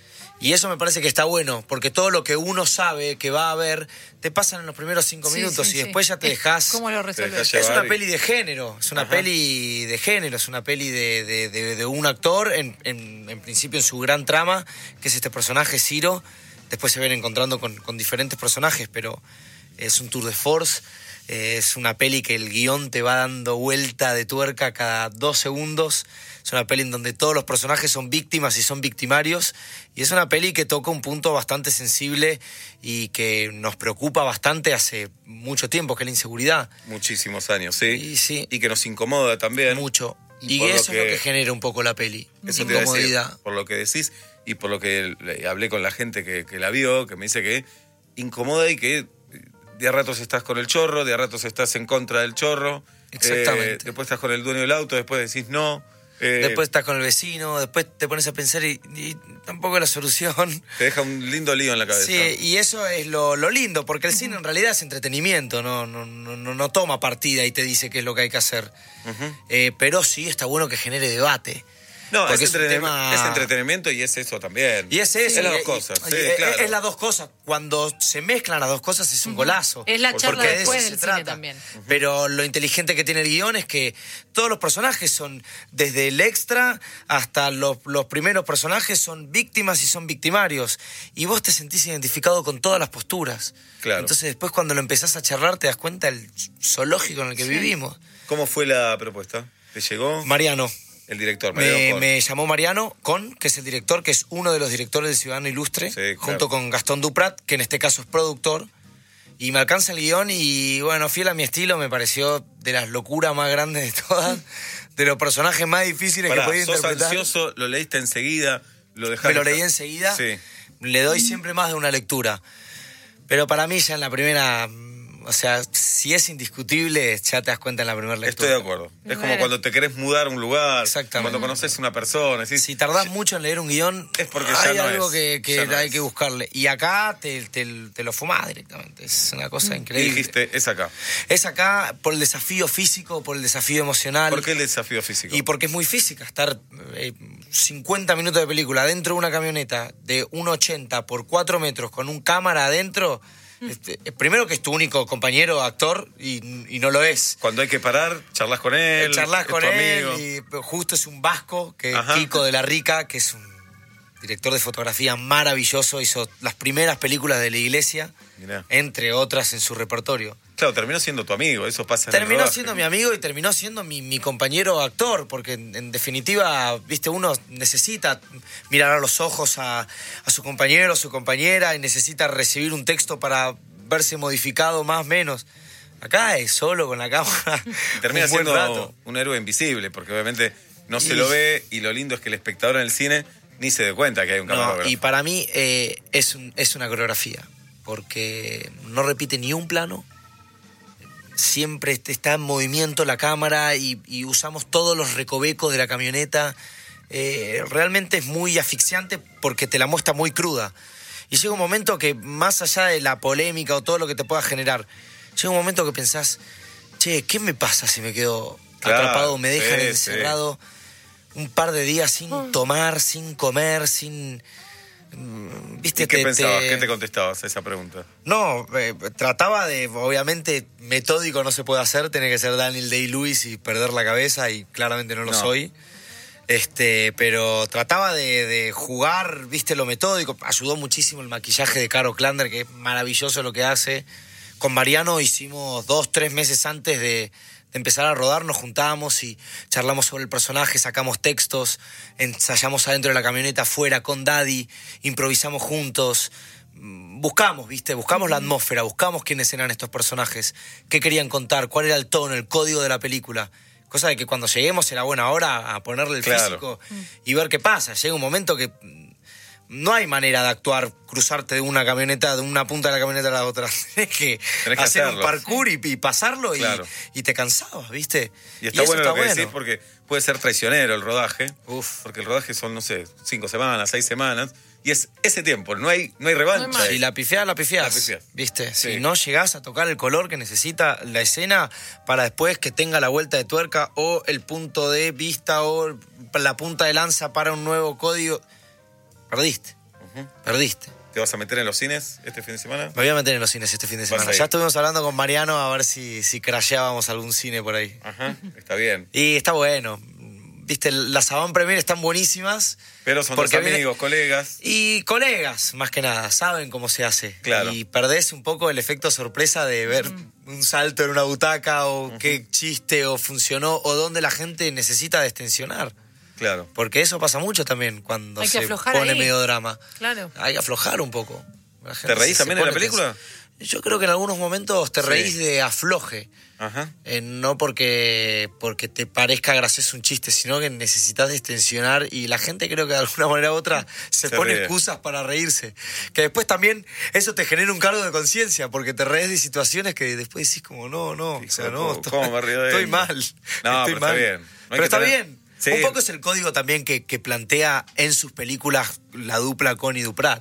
Y eso me parece que está bueno, porque todo lo que uno sabe que va a ver, te pasan en los primeros cinco Sí, minutos sí, y sí. después ya te Es dejas. cómo lo Te resuelves. dejás Es llevar una y- peli de género, es una Ajá. peli de género, es una peli de, de- de- de un actor, en, en- en principio en su gran trama, que es este personaje Ciro. Después se ven encontrando con, con diferentes personajes, pero es un tour de force. Eh, Es una peli que el guión te va dando vuelta de tuerca cada dos segundos. Es una peli en donde todos los personajes son víctimas y son victimarios. Y es una peli que toca un punto bastante sensible y que nos preocupa bastante hace mucho tiempo, que es la inseguridad. Muchísimos años, ¿sí? Y, sí. Y que nos incomoda también. Mucho. Y, por lo eso es lo que- que genera un poco la peli. Eso te iba a decir, Incomodidad. por lo que decís y por lo que le- hablé con la gente que, que la vio, que me dice que incomoda y que de a ratos estás con el chorro, de a ratos estás en contra del chorro. Exactamente. eh, después estás con el dueño del auto, después decís no. eh, Después estás con el vecino, después te pones a pensar y, y tampoco es la solución. Te deja un lindo lío en la cabeza. Sí, y eso es lo, lo lindo, porque el cine en realidad es entretenimiento, no, no, no, no- no toma partida y te dice qué es lo que hay que hacer. Ujú. Eh, pero sí está bueno que genere debate. No, es, Porque es un entreten- tema- es entretenimiento y es eso también. Y es eso. Es las y- dos cosas, y- sí, y- claro. Es las dos cosas. Cuando se mezclan las dos cosas es un golazo. Es la Porque charla de eso después se del trata. cine también. Pero lo inteligente que tiene el guión es que todos los personajes son, desde el extra hasta los, los primeros personajes, son víctimas y son victimarios. Y vos te sentís identificado con todas las posturas. Claro. Entonces después cuando lo empezás a charlar te das cuenta del zoológico en el que Sí. vivimos. ¿Cómo fue la propuesta? ¿Te llegó? Mariano. El director, Mariano Me, Con. me llamó Mariano Con, que es el director, que es uno de los directores de Ciudadano Ilustre, Sí, claro. junto con Gastón Duprat, que en este caso es productor. Y me alcanza el guión y, bueno, fiel a mi estilo, me pareció de las locuras más grandes de todas, de los personajes más difíciles Pará, que podía sos interpretar. ansioso, lo leíste enseguida, lo dejaste. Me lo leí enseguida, Sí. le doy siempre más de una lectura. Pero para mí ya en la primera, o sea, si es indiscutible, ya te das cuenta en la primera lectura. Estoy de acuerdo. Es como cuando te querés mudar a un lugar, Exactamente. cuando conoces a una persona. decís, Si tardás mucho en leer un guión, es porque ya hay no algo es, que, que ya no hay es. que buscarle. Y acá te, te, te lo fumás directamente. Es una cosa Y increíble. dijiste, es acá. Es acá por el desafío físico, por el desafío emocional. ¿Por qué el desafío físico? Y porque es muy física. Estar eh, cincuenta minutos de película dentro de una camioneta de uno ochenta por cuatro metros con un cámara adentro. Este, eh, primero que es tu único compañero actor y, y no lo es. Cuando hay que parar, charlas con él. Charlas es con tu él amigo. y pero justo es un vasco, que es Ajá. Kiko de la Rica, que es un director de fotografía maravilloso, hizo las primeras películas de la iglesia, Mirá. entre otras en su repertorio. Claro, terminó siendo tu amigo, eso pasa en el Terminó rodaje. siendo mi amigo y terminó siendo mi, mi compañero actor, porque en, en definitiva, viste, uno necesita mirar a los ojos a, a su compañero, a su compañera, y necesita recibir un texto para verse modificado más o menos. Acá es solo con la cámara. Y termina un buen siendo rato. un héroe invisible, porque obviamente no se Y- lo ve y lo lindo es que el espectador en el cine ni se dé cuenta que hay un No, camarógrafo. y para mí eh, es, un- es una coreografía, porque no repite ni un plano, siempre est- está en movimiento la cámara y, y usamos todos los recovecos de la camioneta. Eh, realmente es muy asfixiante porque te la muestra muy cruda. Y llega un momento que, más allá de la polémica o todo lo que te pueda generar, llega un momento que pensás, che, ¿qué me pasa si me quedo Claro, atrapado, me dejan sí, encerrado un par de días sin tomar, sin comer, sin... mm, ¿Viste? ¿Y qué te- pensabas? te- ¿Qué te contestabas a esa pregunta? No, eh, trataba de, obviamente, metódico no se puede hacer, tiene que ser Daniel Day-Lewis y perder la cabeza, y claramente no lo No. soy. Este, pero trataba de, de jugar, viste, lo metódico. Ayudó muchísimo el maquillaje de Caro Klander, que es maravilloso lo que hace. con Mariano hicimos dos, tres meses antes de, de empezar a rodar, nos juntábamos y charlamos sobre el personaje, sacamos textos, ensayamos adentro de la camioneta afuera con Daddy, improvisamos juntos, buscamos, ¿viste? Buscamos la atmósfera, buscamos quiénes eran estos personajes, qué querían contar, cuál era el tono, el código de la película. Cosa de que cuando lleguemos era buena hora a ponerle el Claro. físico y ver qué pasa. Llega un momento que no hay manera de actuar, cruzarte de una camioneta, de una punta de la camioneta a la otra. Tienes que, Tenés que hacer hacerlo. un parkour y, y pasarlo y- Claro. y, te cansabas, ¿viste? Y está eso bueno está lo que bueno. decís porque puede ser traicionero el rodaje. Uf. Porque el rodaje son, no sé, cinco semanas, seis semanas. Y es ese tiempo, no hay, no hay revancha. Si la pifiás, la pifiás. La pifiás. ¿Viste? Sí. Si no llegás a tocar el color que necesita la escena para después que tenga la vuelta de tuerca o el punto de vista o la punta de lanza para un nuevo código, perdiste. Ujú. Perdiste. ¿Te vas a meter en los cines este fin de semana? Me voy a meter en los cines este fin de Vas semana. a ir. Ya estuvimos hablando con Mariano a ver si, si crasheábamos algún cine por ahí. Ajá, está bien. Y está bueno. Viste, las Avant Premier están buenísimas. Pero son Porque tus viene- amigos, colegas. Y colegas, más que nada, saben cómo se hace. Claro. Y perdés un poco el efecto sorpresa de ver un salto en una butaca o qué chiste o funcionó o dónde la gente necesita destensionar. Claro. Porque eso pasa mucho también cuando Hay que se aflojar pone ahí. medio drama. Claro. Hay que aflojar un poco. La gente ¿Te reís se también en la pone película? tensa. Yo creo que en algunos momentos te Sí. reís de afloje. Ajá. Eh, no porque, porque te parezca gracioso un chiste, sino que necesitas distensionar y la gente creo que de alguna manera u otra se, Se pone ríe. excusas para reírse. Que después también eso te genera un cargo de conciencia porque te reís de situaciones que después decís como no, no, o sea, no, ¿Cómo- cómo me río de estoy él? mal. No, estoy pero está mal. bien. No hay pero que está tener- bien. Sí. Un poco es el código también que, que plantea en sus películas la dupla Connie Duprat.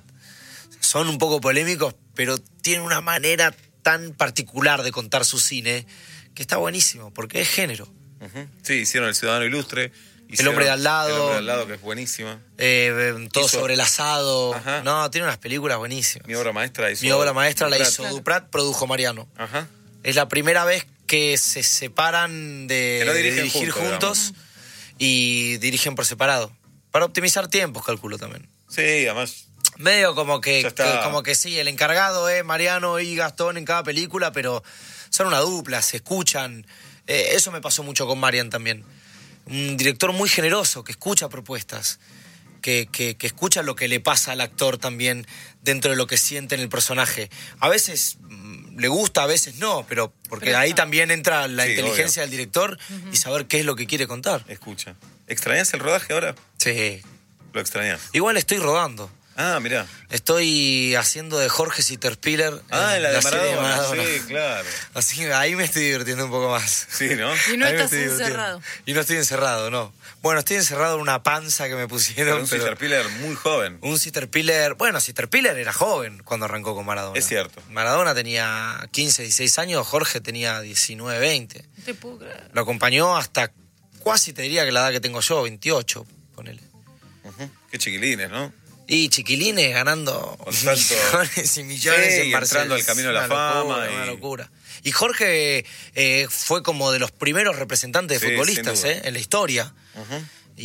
Son un poco polémicos, pero tienen una manera tan particular de contar su cine que está buenísimo, porque es género. Ujú. Sí, hicieron El Ciudadano Ilustre. hicieron Hombre de al lado. El Hombre de al lado, que es buenísima. Eh, todo Hizo- sobre el asado. Ajá. No, tiene unas películas buenísimas. Mi obra maestra hizo. Mi obra maestra la Duprat. hizo Duprat, produjo Mariano. Ajá. Es la primera vez que se separan de, Que no de dirigen dirigir juntos, juntos y dirigen por separado. Para optimizar tiempos, calculo también. Sí, además. Medio como que, Ya está. que- como que sí, el encargado es Mariano y Gastón en cada película, pero son una dupla, se escuchan. Eh, eso me pasó mucho con Marian también. Un director muy generoso, que escucha propuestas, que, que, que escucha lo que le pasa al actor también dentro de lo que siente en el personaje. A veces mm, le gusta, a veces no, pero porque Pero ahí está. también entra la Sí, inteligencia obvio. del director y saber qué es lo que quiere contar. Escucha. ¿Extrañas el rodaje ahora? Sí. Lo extrañas. Igual estoy rodando. Ah, mirá. Estoy haciendo de Jorge Sitterspiller. Ah, en la de serie Maradona. Sí, claro. Así que ahí me estoy divirtiendo un poco más. Sí, ¿no? Y no Ahí me estás estoy divirtiendo. encerrado. Y no estoy encerrado, no. Bueno, estoy encerrado en una panza que me pusieron. Pero un pero- Caterpillar muy joven. Un Sitterpiller. Bueno, Sitterpiller era joven cuando arrancó con Maradona. Es cierto. Maradona tenía quince, dieciséis años, Jorge tenía diecinueve, veinte. No te puedo creer. Lo acompañó hasta casi te diría que la edad que tengo yo, veintiocho, ponele. Ujú. Qué chiquilines, ¿no? Y chiquilines ganando Con tanto- millones y millones Sí, en y Barcelona. entrando al camino de la Una locura, fama y- Una locura. Y Jorge eh, fue como de los primeros representantes de Sí, futbolistas sin duda. eh, en la historia. Ujú.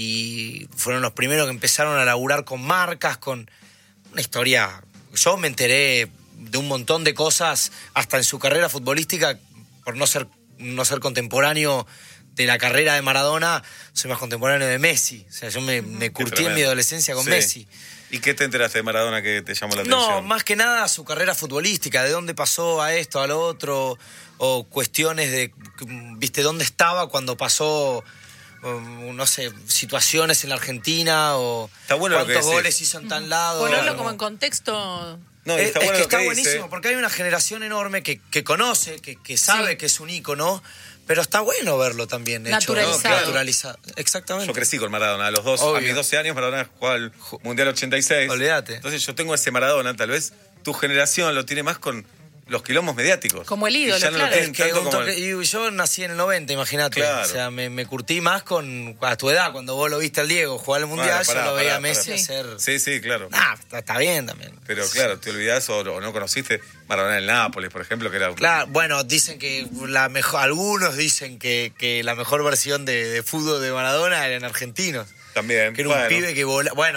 Y fueron los primeros que empezaron a laburar con marcas, con una historia. Yo me enteré de un montón de cosas hasta en su carrera futbolística, por no ser, no ser contemporáneo de la carrera de Maradona, soy más contemporáneo de Messi. O sea, yo me, me curtí en tremendo. mi adolescencia con Sí. Messi. ¿Y qué te enteraste de Maradona que te llamó la No, atención? más que nada su carrera futbolística, de dónde pasó a esto, a lo otro, o cuestiones de, viste, dónde estaba cuando pasó, um, no sé, situaciones en la Argentina, o Está bueno lo que cuántos decís. goles hizo en tal lado. Ponerlo o- como en contexto. No, y es, está es bueno que lo que está dice. buenísimo, porque hay una generación enorme que, que conoce, que, que sabe Sí. que es un ícono, pero está bueno verlo también hecho. Naturalizado. No, claro. Naturalizado. Exactamente. Yo crecí con Maradona. A los dos, Obvio. a mis doce años, Maradona jugaba al Mundial ochenta y seis. Olvídate. Entonces yo tengo ese Maradona, tal vez tu generación lo tiene más con los quilombos mediáticos. Como el ídolo, Y ya no claro. lo tienen Es que tanto un como toque- el- y yo nací en el noventa, imagínate. Claro. O sea, me, me curtí más con a tu edad, cuando vos lo viste al Diego jugar al Mundial, Bueno, pará, yo lo veía pará, a Messi pará. hacer... Sí, sí, claro. Ah, está, está bien también. Pero claro, te olvidás o, o no conociste Maradona en el Nápoles, por ejemplo, que era... Claro, bueno, dicen que la mejor, algunos dicen que, que la mejor versión de, de fútbol de Maradona eran argentinos. También. Que era un bueno. pibe que volaba. Bueno,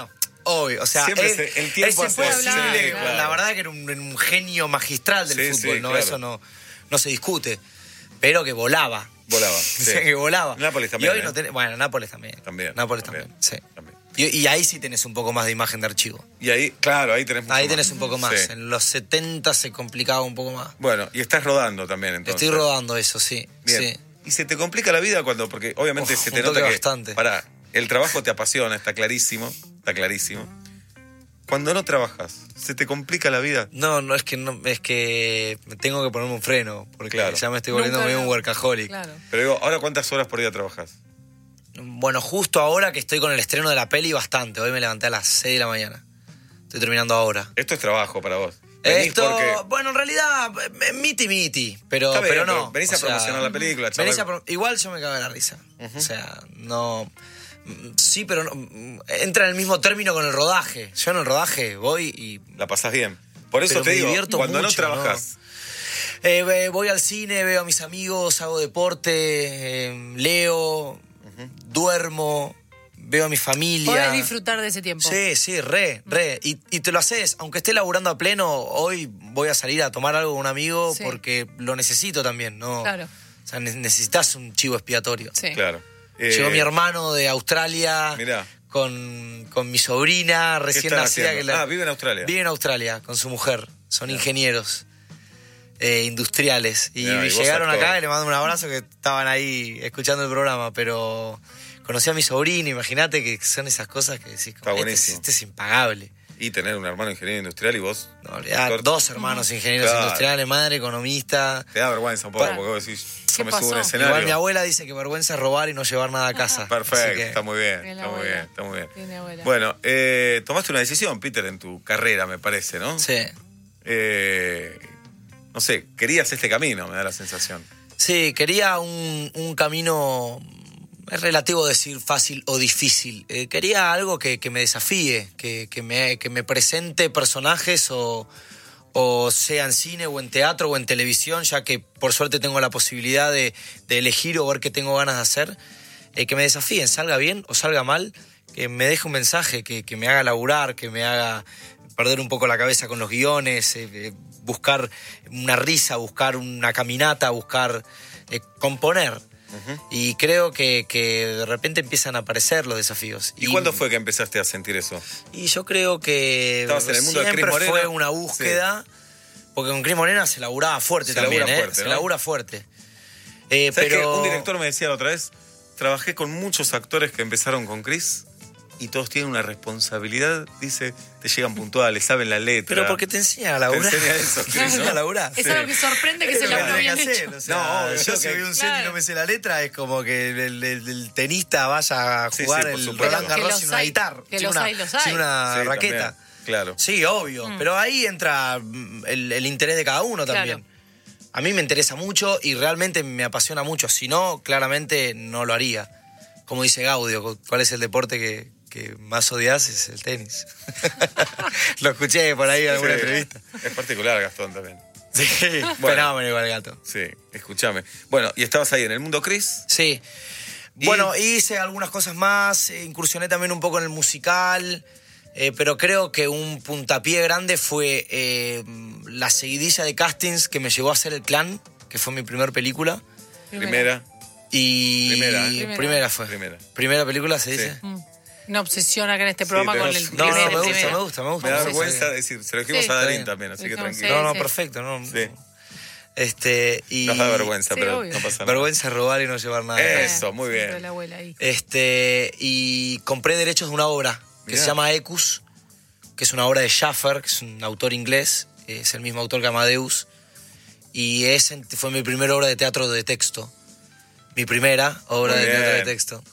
Obvio, o sea, Siempre él, se- el tiempo él se fue hace- hablar, sí, la claro. verdad que era un, un genio magistral del Sí, fútbol, sí, ¿no? claro. Eso no, no se discute. Pero que volaba. Volaba. O sí. sea, que volaba. Nápoles también. Y hoy ¿eh? no tenés- bueno, Nápoles también. También. Nápoles también, sí. Y, y ahí sí tenés un poco más de imagen de archivo. Y ahí, claro, ahí tenés mucho Ahí más. tenés un poco más. Sí. En los setenta se complicaba un poco más. Bueno, y estás rodando también, entonces. Estoy rodando eso, sí. Bien. Sí. ¿Y se te complica la vida cuando, porque obviamente Uf, se un te nota toque que, bastante. pará, el trabajo te apasiona, está clarísimo, está clarísimo. Cuando no trabajas, ¿se te complica la vida? No, no, es que no, es que tengo que ponerme un freno, porque Claro. ya me estoy volviendo Nunca medio un no. workaholic. Claro. Pero digo, ¿ahora cuántas horas por día trabajas? Bueno, justo ahora que estoy con el estreno de la peli, bastante. Hoy me levanté a las seis de la mañana. Estoy terminando ahora. Esto es trabajo para vos. Venís Esto, porque... bueno, en realidad, eh, miti miti, pero, Está bien, pero no. pero venís O a sea, promocionar la película, chaval. venís a pro- igual yo me cago de la risa. O sea, no... Sí, pero no, entra en el mismo término con el rodaje. Yo en el rodaje voy y... La pasás bien. Por eso pero te me digo, divierto cuando mucho, no trabajás, Eh, eh, voy al cine, veo a mis amigos, hago deporte, eh, leo, duermo, veo a mi familia. Podés disfrutar de ese tiempo. Sí, sí, re, re. Y, y te lo haces, aunque esté laburando a pleno, hoy voy a salir a tomar algo con un amigo Sí. porque lo necesito también, ¿no? Claro. O sea, ne- necesitas un chivo expiatorio. Sí. claro. Llegó Eh, mi hermano de Australia Mirá, con, con mi sobrina ¿qué recién están nacida. haciendo? Que la- Ah, vive en Australia. Vive en Australia con su mujer. Son ingenieros eh, industriales. Y Mirá, y vos llegaron actor. acá y le mando un abrazo que estaban ahí escuchando el programa. Pero conocí a mi sobrina, imagínate que son esas cosas que decís, Está este, es- buenísimo. este es impagable. Y tener un hermano ingeniero industrial y vos... No, olvidá, actor. dos hermanos ingenieros Claro. industriales, madre economista. Te da vergüenza un poco, Bueno. porque vos decís, yo ¿Qué me subo a un pasó? escenario. Igual mi abuela dice que vergüenza es robar y no llevar nada a casa. Perfecto, Así que- está muy bien, Bien la está muy abuela. bien, está muy bien. Bien, abuela. Bueno, eh, tomaste una decisión, Peter, en tu carrera, me parece, ¿no? Sí. Eh, no sé, querías este camino, me da la sensación. Sí, quería un, un camino, es relativo decir fácil o difícil. Eh, quería algo que, que me desafíe, que, que, me, que me presente personajes o, o sea en cine o en teatro o en televisión, ya que por suerte tengo la posibilidad de, de elegir o ver qué tengo ganas de hacer. Eh, que me desafíen, salga bien o salga mal, que me deje un mensaje, que, que me haga laburar, que me haga perder un poco la cabeza con los guiones, eh, eh, buscar una risa, buscar una caminata, buscar eh, componer. Y creo que, que de repente empiezan a aparecer los desafíos. ¿Y, cuándo fue que empezaste a sentir eso? Y yo creo que Estabas en el mundo de siempre Cris Morena. fue una búsqueda, porque con Cris Morena se laburaba fuerte Se también, labura ¿eh? fuerte, Se ¿no? labura fuerte. Eh, ¿Sabes pero que un director me decía la otra vez? Trabajé con muchos actores que empezaron con Chris y todos tienen una responsabilidad, dice, te llegan puntuales, saben la letra. Pero porque te enseña a laburar. Te enseña eso, Te Chris, enseña ¿no? a laburar. Es algo que sorprende que Es se lo que labure tenés bien que hacer, hecho. o sea, No, yo yo si que- veo un set y Claro. no me sé la letra, es como que el, el- el- el tenista vaya a Sí, jugar sí, por el supuesto. Roland Que Garros los sin una hay, guitarra, que sin los una, hay, los hay. sin una Sí, raqueta. también, claro. Sí, obvio. Mm. Pero ahí entra mm, el, el interés de cada uno también. Claro. A mí me interesa mucho y realmente me apasiona mucho. Si no, claramente no lo haría. Como dice Gaudio, ¿cuál es el deporte que, que más odias? Es el tenis. Lo escuché por ahí en alguna Sí, entrevista. Es particular, Gastón, también. Sí, Bueno. fenómeno igual, gato. Sí, escúchame. Bueno, ¿y estabas ahí en el mundo Chris? Sí. Y- Bueno, hice algunas cosas más, eh, incursioné también un poco en el musical, eh, pero creo que un puntapié grande fue eh, la seguidilla de castings que me llevó a hacer El Clan, que fue mi primera película. Primera. Y Primera, ¿eh? primera, Primera. fue. Primera. Primera película se dice. Sí. Mm. Una obsesión acá en este programa con tenemos- el No, primer, no, me el gusta, primero. me gusta, me gusta. Me da Sí, vergüenza sí. decir, se lo dijimos Sí. a Darín Está bien. también, así que Sí, tranquilo. No, no, sí. perfecto, no. Sí. Este, y Nos da vergüenza, Sí, pero obvio. no pasa nada. vergüenza robar y no llevar nada. Eso, muy Siempre bien. la abuela ahí. Este, y compré derechos de una obra que Mirá. se llama Ecus, que es una obra de Schaffer, que es un autor inglés, es el mismo autor que Amadeus, y ese fue mi primera obra de teatro de texto, mi primera obra Muy de teatro de bien. texto.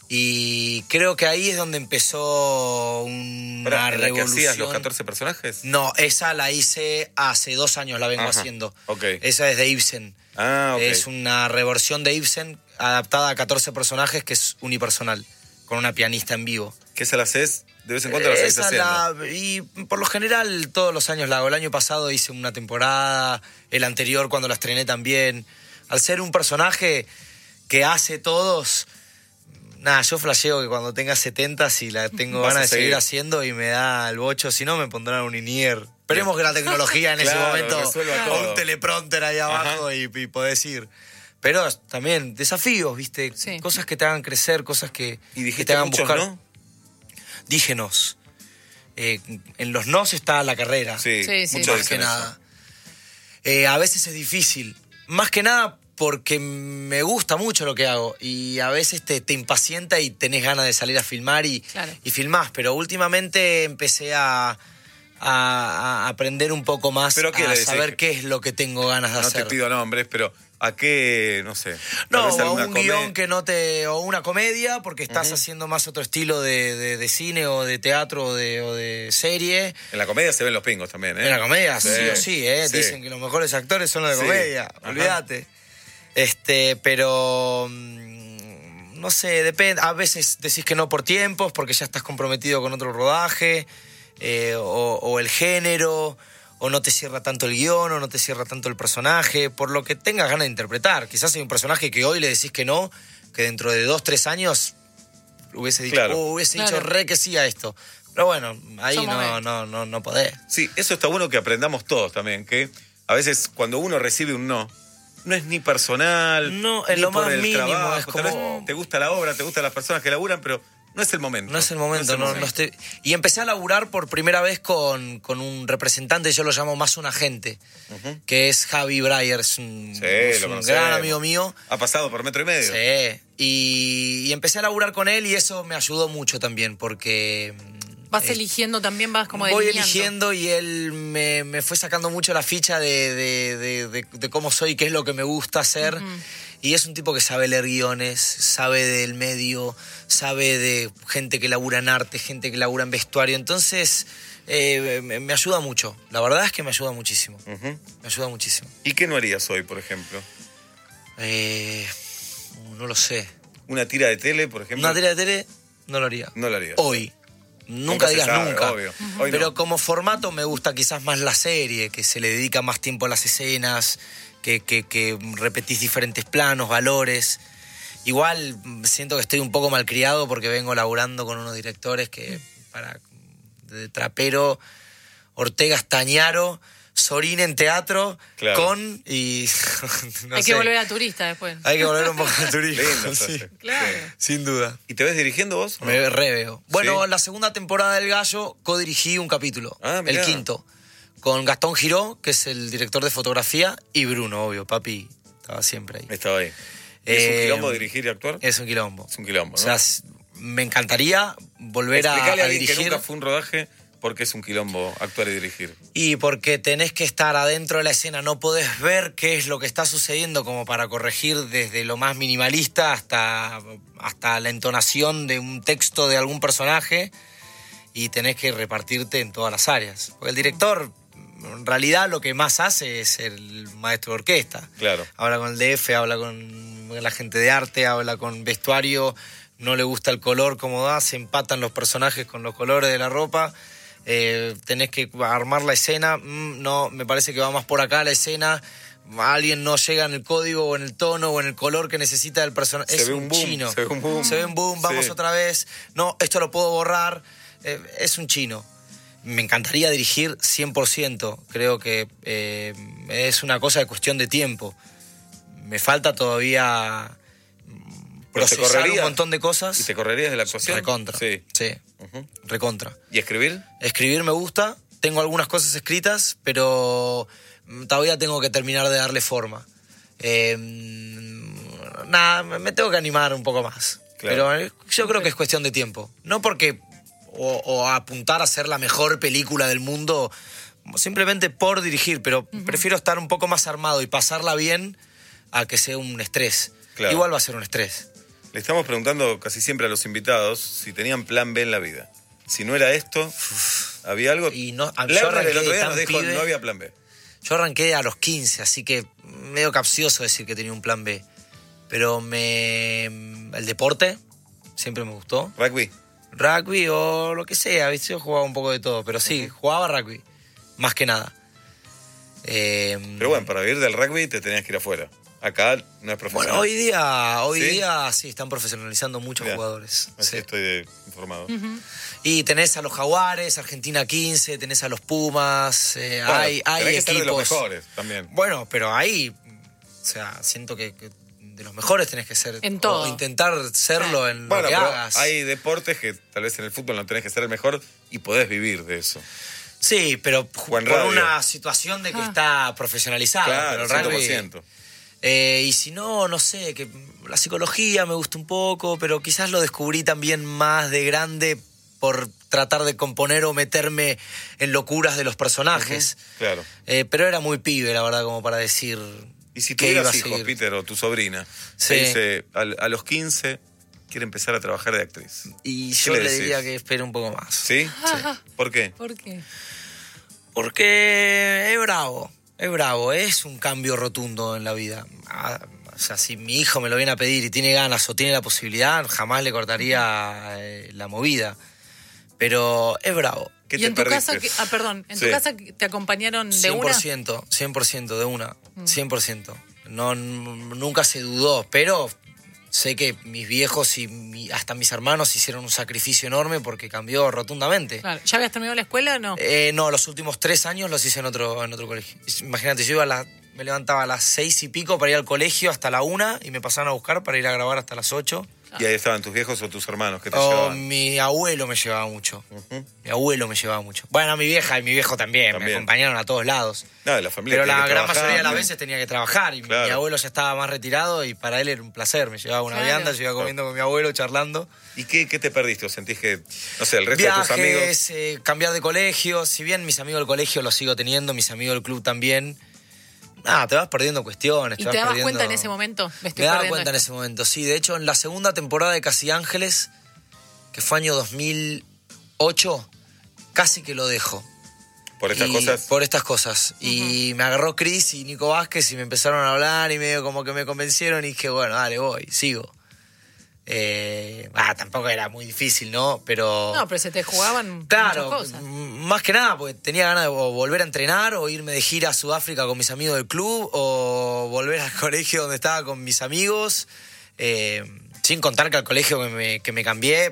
Y creo que ahí es donde empezó una Pará, ¿en la que revolución. hacías los catorce personajes? No, esa la hice hace dos años, la vengo Ajá, haciendo. ok. Esa es de Ibsen. Ah, ok. Es una reversión de Ibsen adaptada a catorce personajes que es unipersonal, con una pianista en vivo. ¿Qué esa la haces? De vez en cuando la seguís Esa haciendo. la- y por lo general todos los años la hago. El año pasado hice una temporada, el anterior cuando la estrené también. Al ser un personaje que hace todos, Nada, yo flasheo que cuando tenga setenta, si la tengo Vas ganas a de seguir seguir. haciendo y me da el bocho, si no me pondrán un INIER. Esperemos que la tecnología en ese Claro, momento, resuelva o todo. un teleprompter ahí abajo y, y podés ir. Pero también desafíos, ¿viste? Sí. Cosas que te hagan crecer, cosas que, ¿Y que dijiste te hagan muchos buscar. no? Dije nos. Eh, en los nos está la carrera. Sí, Sí, sí. muchos Más que dicen eso. nada. Eh, a veces es difícil. Más que nada porque me gusta mucho lo que hago. Y a veces te, te impacienta y tenés ganas de salir a filmar y, Claro. y filmás. Pero últimamente empecé a, a- a aprender un poco más, ¿Pero qué a le decís? saber qué es lo que tengo ganas de No hacer. te pido nombres, pero ¿a qué, no sé? tal No, vez o alguna un come- guión que no te. O una comedia, porque estás Ujú. haciendo más otro estilo de, de- de cine o de teatro o de, o de serie. En la comedia se ven los pingos también, ¿eh? En la comedia, sí, Sí, o sí, ¿eh? sí. Dicen que los mejores actores son los de Sí. comedia, Ajá. olvídate. Este, pero. mm, No sé, depende. A veces decís que no por tiempos, porque ya estás comprometido con otro rodaje, eh, o, o el género, o no te cierra tanto el guión, o no te cierra tanto el personaje, por lo que tengas ganas de interpretar. Quizás hay un personaje que hoy le decís que no, que dentro de dos, tres años hubiese dicho, Claro. "Oh, hubiese Claro. dicho re que sí a esto. Pero bueno, ahí Son no, momentos. no, no, no podés. Sí, eso está bueno que aprendamos todos también, que a veces cuando uno recibe un no, no es ni personal, No, en ni lo por más el mínimo, trabajo, es tal vez como- te gusta la obra, te gustan las personas que laburan, pero no es el momento. No es el momento, no, no estoy... Y empecé a laburar por primera vez con, con un representante, yo lo llamo más un agente, Ujú. que es Javi Breyer, es un, Sí, es lo un conocemos. gran amigo mío. Ha pasado por metro y medio. Sí, y, y empecé a laburar con él y eso me ayudó mucho también, porque... Vas eh, eligiendo también, vas como voy delineando. eligiendo y él me, me fue sacando mucho la ficha de, de- de- de- de cómo soy, qué es lo que me gusta hacer. Ujú. Y es un tipo que sabe leer guiones, sabe del medio, sabe de gente que labura en arte, gente que labura en vestuario. Entonces, eh, me, me ayuda mucho. La verdad es que me ayuda muchísimo. Ujú. Me ayuda muchísimo. ¿Y qué no harías hoy, por ejemplo? Eh, no lo sé. ¿Una tira de tele, por ejemplo? Una tele de tele no lo haría. No la harías. Hoy. Nunca, Nunca se digas sabe, nunca. obvio. Hoy Pero no. como formato me gusta quizás más la serie, que se le dedica más tiempo a las escenas, que, que, que repetís diferentes planos, valores. Igual mm, siento que estoy un poco malcriado porque vengo laburando con unos directores que para de Trapero, Ortega Stañaro, Sorín en teatro, Claro. con y no Hay sé. que volver a turista después. Hay que volver un poco al turismo. Lindo, sí, entonces. Claro. sin duda. ¿Y te ves dirigiendo vos? o no? Me re veo. Bueno, ¿Sí? la segunda temporada del Gallo codirigí un capítulo, Ah, mirá. el quinto, con Gastón Giró, que es el director de fotografía, y Bruno, obvio, papi, estaba siempre ahí. Estaba ahí. ¿Y ¿Es Eh, un quilombo dirigir y actuar? Es un quilombo. Es un quilombo, ¿no? O sea, s- me encantaría volver a, Explicale a a alguien que dirigir. nunca fue un rodaje por qué es un quilombo actuar y dirigir. Y porque tenés que estar adentro de la escena, no podés ver qué es lo que está sucediendo como para corregir desde lo más minimalista hasta, hasta la entonación de un texto de algún personaje y tenés que repartirte en todas las áreas. Porque el director, en realidad, lo que más hace es el maestro de orquesta. Claro. Habla con el D F, habla con la gente de arte, habla con vestuario, no le gusta el color como da, se empatan los personajes con los colores de la ropa. Eh, tenés que armar la escena, mm, no, me parece que va más por acá la escena, alguien no llega en el código o en el tono o en el color que necesita el personaje, Se es ve un, un boom, chino, se ve un boom. se ve un boom, vamos Sí. otra vez, no, esto lo puedo borrar, eh, es un chino. Me encantaría dirigir cien por ciento, creo que eh, es una cosa de cuestión de tiempo. Me falta todavía Pero te procesar un correrías. montón de cosas. ¿Y te correrías de la actuación? Recontra. Sí. Sí, Ujú. recontra. ¿Y escribir? Escribir me gusta, tengo algunas cosas escritas, pero mm, todavía tengo que terminar de darle forma. Eh, mm, nada, me me tengo que animar un poco más. Claro. Pero eh, yo creo que es cuestión de tiempo. No porque o, o apuntar a ser la mejor película del mundo, simplemente por dirigir, pero prefiero estar un poco más armado y pasarla bien a que sea un estrés. Claro. Igual va a ser un estrés. Le estamos preguntando casi siempre a los invitados si tenían plan B en la vida. Si no era esto, ¿había algo? Y no, a- yo Lerner arranqué el otro día tan nos dijo pibe. no había plan B. Yo arranqué a los quince, así que medio capcioso decir que tenía un plan B. Pero me el deporte siempre me gustó. ¿Rugby? Rugby o lo que sea, ¿viste? Yo jugaba un poco de todo, pero sí, jugaba rugby, más que nada. Eh, Pero bueno, para vivir del rugby te tenías que ir afuera. Acá no es profesional. Bueno, hoy día, hoy ¿Sí? día sí, están profesionalizando muchos Mirá, jugadores. Así Sí. estoy de- informado. Y tenés a los Jaguares, Argentina quince, tenés a los Pumas, eh, Bueno, hay, hay tenés que ser de los equipos. mejores también. Bueno, pero ahí, o sea, siento que, que de los mejores tenés que ser. En todo. O intentar serlo en Bueno, lo que pero hagas. hay deportes que tal vez en el fútbol no tenés que ser el mejor y podés vivir de eso. Sí, pero O en por radio. una situación de que Ah. está profesionalizado. Claro, pero el cien por rugby- ciento. Eh, y si no, no sé, que la psicología me gusta un poco, pero quizás lo descubrí también más de grande por tratar de componer o meterme en locuras de los personajes. Claro. Eh, pero era muy pibe, la verdad, como para decir. Y si que iba tuvieras a hijos, seguir. Peter, o tu sobrina, Sí. te dice, al- a, los quince quiere empezar a trabajar de actriz. Y ¿Qué yo le le, decís? diría que espere un poco más. ¿Sí? ¿Por qué? ¿Por qué? Porque es bravo, es bravo, es un cambio rotundo en la vida. Ah, o sea, si mi hijo me lo viene a pedir y tiene ganas o tiene la posibilidad, jamás le cortaría eh, la movida. Pero es bravo. ¿Y en tu casa, que- ah, perdón, en tu Sí. casa te acompañaron de cien por una? ciento, cien por ciento de una, Mm. cien por ciento. No, n- nunca se dudó, pero sé que mis viejos y mi- hasta mis hermanos hicieron un sacrificio enorme porque cambió rotundamente. Claro. ¿Ya habías terminado la escuela o no? Eh, no, los últimos tres años los hice en otro, en otro colegio. Imagínate, yo iba a la- me levantaba a las seis y pico para ir al colegio hasta la una y me pasaban a buscar para ir a grabar hasta las ocho. Y ahí estaban tus viejos o tus hermanos que te O llevaban. mi abuelo me llevaba mucho. Mi abuelo me llevaba mucho. Bueno, mi vieja y mi viejo también, me acompañaron a todos lados. No, de la familia Pero tiene la que gran trabajar, mayoría de las ¿no? veces tenía que trabajar y Claro. mi abuelo ya estaba más retirado y para él era un placer. Me llevaba una Claro. vianda, yo iba comiendo con mi abuelo, charlando. ¿Y qué, qué te perdiste? ¿O sentís que, no sé, el resto de tus amigos? Viajes, eh, cambiar de colegio. Si bien mis amigos del colegio los sigo teniendo, mis amigos del club también. Nada, te vas perdiendo cuestiones. ¿Y vas te dabas perdiendo- cuenta en ese momento? Me estoy Me daba perdiendo cuenta en esto. ese momento, sí. De hecho, en la segunda temporada de Casi Ángeles, que fue año dos mil ocho, casi que lo dejo. ¿Por estas Y- cosas? Por estas cosas. Y me agarró Chris y Nico Vázquez y me empezaron a hablar y medio como que me convencieron y dije, bueno, dale, voy, sigo. Eh, ah, tampoco era muy difícil, ¿no? Pero... No, pero se te jugaban Claro, muchas cosas. m- más que nada, porque tenía ganas de o volver a entrenar o irme de gira a Sudáfrica con mis amigos del club o volver al colegio donde estaba con mis amigos. Eh, sin contar que al colegio que me, que me cambié,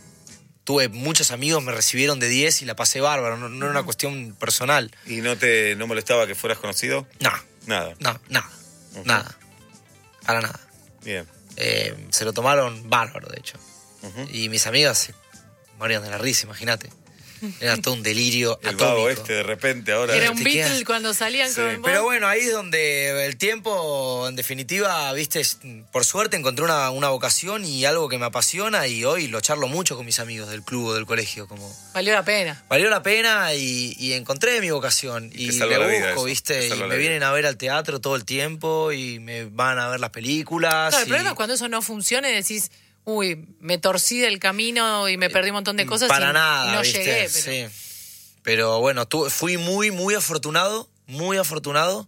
tuve muchos amigos, me recibieron de diez y la pasé bárbaro, no, no era una cuestión personal. ¿Y no te no molestaba que fueras conocido? No. Nada. No, nada, nada, para nada. Bien. Eh, se lo tomaron bárbaro, de hecho. Y mis amigas se morían de la risa, imagínate. Era todo un delirio El atómico. vago este de repente ahora... Era un te Beatle quedas- cuando salían Sí. con... Pero bueno, ahí es donde el tiempo, en definitiva, viste, es- por suerte encontré una, una vocación y algo que me apasiona y hoy lo charlo mucho con mis amigos del club o del colegio, como Valió la pena. valió la pena y, y encontré mi vocación y, te salva me la busco, vida eso, te viste, y salva me la vida. vienen a ver al teatro todo el tiempo y me van a ver las películas. Claro, el y- problema es cuando eso no funciona y decís, uy, me torcí del camino y me perdí un montón de cosas Para y nada, no ¿viste? llegué. Pero... Sí. Pero bueno, tu- fui muy, muy afortunado, muy afortunado,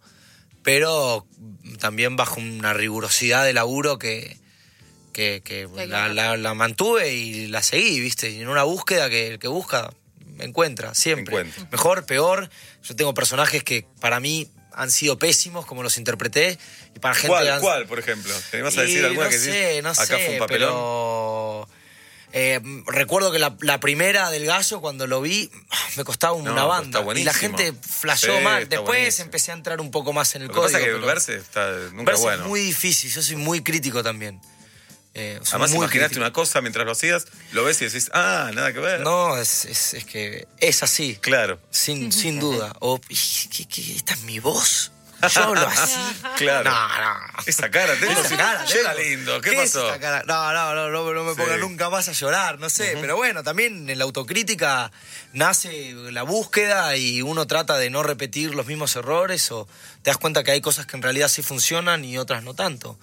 pero también bajo una rigurosidad de laburo que, que, que la, la- la mantuve y la seguí, ¿viste? Y en una búsqueda que el que busca encuentra, siempre. Encuentra. Mejor, peor. Yo tengo personajes que para mí han sido pésimos, como los interpreté, y para gente... ¿Cuál, han- cuál, por ejemplo? ¿Te vas a decir y alguna no que sé, decís, no acá sé, fue un papelón? pero eh, recuerdo que la, la primera del Gallo, cuando lo vi, me costaba No, una pero banda. está Y la buenísimo. gente flasheó Sí, mal. está Después buenísimo. empecé a entrar un poco más en el Lo que pasa código. es que pero verse está nunca verse bueno. es muy difícil, yo soy muy crítico también. Eh, soy Además, muy imaginaste crítico. una cosa mientras lo hacías, lo ves y decís, ah, nada que ver. No, es, es, es que es así. Claro. Sin, sin duda. O, ¿qué, qué, ¿esta es mi voz? Yo hablo así. Claro. No, no. Esa cara, tengo. Esa cara, Yo era tengo. lindo, ¿qué, ¿Qué es pasó? esta cara? No, no, no, no, no me Sí. ponga nunca más a llorar, no sé. Ujú. Pero bueno, también en la autocrítica nace la búsqueda y uno trata de no repetir los mismos errores o te das cuenta que hay cosas que en realidad sí funcionan y otras no tanto.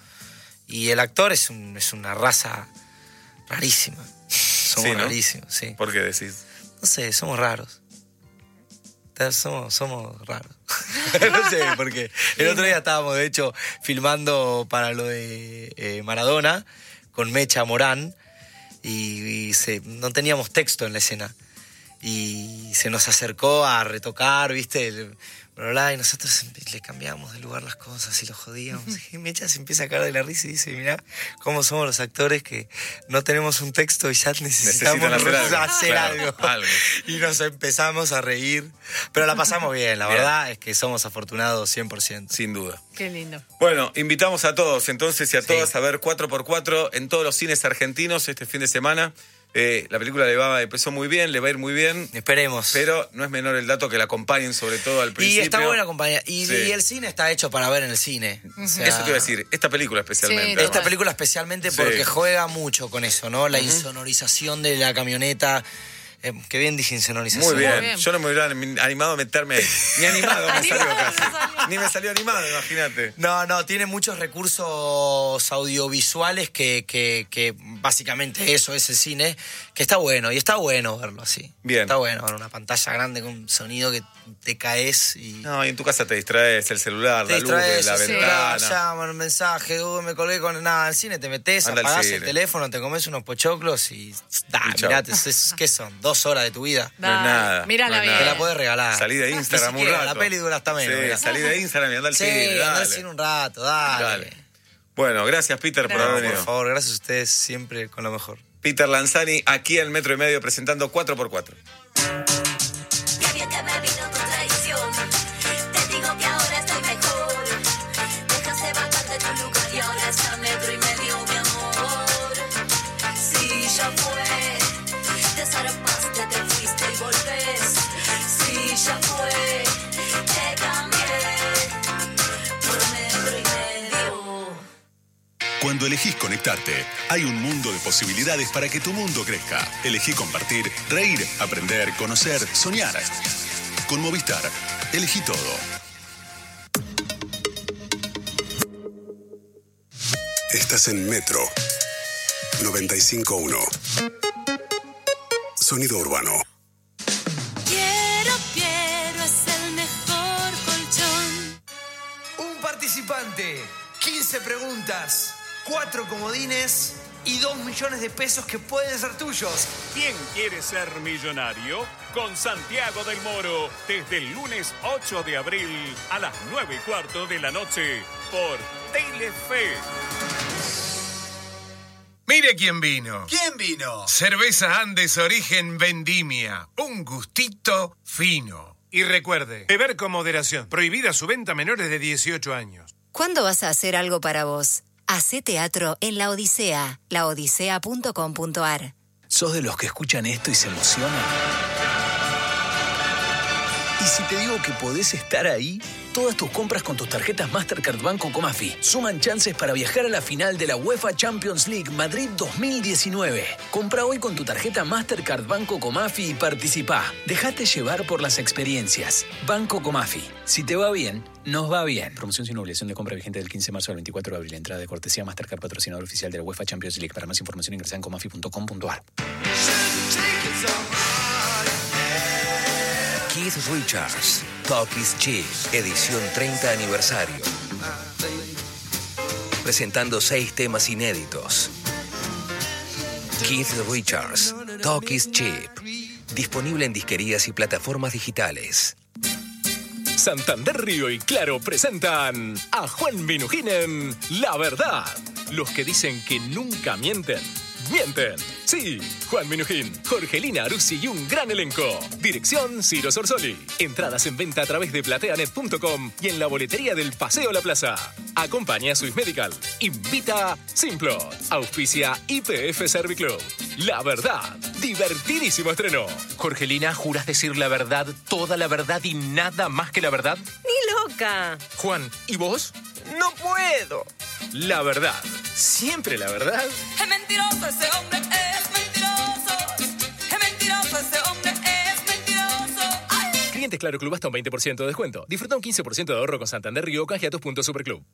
Y el actor es, un, es una raza rarísima. Somos Sí, ¿no? rarísimos, sí. ¿Por qué decís? No sé, somos raros. Somos, somos raros. No sé, porque el otro día estábamos, de hecho, filmando para lo de eh, Maradona con Mecha Morán y, y se- no teníamos texto en la escena. y se nos acercó a retocar, ¿viste? El, bla, bla, y nosotros le cambiamos de lugar las cosas y lo jodíamos. Y Mecha se empieza a caer de la risa y dice, mirá cómo somos los actores que no tenemos un texto y ya necesitamos hacer algo. hacer Claro, algo. algo. Y nos empezamos a reír. Pero la pasamos bien, la Bien. verdad es que somos afortunados cien por ciento. Sin duda. Qué lindo. Bueno, invitamos a todos entonces y a todas a ver cuatro por cuatro en todos los cines argentinos este fin de semana. Eh, la película le va, empezó muy bien, le va a ir muy bien. Esperemos. Pero no es menor el dato que la acompañen, sobre todo al Y principio. está buena compañía. Y, Sí. y el cine está hecho para ver en el cine. O sea, Eso te iba a decir, esta película especialmente. esta película especialmente Sí. porque juega mucho con eso, ¿no? La Ujú. insonorización de la camioneta. Eh, qué bien dije insonorización. Muy bien. Yo no me hubiera animado a meterme ahí. Ni animado me salió casi. Ni me salió animado, imagínate. No, no, tiene muchos recursos audiovisuales que, que, que básicamente eso es el cine, que está bueno, y está bueno verlo así. Bien. Está bueno ver una pantalla grande con un sonido que te caes y... No, y en tu casa te distraes, el celular, Te la luz, distraes, la sí, ventana. llaman un mensaje, uy, me colgué con nada, al cine te metes, Anda al apagás el cine. teléfono, te comes unos pochoclos y da, Y chau. mirate, es- es- ¿qué son? Dos horas de tu vida. No es nada. Mírala no es bien. nada. Te la podés regalar. Salí de Instagram Ni un siquiera, rato. La peli dura hasta menos. Sí, mirá. salí de Instagram y anda al Sí, cine. anda al Dale. cine un rato, dale. Dale. Bueno, gracias Peter por No, haber por venido. favor, gracias a ustedes siempre con lo mejor. Peter Lanzani aquí en Metro y Medio presentando cuatro por cuatro. Qué bien que me vino tu traición. Te digo que ahora estoy mejor. Dejaste vacante tu lugar y ahora está metro y medio, mi amor. Sí, ya fue. Te zarpaste, te fuiste y volvés. Sí, ya fue. Te cambié por metro y medio. Cuando elegís conectarte, hay un mundo de posibilidades para que tu mundo crezca. Elegí compartir, reír, aprender, conocer, soñar. Con Movistar, elegí todo. Estás en Metro noventa y cinco punto uno. Sonido urbano. Quiero, quiero, es el mejor colchón. Un participante, quince preguntas, cuatro comodines y dos millones de pesos que pueden ser tuyos. ¿Quién quiere ser millonario? Con Santiago del Moro, desde el lunes ocho de abril a las nueve y cuarto de la noche por Telefe. Mire quién vino. ¿Quién vino? Cerveza Andes Origen Vendimia. Un gustito fino. Y recuerde, beber con moderación. Prohibida su venta a menores de dieciocho años. ¿Cuándo vas a hacer algo para vos? Hacé teatro en La Odisea, la odisea punto com punto ar. ¿Sos de los que escuchan esto y se emocionan? ¿Y si te digo que podés estar ahí? Todas tus compras con tus tarjetas Mastercard Banco Comafi suman chances para viajar a la final de la UEFA Champions League Madrid dos mil diecinueve. Compra hoy con tu tarjeta Mastercard Banco Comafi y participá. Dejate llevar por las experiencias. Banco Comafi. Si te va bien, nos va bien. Promoción sin obligación de compra vigente del quince de marzo al veinticuatro de abril. Entrada de cortesía Mastercard, patrocinador oficial de la UEFA Champions League. Para más información ingresa en comafi punto com punto ar. Keith Richards, Talk is Cheap, edición treinta aniversario. Presentando seis temas inéditos. Keith Richards, Talk is Cheap. Disponible en disquerías y plataformas digitales. Santander Río y Claro presentan a Juan Minujín en La Verdad. Los que dicen que nunca mienten, mienten. Sí, Juan Minujín, Jorgelina Aruzzi y un gran elenco. Dirección Ciro Sorsoli. Entradas en venta a través de plateanet punto com y en la boletería del Paseo La Plaza. Acompaña a Swiss Medical. Invita Simplot. Auspicia I P F Serviclub. La Verdad. Divertidísimo estreno. Jorgelina, ¿juras decir la verdad, toda la verdad y nada más que la verdad? Ni loca. Juan, ¿y vos? No puedo. La verdad. Siempre la verdad. Es mentiroso ese hombre, es mentiroso. Es mentiroso ese hombre, es mentiroso. Ay. Clientes Claro Club hasta un veinte por ciento de descuento. Disfruta un quince por ciento de ahorro con Santander Río, canjea tus puntos Superclub.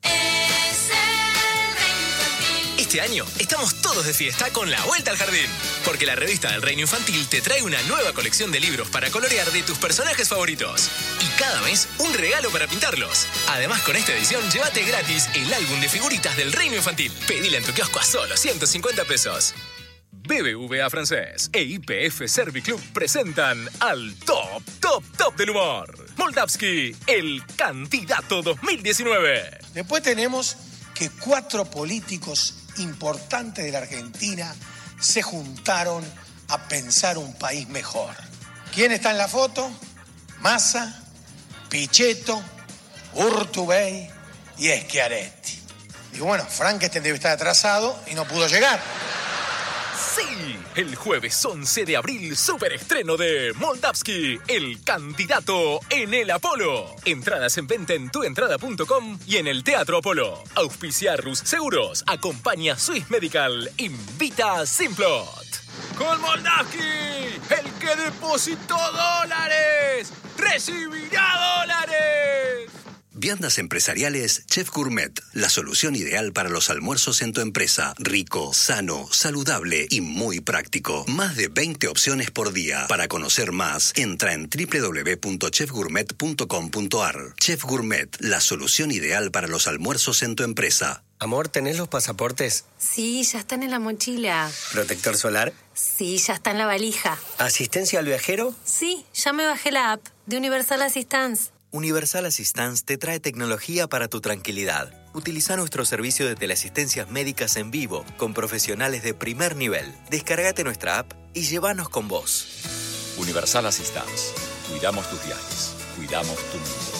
Este año estamos todos de fiesta con la Vuelta al Jardín, porque la revista del Reino Infantil te trae una nueva colección de libros para colorear de tus personajes favoritos. Y cada mes un regalo para pintarlos. Además, con esta edición, llévate gratis el álbum de figuritas del Reino Infantil. Pedila en tu kiosco a solo ciento cincuenta pesos. B B V A Francés e I P F Serviclub presentan al top, top, top del humor. Moldavsky, el candidato dos mil diecinueve. Después tenemos que cuatro políticos importantes de la Argentina se juntaron a pensar un país mejor. ¿Quién está en la foto? Massa, Pichetto, Urtubey y Schiaretti. Digo, bueno, Frankenstein debe estar atrasado y no pudo llegar. Sí, el jueves once de abril, superestreno de Moldavsky, el candidato en el Apolo. Entradas en venta en tuentrada punto com y en el Teatro Apolo. Auspicia Rus Seguros, acompaña Swiss Medical, invita a Simplot. Con Moldavsky, el que depositó dólares, recibirá dólares. Viandas empresariales Chef Gourmet, la solución ideal para los almuerzos en tu empresa. Rico, sano, saludable y muy práctico. Más de veinte opciones por día. Para conocer más, entra en doble u doble u doble u punto chef gourmet punto com punto a r. Chef Gourmet, la solución ideal para los almuerzos en tu empresa. Amor, ¿tenés los pasaportes? Sí, ya están en la mochila. ¿Protector solar? Sí, ya está en la valija. ¿Asistencia al viajero? Sí, ya me bajé la app de Universal Assistance. Universal Assistance te trae tecnología para tu tranquilidad. Utiliza nuestro servicio de teleasistencias médicas en vivo con profesionales de primer nivel. Descárgate nuestra app y llévanos con vos. Universal Assistance. Cuidamos tus viajes. Cuidamos tu mundo.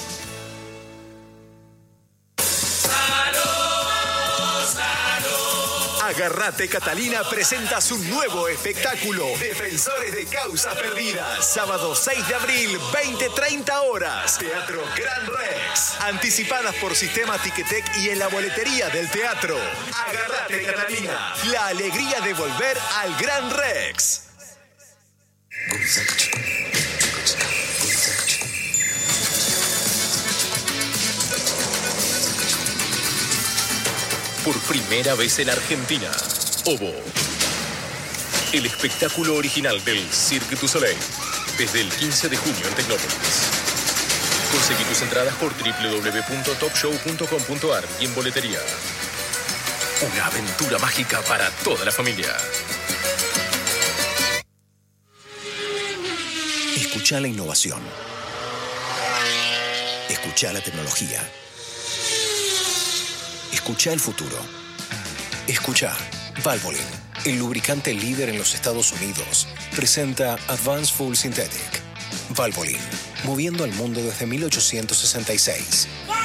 Agarrate Catalina presenta su nuevo espectáculo Defensores de Causas Perdidas. Sábado seis de abril, veinte treinta horas. Teatro Gran Rex. Anticipadas por Sistema Ticketek y en la boletería del teatro. Agarrate Catalina. La alegría de volver al Gran Rex. Por primera vez en Argentina, Ovo. El espectáculo original del Cirque du Soleil. Desde el quince de junio en Tecnópolis. Conseguí tus entradas por doble u doble u doble u punto top show punto com punto a r y en boletería. Una aventura mágica para toda la familia. Escucha la innovación. Escucha la tecnología. Escucha el futuro. Escucha. Valvoline, el lubricante líder en los Estados Unidos, presenta Advanced Full Synthetic. Valvoline, moviendo al mundo desde mil ochocientos sesenta y seis.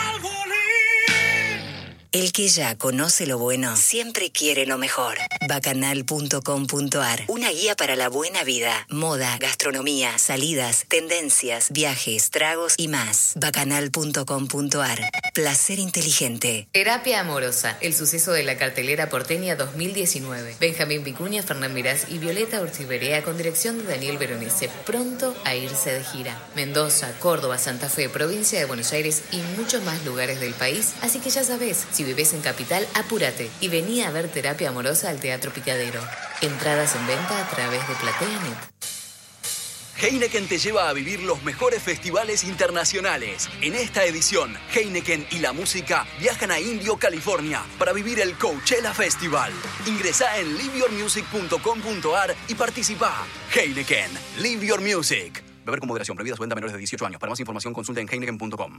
El que ya conoce lo bueno siempre quiere lo mejor. Bacanal punto com punto a r. Una guía para la buena vida. Moda, gastronomía, salidas, tendencias, viajes, tragos y más. Bacanal punto com punto a r. Placer inteligente. Terapia Amorosa, el suceso de la cartelera porteña dos mil diecinueve. Benjamín Vicuña, Fernán Mirás y Violeta Urtiberea con dirección de Daniel Veronese, pronto a irse de gira. Mendoza, Córdoba, Santa Fe, provincia de Buenos Aires y muchos más lugares del país. Así que ya sabés, si vivés en Capital, apúrate y vení a ver Terapia Amorosa al Teatro Picadero. Entradas en venta a través de PlateaNet. Heineken te lleva a vivir los mejores festivales internacionales. En esta edición, Heineken y la música viajan a Indio, California, para vivir el Coachella Festival. Ingresá en live your music punto com punto a r y participa. Heineken, Live Your Music. Beber con moderación, prohibida su venta a menores de dieciocho años. Para más información, consulta en heineken punto com.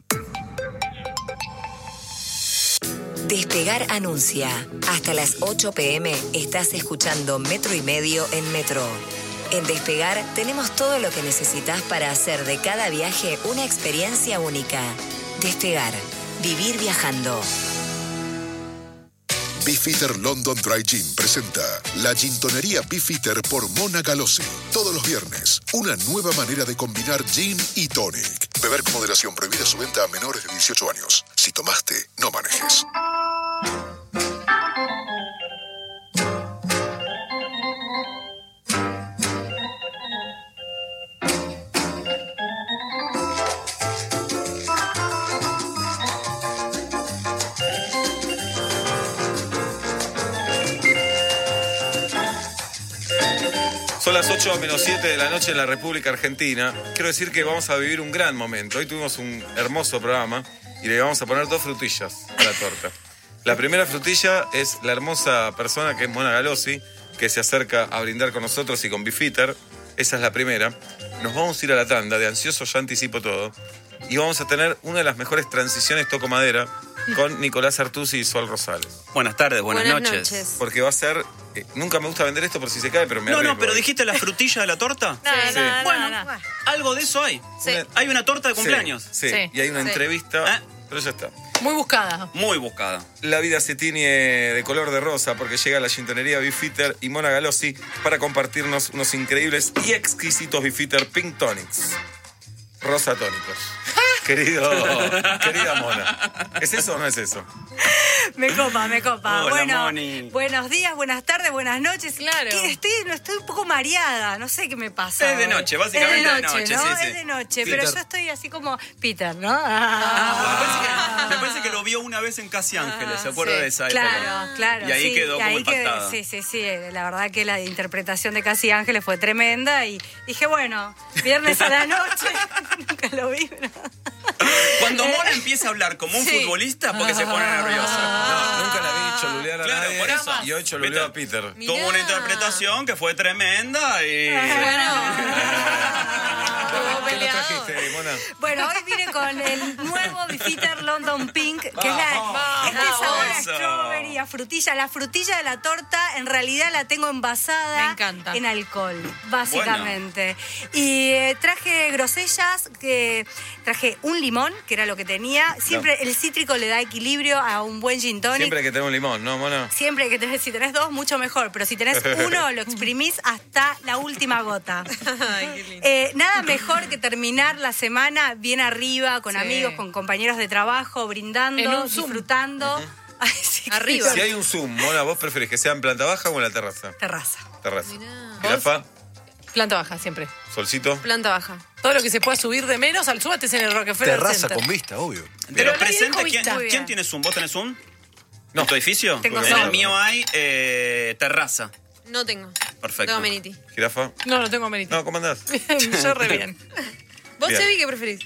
Despegar anuncia. Hasta las ocho pm estás escuchando Metro y Medio en Metro. En Despegar tenemos todo lo que necesitas para hacer de cada viaje una experiencia única. Despegar. Vivir viajando. Beefeater London Dry Gin presenta la gintonería Beefeater por Mona Galossi. Todos los viernes, una nueva manera de combinar gin y tonic. Beber con moderación, prohibida su venta a menores de dieciocho años. Si tomaste, no manejes. Son las ocho menos siete de la noche en la República Argentina. Quiero decir que vamos a vivir un gran momento. Hoy tuvimos un hermoso programa y le vamos a poner dos frutillas a la torta. La primera frutilla es la hermosa persona que es Mona Galossi, que se acerca a brindar con nosotros y con Bifitter. Esa es la primera. Nos vamos a ir a la tanda, de ansioso ya anticipo todo. Y vamos a tener una de las mejores transiciones toco madera con Nicolás Artusi y Sol Rosales. Buenas tardes, buenas, Buenas noches. noches. Porque va a ser... eh, nunca me gusta vender esto por si se cae, pero me No, arriesgo. no, pero dijiste la frutilla de la torta. No, Sí. no, no, Bueno, no, no. algo de eso hay. Sí. Hay una torta de cumpleaños. Sí, sí. Sí. Y hay una Sí. entrevista, ¿Eh? pero ya está. Muy buscada. Muy buscada. La vida se tiñe de color de rosa porque llega la gintonería Bifitter y Mona Galossi para compartirnos unos increíbles y exquisitos Bifitter Pink Tonics. Rosa tónicos. Querido, querida Mona. ¿Es eso o no es eso? Me copa, me copa. Hola, bueno, Moni. buenos días, buenas tardes, buenas noches. Claro. ¿Qué? Estoy, no, estoy un poco mareada, no sé qué me pasa. Es de hoy. noche, básicamente es de de noche, noche, ¿no? sí, sí. Es de noche, Peter. pero yo estoy así como Peter, ¿no? Ah, Ah, me, parece que, me parece que lo vio una vez en Casi Ángeles, ¿se acuerda sí. de esa época? Claro, claro. Y ahí sí, quedó y como ahí quedé- impactada. sí, sí, sí. La verdad que la interpretación de Casi Ángeles fue tremenda y dije, bueno, viernes a la noche, nunca lo vi, pero... Cuando Mona empieza a hablar como un Sí. futbolista, porque se pone nerviosa. No, nunca la vi cholulear a Claro, nadie. por eso. Y hoy choluleó a Peter. Tuvo una interpretación que fue tremenda y... ¿Qué nos trajiste, Mona? Bueno, hoy vine con el nuevo Bifitter London Pink, que es la, este Vamos. sabor a Eso. strawberry, a frutilla. La frutilla de la torta, en realidad la tengo envasada Me encanta. en alcohol, básicamente. Y eh, traje grosellas, que traje un limón, que era lo que tenía. Siempre el cítrico le da equilibrio a un buen gin tonic. Siempre hay que tener un limón, ¿no, Mona? Siempre hay que tener, si tenés dos, mucho mejor. Pero si tenés uno, lo exprimís hasta la última gota. Ay, qué lindo. Eh, nada mejor que terminar la semana bien arriba, con Sí. amigos, con compañeros de trabajo, brindando, En un Zoom. disfrutando. Ay, sí, Arriba. Si hay un Zoom, Mona, ¿vos preferís que sea en planta baja o en la terraza? Terraza. Terraza. Jirafa, Planta baja, siempre. Solcito. Planta baja. Todo lo que se pueda subir de menos, al súbate en el Rockefeller Terraza Center. con vista, obvio. Pero Pero nadie presente, dijo ¿quién, vista. ¿quién tiene Zoom? ¿Vos tenés Zoom? No. ¿En tu edificio? Tengo en Zoom. el mío hay eh, terraza. No tengo. Perfecto. Tengo amenity. Jirafa. No, no tengo amenity. No, ¿cómo andás? Yo re bien. ¿Vos, Bien. Chevi, qué preferís?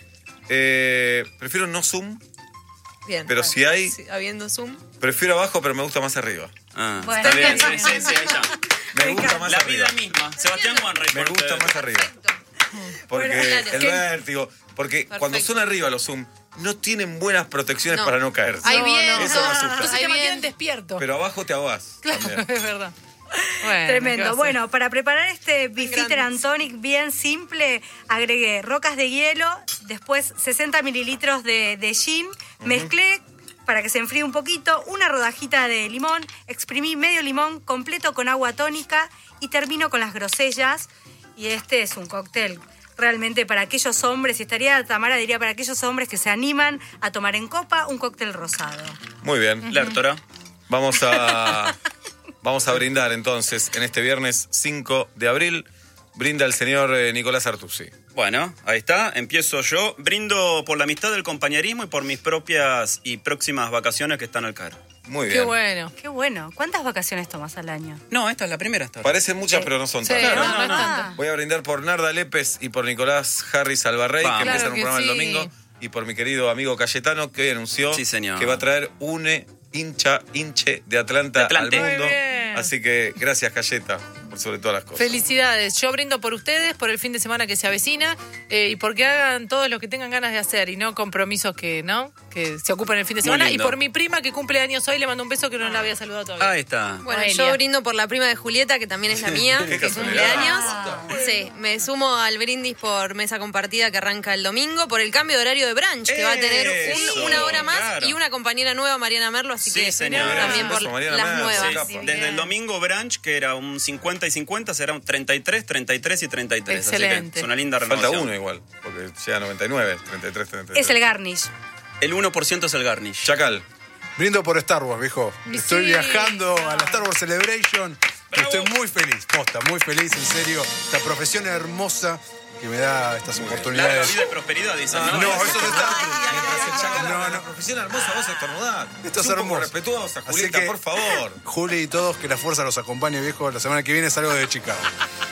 Eh, prefiero no Zoom, Bien. pero si hay, Sí, habiendo Zoom. prefiero abajo, pero me gusta más arriba. Ah, Bueno. está bien, sí, sí, sí, ahí está. Me gusta más La arriba. vida misma. Sebastián Wanrey. Me por gusta ustedes. más arriba. Porque Bueno, claro. el ¿Qué? vértigo. Porque cuando son arriba los Zoom, no tienen buenas protecciones No. para no caerse. Hay No, viento. no. Eso me asusta. Entonces Hay te mantienen viento. despierto. Pero abajo te ahogás. Claro, también. es verdad. Bueno, ¿qué va Tremendo. a Bueno, para preparar este Bifitter grandes. and Tonic bien simple, agregué rocas de hielo, después sesenta mililitros de, de gin, mezclé para que se enfríe un poquito, una rodajita de limón, exprimí medio limón completo con agua tónica y termino con las grosellas. Y este es un cóctel realmente para aquellos hombres, si estaría Tamara, diría para aquellos hombres que se animan a tomar en copa un cóctel rosado. Muy bien. Lertora. Vamos a, vamos a brindar entonces en este viernes cinco de abril. Brinda el señor eh, Nicolás Artusi. Bueno, ahí está. Empiezo yo. Brindo por la amistad, el compañerismo y por mis propias y próximas vacaciones que están al caer. Muy bien. Qué bueno. Qué bueno. ¿Cuántas vacaciones tomas al año? No, esta es la primera. Esta. Parecen muchas, pero no son Sí, tantas. no, no, no es Ah. tanto. Voy a brindar por Narda Lépez y por Nicolás Harris Alvarrey, Vamos. que empiezan Claro un que programa sí. el domingo, y por mi querido amigo Cayetano, que hoy anunció Sí, señor. que va a traer un hincha, hinche de Atlanta De Atlante. al mundo. Muy bien. Así que gracias, Cayeta, por sobre todas las cosas. Felicidades. Yo brindo por ustedes, por el fin de semana que se avecina eh, y porque hagan todos lo que tengan ganas de hacer y no compromisos que no que se ocupen el fin de Muy semana. Y lindo. por mi prima que cumple años hoy, le mando un beso que no la había saludado todavía. Ahí está. Bueno, Noelia. yo brindo por la prima de Julieta, que también es la mía, Qué que casualidad. cumpleaños. Sí, me sumo al brindis por mesa compartida que arranca el domingo, por el cambio de horario de brunch, que va a tener un- Eso, una hora más claro. y una compañera nueva, Mariana Merlo, así Sí, que señora. también por Eso, Mariana las Merlo, nuevas. sí, Desde el domingo brunch, que era un cincuenta y cincuenta, será un treinta y tres, treinta y tres y treinta y tres. Así Excelente. que es una linda Falta renovación. uno igual, porque llega a noventa y nueve, treinta y tres, treinta y tres. Es el garnish. El uno por ciento es el garnish. Chacal. Brindo por Star Wars, viejo. Sí. Estoy viajando a la Star Wars Celebration. Estoy muy feliz, posta, muy feliz, en serio. Esta profesión hermosa que me da estas Larga oportunidades. vida y prosperidad, dicen. Ah, No, eso es Star Mientras el Chacal No, haga no. una profesión hermosa, vos estornudás. Esto es Sé un poco hermoso. respetuosa, Así Julieta, que- por favor. Juli y todos, que la fuerza los acompañe, viejo. La semana que viene salgo de Chicago.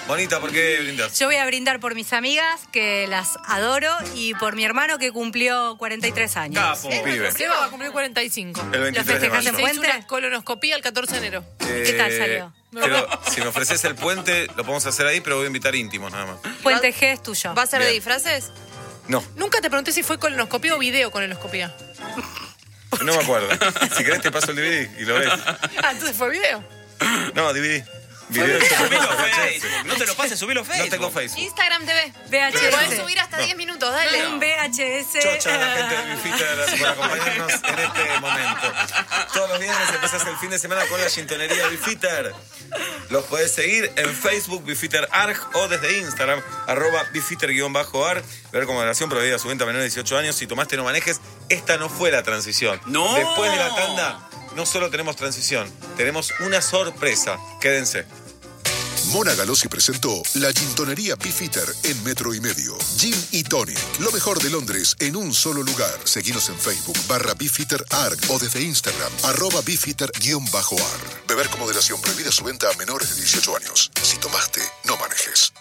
Bonita, ¿por qué brindas? Yo voy a brindar por mis amigas, que las adoro, y por mi hermano, que cumplió cuarenta y tres años. Capo, pibe. Seba va a cumplir cuarenta y cinco. El veintitrés de festejás mayo. en Se hizo Puente? una colonoscopía el catorce de enero. ¿Qué tal salió? Eh, Pero si me ofreces el puente, lo podemos hacer ahí, pero voy a invitar íntimos nada más. Puente G es tuyo. ¿Va a ser de Bien. disfraces? No, Nunca te pregunté si fue colonoscopía o video colonoscopía. no me acuerdo. Si querés te paso el D V D y lo ves. Ah, entonces fue video. No, D V D. Video. Subilo a Facebook. No te lo pases, subilo a Facebook. No tengo Facebook. Instagram T V. V H S. Podés subir hasta No. diez minutos, dale. Un V H S. Chocha a la gente de Bifitter por acompañarnos en este momento. Todos los viernes empezás el fin de semana con la gintonería Bifitter. Los podés seguir en Facebook, Bifitter Arg, o desde Instagram, arroba Bifitter-Arg. Ver con moderación, prohibida su venta a menores de dieciocho años. Si tomaste, no manejes. Esta no fue la transición. No. Después de la tanda, no solo tenemos transición, tenemos una sorpresa. Quédense. Mona Galossi presentó la gintonería Beefeater en Metro y Medio. Gin y Tonic, lo mejor de Londres en un solo lugar. Seguinos en Facebook, barra Beefeater Arg, o desde Instagram, arroba Beefeater-Ar. Beber con moderación, prohibida su venta a menores de dieciocho años. Si tomaste, no manejes.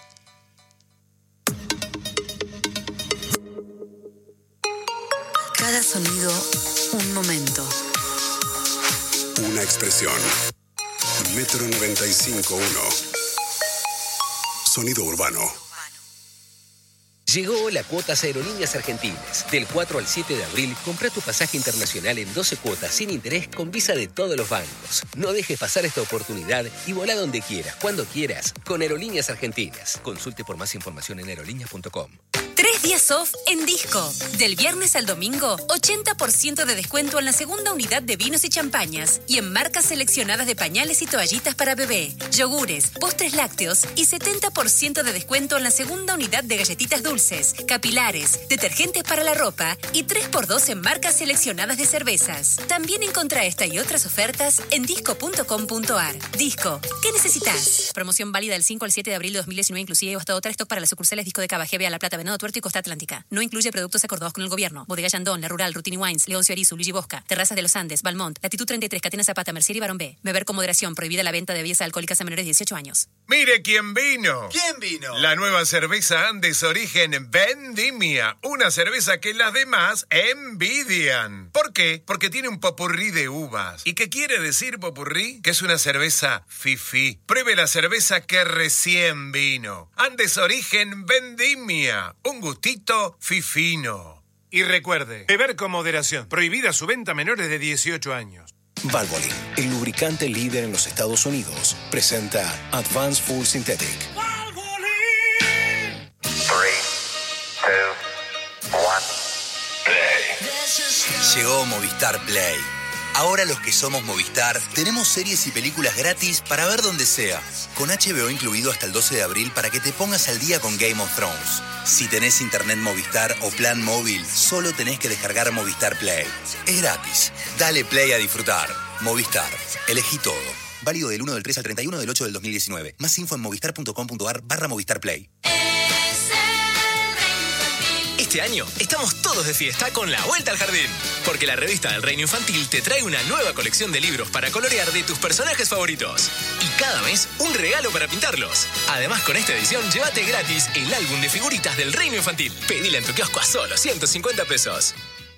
Cada sonido, un momento. Una expresión. Metro noventa y cinco punto uno. Sonido urbano. Llegó la Cuotas Aerolíneas Argentinas. Del cuatro al siete de abril, compra tu pasaje internacional en doce cuotas sin interés con visa de todos los bancos. No dejes pasar esta oportunidad y volá donde quieras, cuando quieras, con Aerolíneas Argentinas. Consulte por más información en aerolíneas punto com. Tres días off en Disco. Del viernes al domingo, ochenta por ciento de descuento en la segunda unidad de vinos y champañas y en marcas seleccionadas de pañales y toallitas para bebé, yogures, postres lácteos y setenta por ciento de descuento en la segunda unidad de galletitas dulces, capilares, detergentes para la ropa y tres por dos en marcas seleccionadas de cervezas. También encontrá esta y otras ofertas en disco punto com punto ar. Disco, ¿qué necesitas? Promoción válida del cinco al siete de abril de dos mil diecinueve, inclusive hasta otra stock para las sucursales Disco de Cava, G B A, La Plata, Venado Tuerto y Costa Atlántica. No incluye productos acordados con el gobierno. Bodega Yandón, La Rural, Rutini Wines, Leoncio Arizu, Luigi Bosca, Terrazas de los Andes, Balmont, Latitud treinta y tres, Catena Zapata, Mercier y Barón B. Beber con moderación. Prohibida la venta de bebidas alcohólicas a menores de dieciocho años. Mire quién vino. ¿Quién vino? La nueva cerveza Andes Origen Vendimia. Una cerveza que las demás envidian. ¿Por qué? Porque tiene un popurrí de uvas. ¿Y qué quiere decir popurrí? Que es una cerveza fifí. Pruebe la cerveza que recién vino. Andes Origen Vendimia. Un gustito fifino. Y recuerde, beber con moderación. Prohibida su venta a menores de dieciocho años. Valvoline, el lubricante líder en los Estados Unidos, presenta Advanced Full Synthetic. Llegó Movistar Play. Ahora los que somos Movistar tenemos series y películas gratis para ver donde sea. Con H B O incluido hasta el doce de abril para que te pongas al día con Game of Thrones. Si tenés internet Movistar o plan móvil, solo tenés que descargar Movistar Play. Es gratis. Dale play a disfrutar. Movistar. Elegí todo. Válido del uno del tres al treinta y uno del ocho del dos mil diecinueve. Más info en movistar punto com punto ar barra Movistar Play. Este año estamos todos de fiesta con la Vuelta al Jardín, porque la revista del Reino Infantil te trae una nueva colección de libros para colorear de tus personajes favoritos. Y cada mes un regalo para pintarlos. Además, con esta edición, llévate gratis el álbum de figuritas del Reino Infantil. Pedila en tu kiosco a solo ciento cincuenta pesos.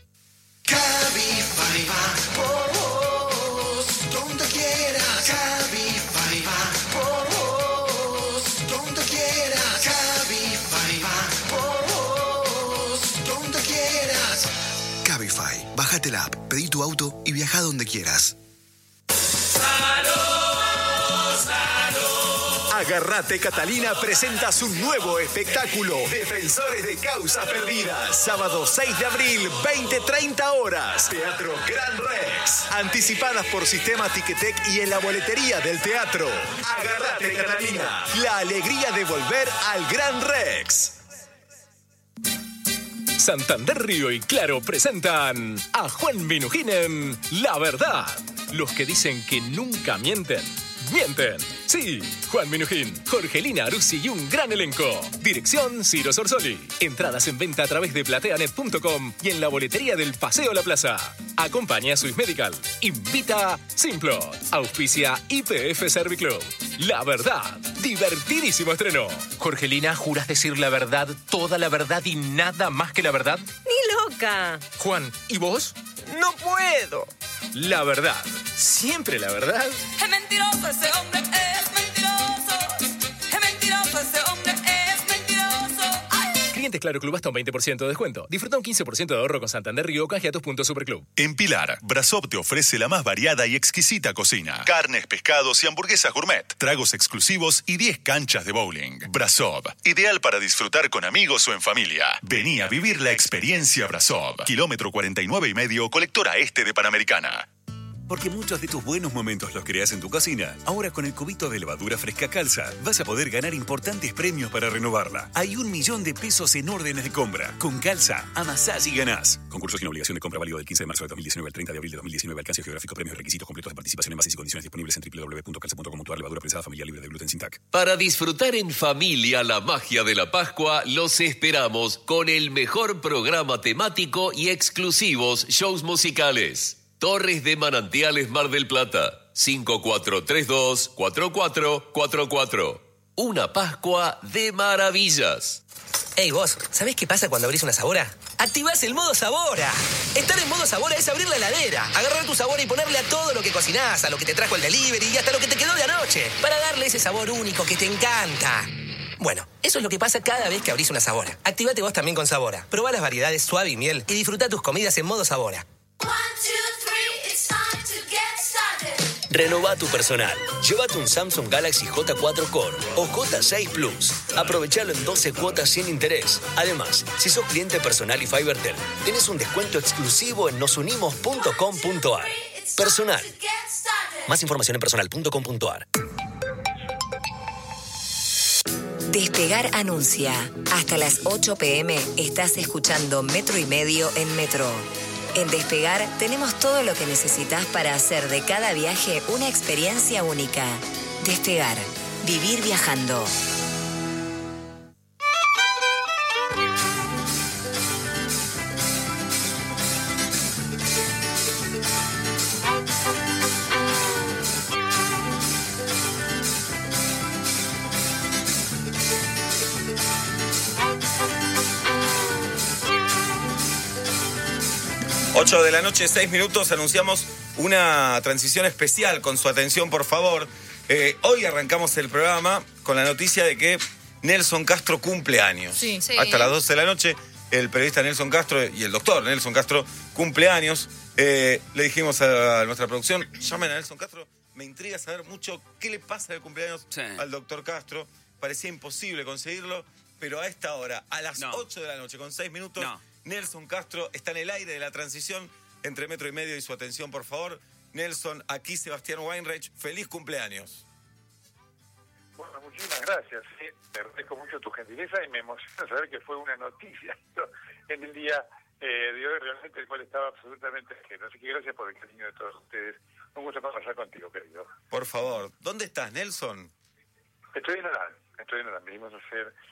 Cabify va por vos, donde quieras. Cabify va por vos, donde quieras. Cabify va por vos, donde quieras. Cabify, bájate la app, pedí tu auto y viaja donde quieras. Agarrate Catalina presenta su nuevo espectáculo Defensores de Causas Perdidas. Sábado seis de abril, veinte treinta horas. Teatro Gran Rex. Anticipadas por Sistema Ticketek y en la boletería del teatro. Agarrate Catalina. La alegría de volver al Gran Rex. Santander Río y Claro presentan a Juan Minujín en La Verdad. Los que dicen que nunca mienten, mienten. Sí, Juan Minujín, Jorgelina Aruzzi y un gran elenco. Dirección Ciro Sorsoli. Entradas en venta a través de plateanet punto com y en la boletería del Paseo La Plaza. Acompaña a Swiss Medical. Invita Simplot. Auspicia I P F Serviclub. La verdad. Divertidísimo estreno. Jorgelina, ¿juras decir la verdad, toda la verdad y nada más que la verdad? Ni loca. Juan, ¿y vos? No puedo. La verdad. Siempre la verdad. Es mentiroso ese hombre, es mentiroso. Es mentiroso ese hombre, es mentiroso. Ay. Clientes Claro Club hasta un veinte por ciento de descuento. Disfruta un quince por ciento de ahorro con Santander Río. Canjea tus puntos Superclub. En Pilar, Brasov te ofrece la más variada y exquisita cocina. Carnes, pescados y hamburguesas gourmet. Tragos exclusivos y diez canchas de bowling. Brasov, ideal para disfrutar con amigos o en familia. Vení a vivir la experiencia Brasov. Kilómetro cuarenta y nueve y medio, colectora este de Panamericana. Porque muchos de tus buenos momentos los creas en tu cocina. Ahora con el cubito de levadura fresca Calza vas a poder ganar importantes premios para renovarla. Hay un millón de pesos en órdenes de compra. Con Calza, amasás y ganás. Concurso sin obligación de compra válido del quince de marzo de dos mil diecinueve al treinta de abril de dos mil diecinueve. Alcance geográfico, premios, requisitos completos de participación en bases y condiciones disponibles en doble u doble u doble u punto calza punto com punto a r. Levadura prensada familiar libre de gluten sin T A C. Para disfrutar en familia la magia de la Pascua, los esperamos con el mejor programa temático y exclusivos shows musicales. Torres de Manantiales Mar del Plata, cinco cuatro tres dos, cuatro cuatro cuatro cuatro. Una Pascua de maravillas. Ey vos, ¿sabés qué pasa cuando abrís una Sabora? Activás el modo Sabora. Estar en modo Sabora es abrir la heladera, agarrar tu Sabora y ponerle a todo lo que cocinás, a lo que te trajo el delivery y hasta lo que te quedó de anoche, para darle ese sabor único que te encanta. Bueno, eso es lo que pasa cada vez que abrís una Sabora. Activate vos también con Sabora. Probá las variedades suave y miel y disfruta tus comidas en modo Sabora. Renová tu personal. Llévate un Samsung Galaxy J cuatro Core o J seis Plus. Aprovechalo en doce cuotas sin interés. Además, si sos cliente personal y Fibertel, tenés un descuento exclusivo en nosunimos punto com punto a r. Personal. Más información en personal punto com punto a r. Despegar anuncia. Hasta las ocho pm estás escuchando Metro y Medio en Metro. En Despegar tenemos todo lo que necesitas para hacer de cada viaje una experiencia única. Despegar. Vivir viajando. ocho de la noche, seis minutos, anunciamos una transición especial con su atención, por favor. Eh, hoy arrancamos el programa con la noticia de que Nelson Castro cumple años. Sí, sí. Hasta las doce de la noche, el periodista Nelson Castro y el doctor Nelson Castro cumple años. Eh, le dijimos a nuestra producción, llamen a Nelson Castro. Me intriga saber mucho qué le pasa de cumpleaños sí. al doctor Castro. Parecía imposible conseguirlo, pero a esta hora, a las no. ocho de la noche, con seis minutos... No. Nelson Castro está en el aire de la transición entre Metro y Medio y su atención, por favor. Nelson, aquí Sebastián Weinreich, feliz cumpleaños. Bueno, muchísimas gracias. Sí, te agradezco mucho tu gentileza y me emociona saber que fue una noticia en el día eh, de hoy, realmente el cual estaba absolutamente ajeno. Así que gracias por el cariño de todos ustedes. Un gusto pasar contigo, querido. Por favor, ¿dónde estás, Nelson? Estoy en Orán, estoy en Orán. Venimos a hacer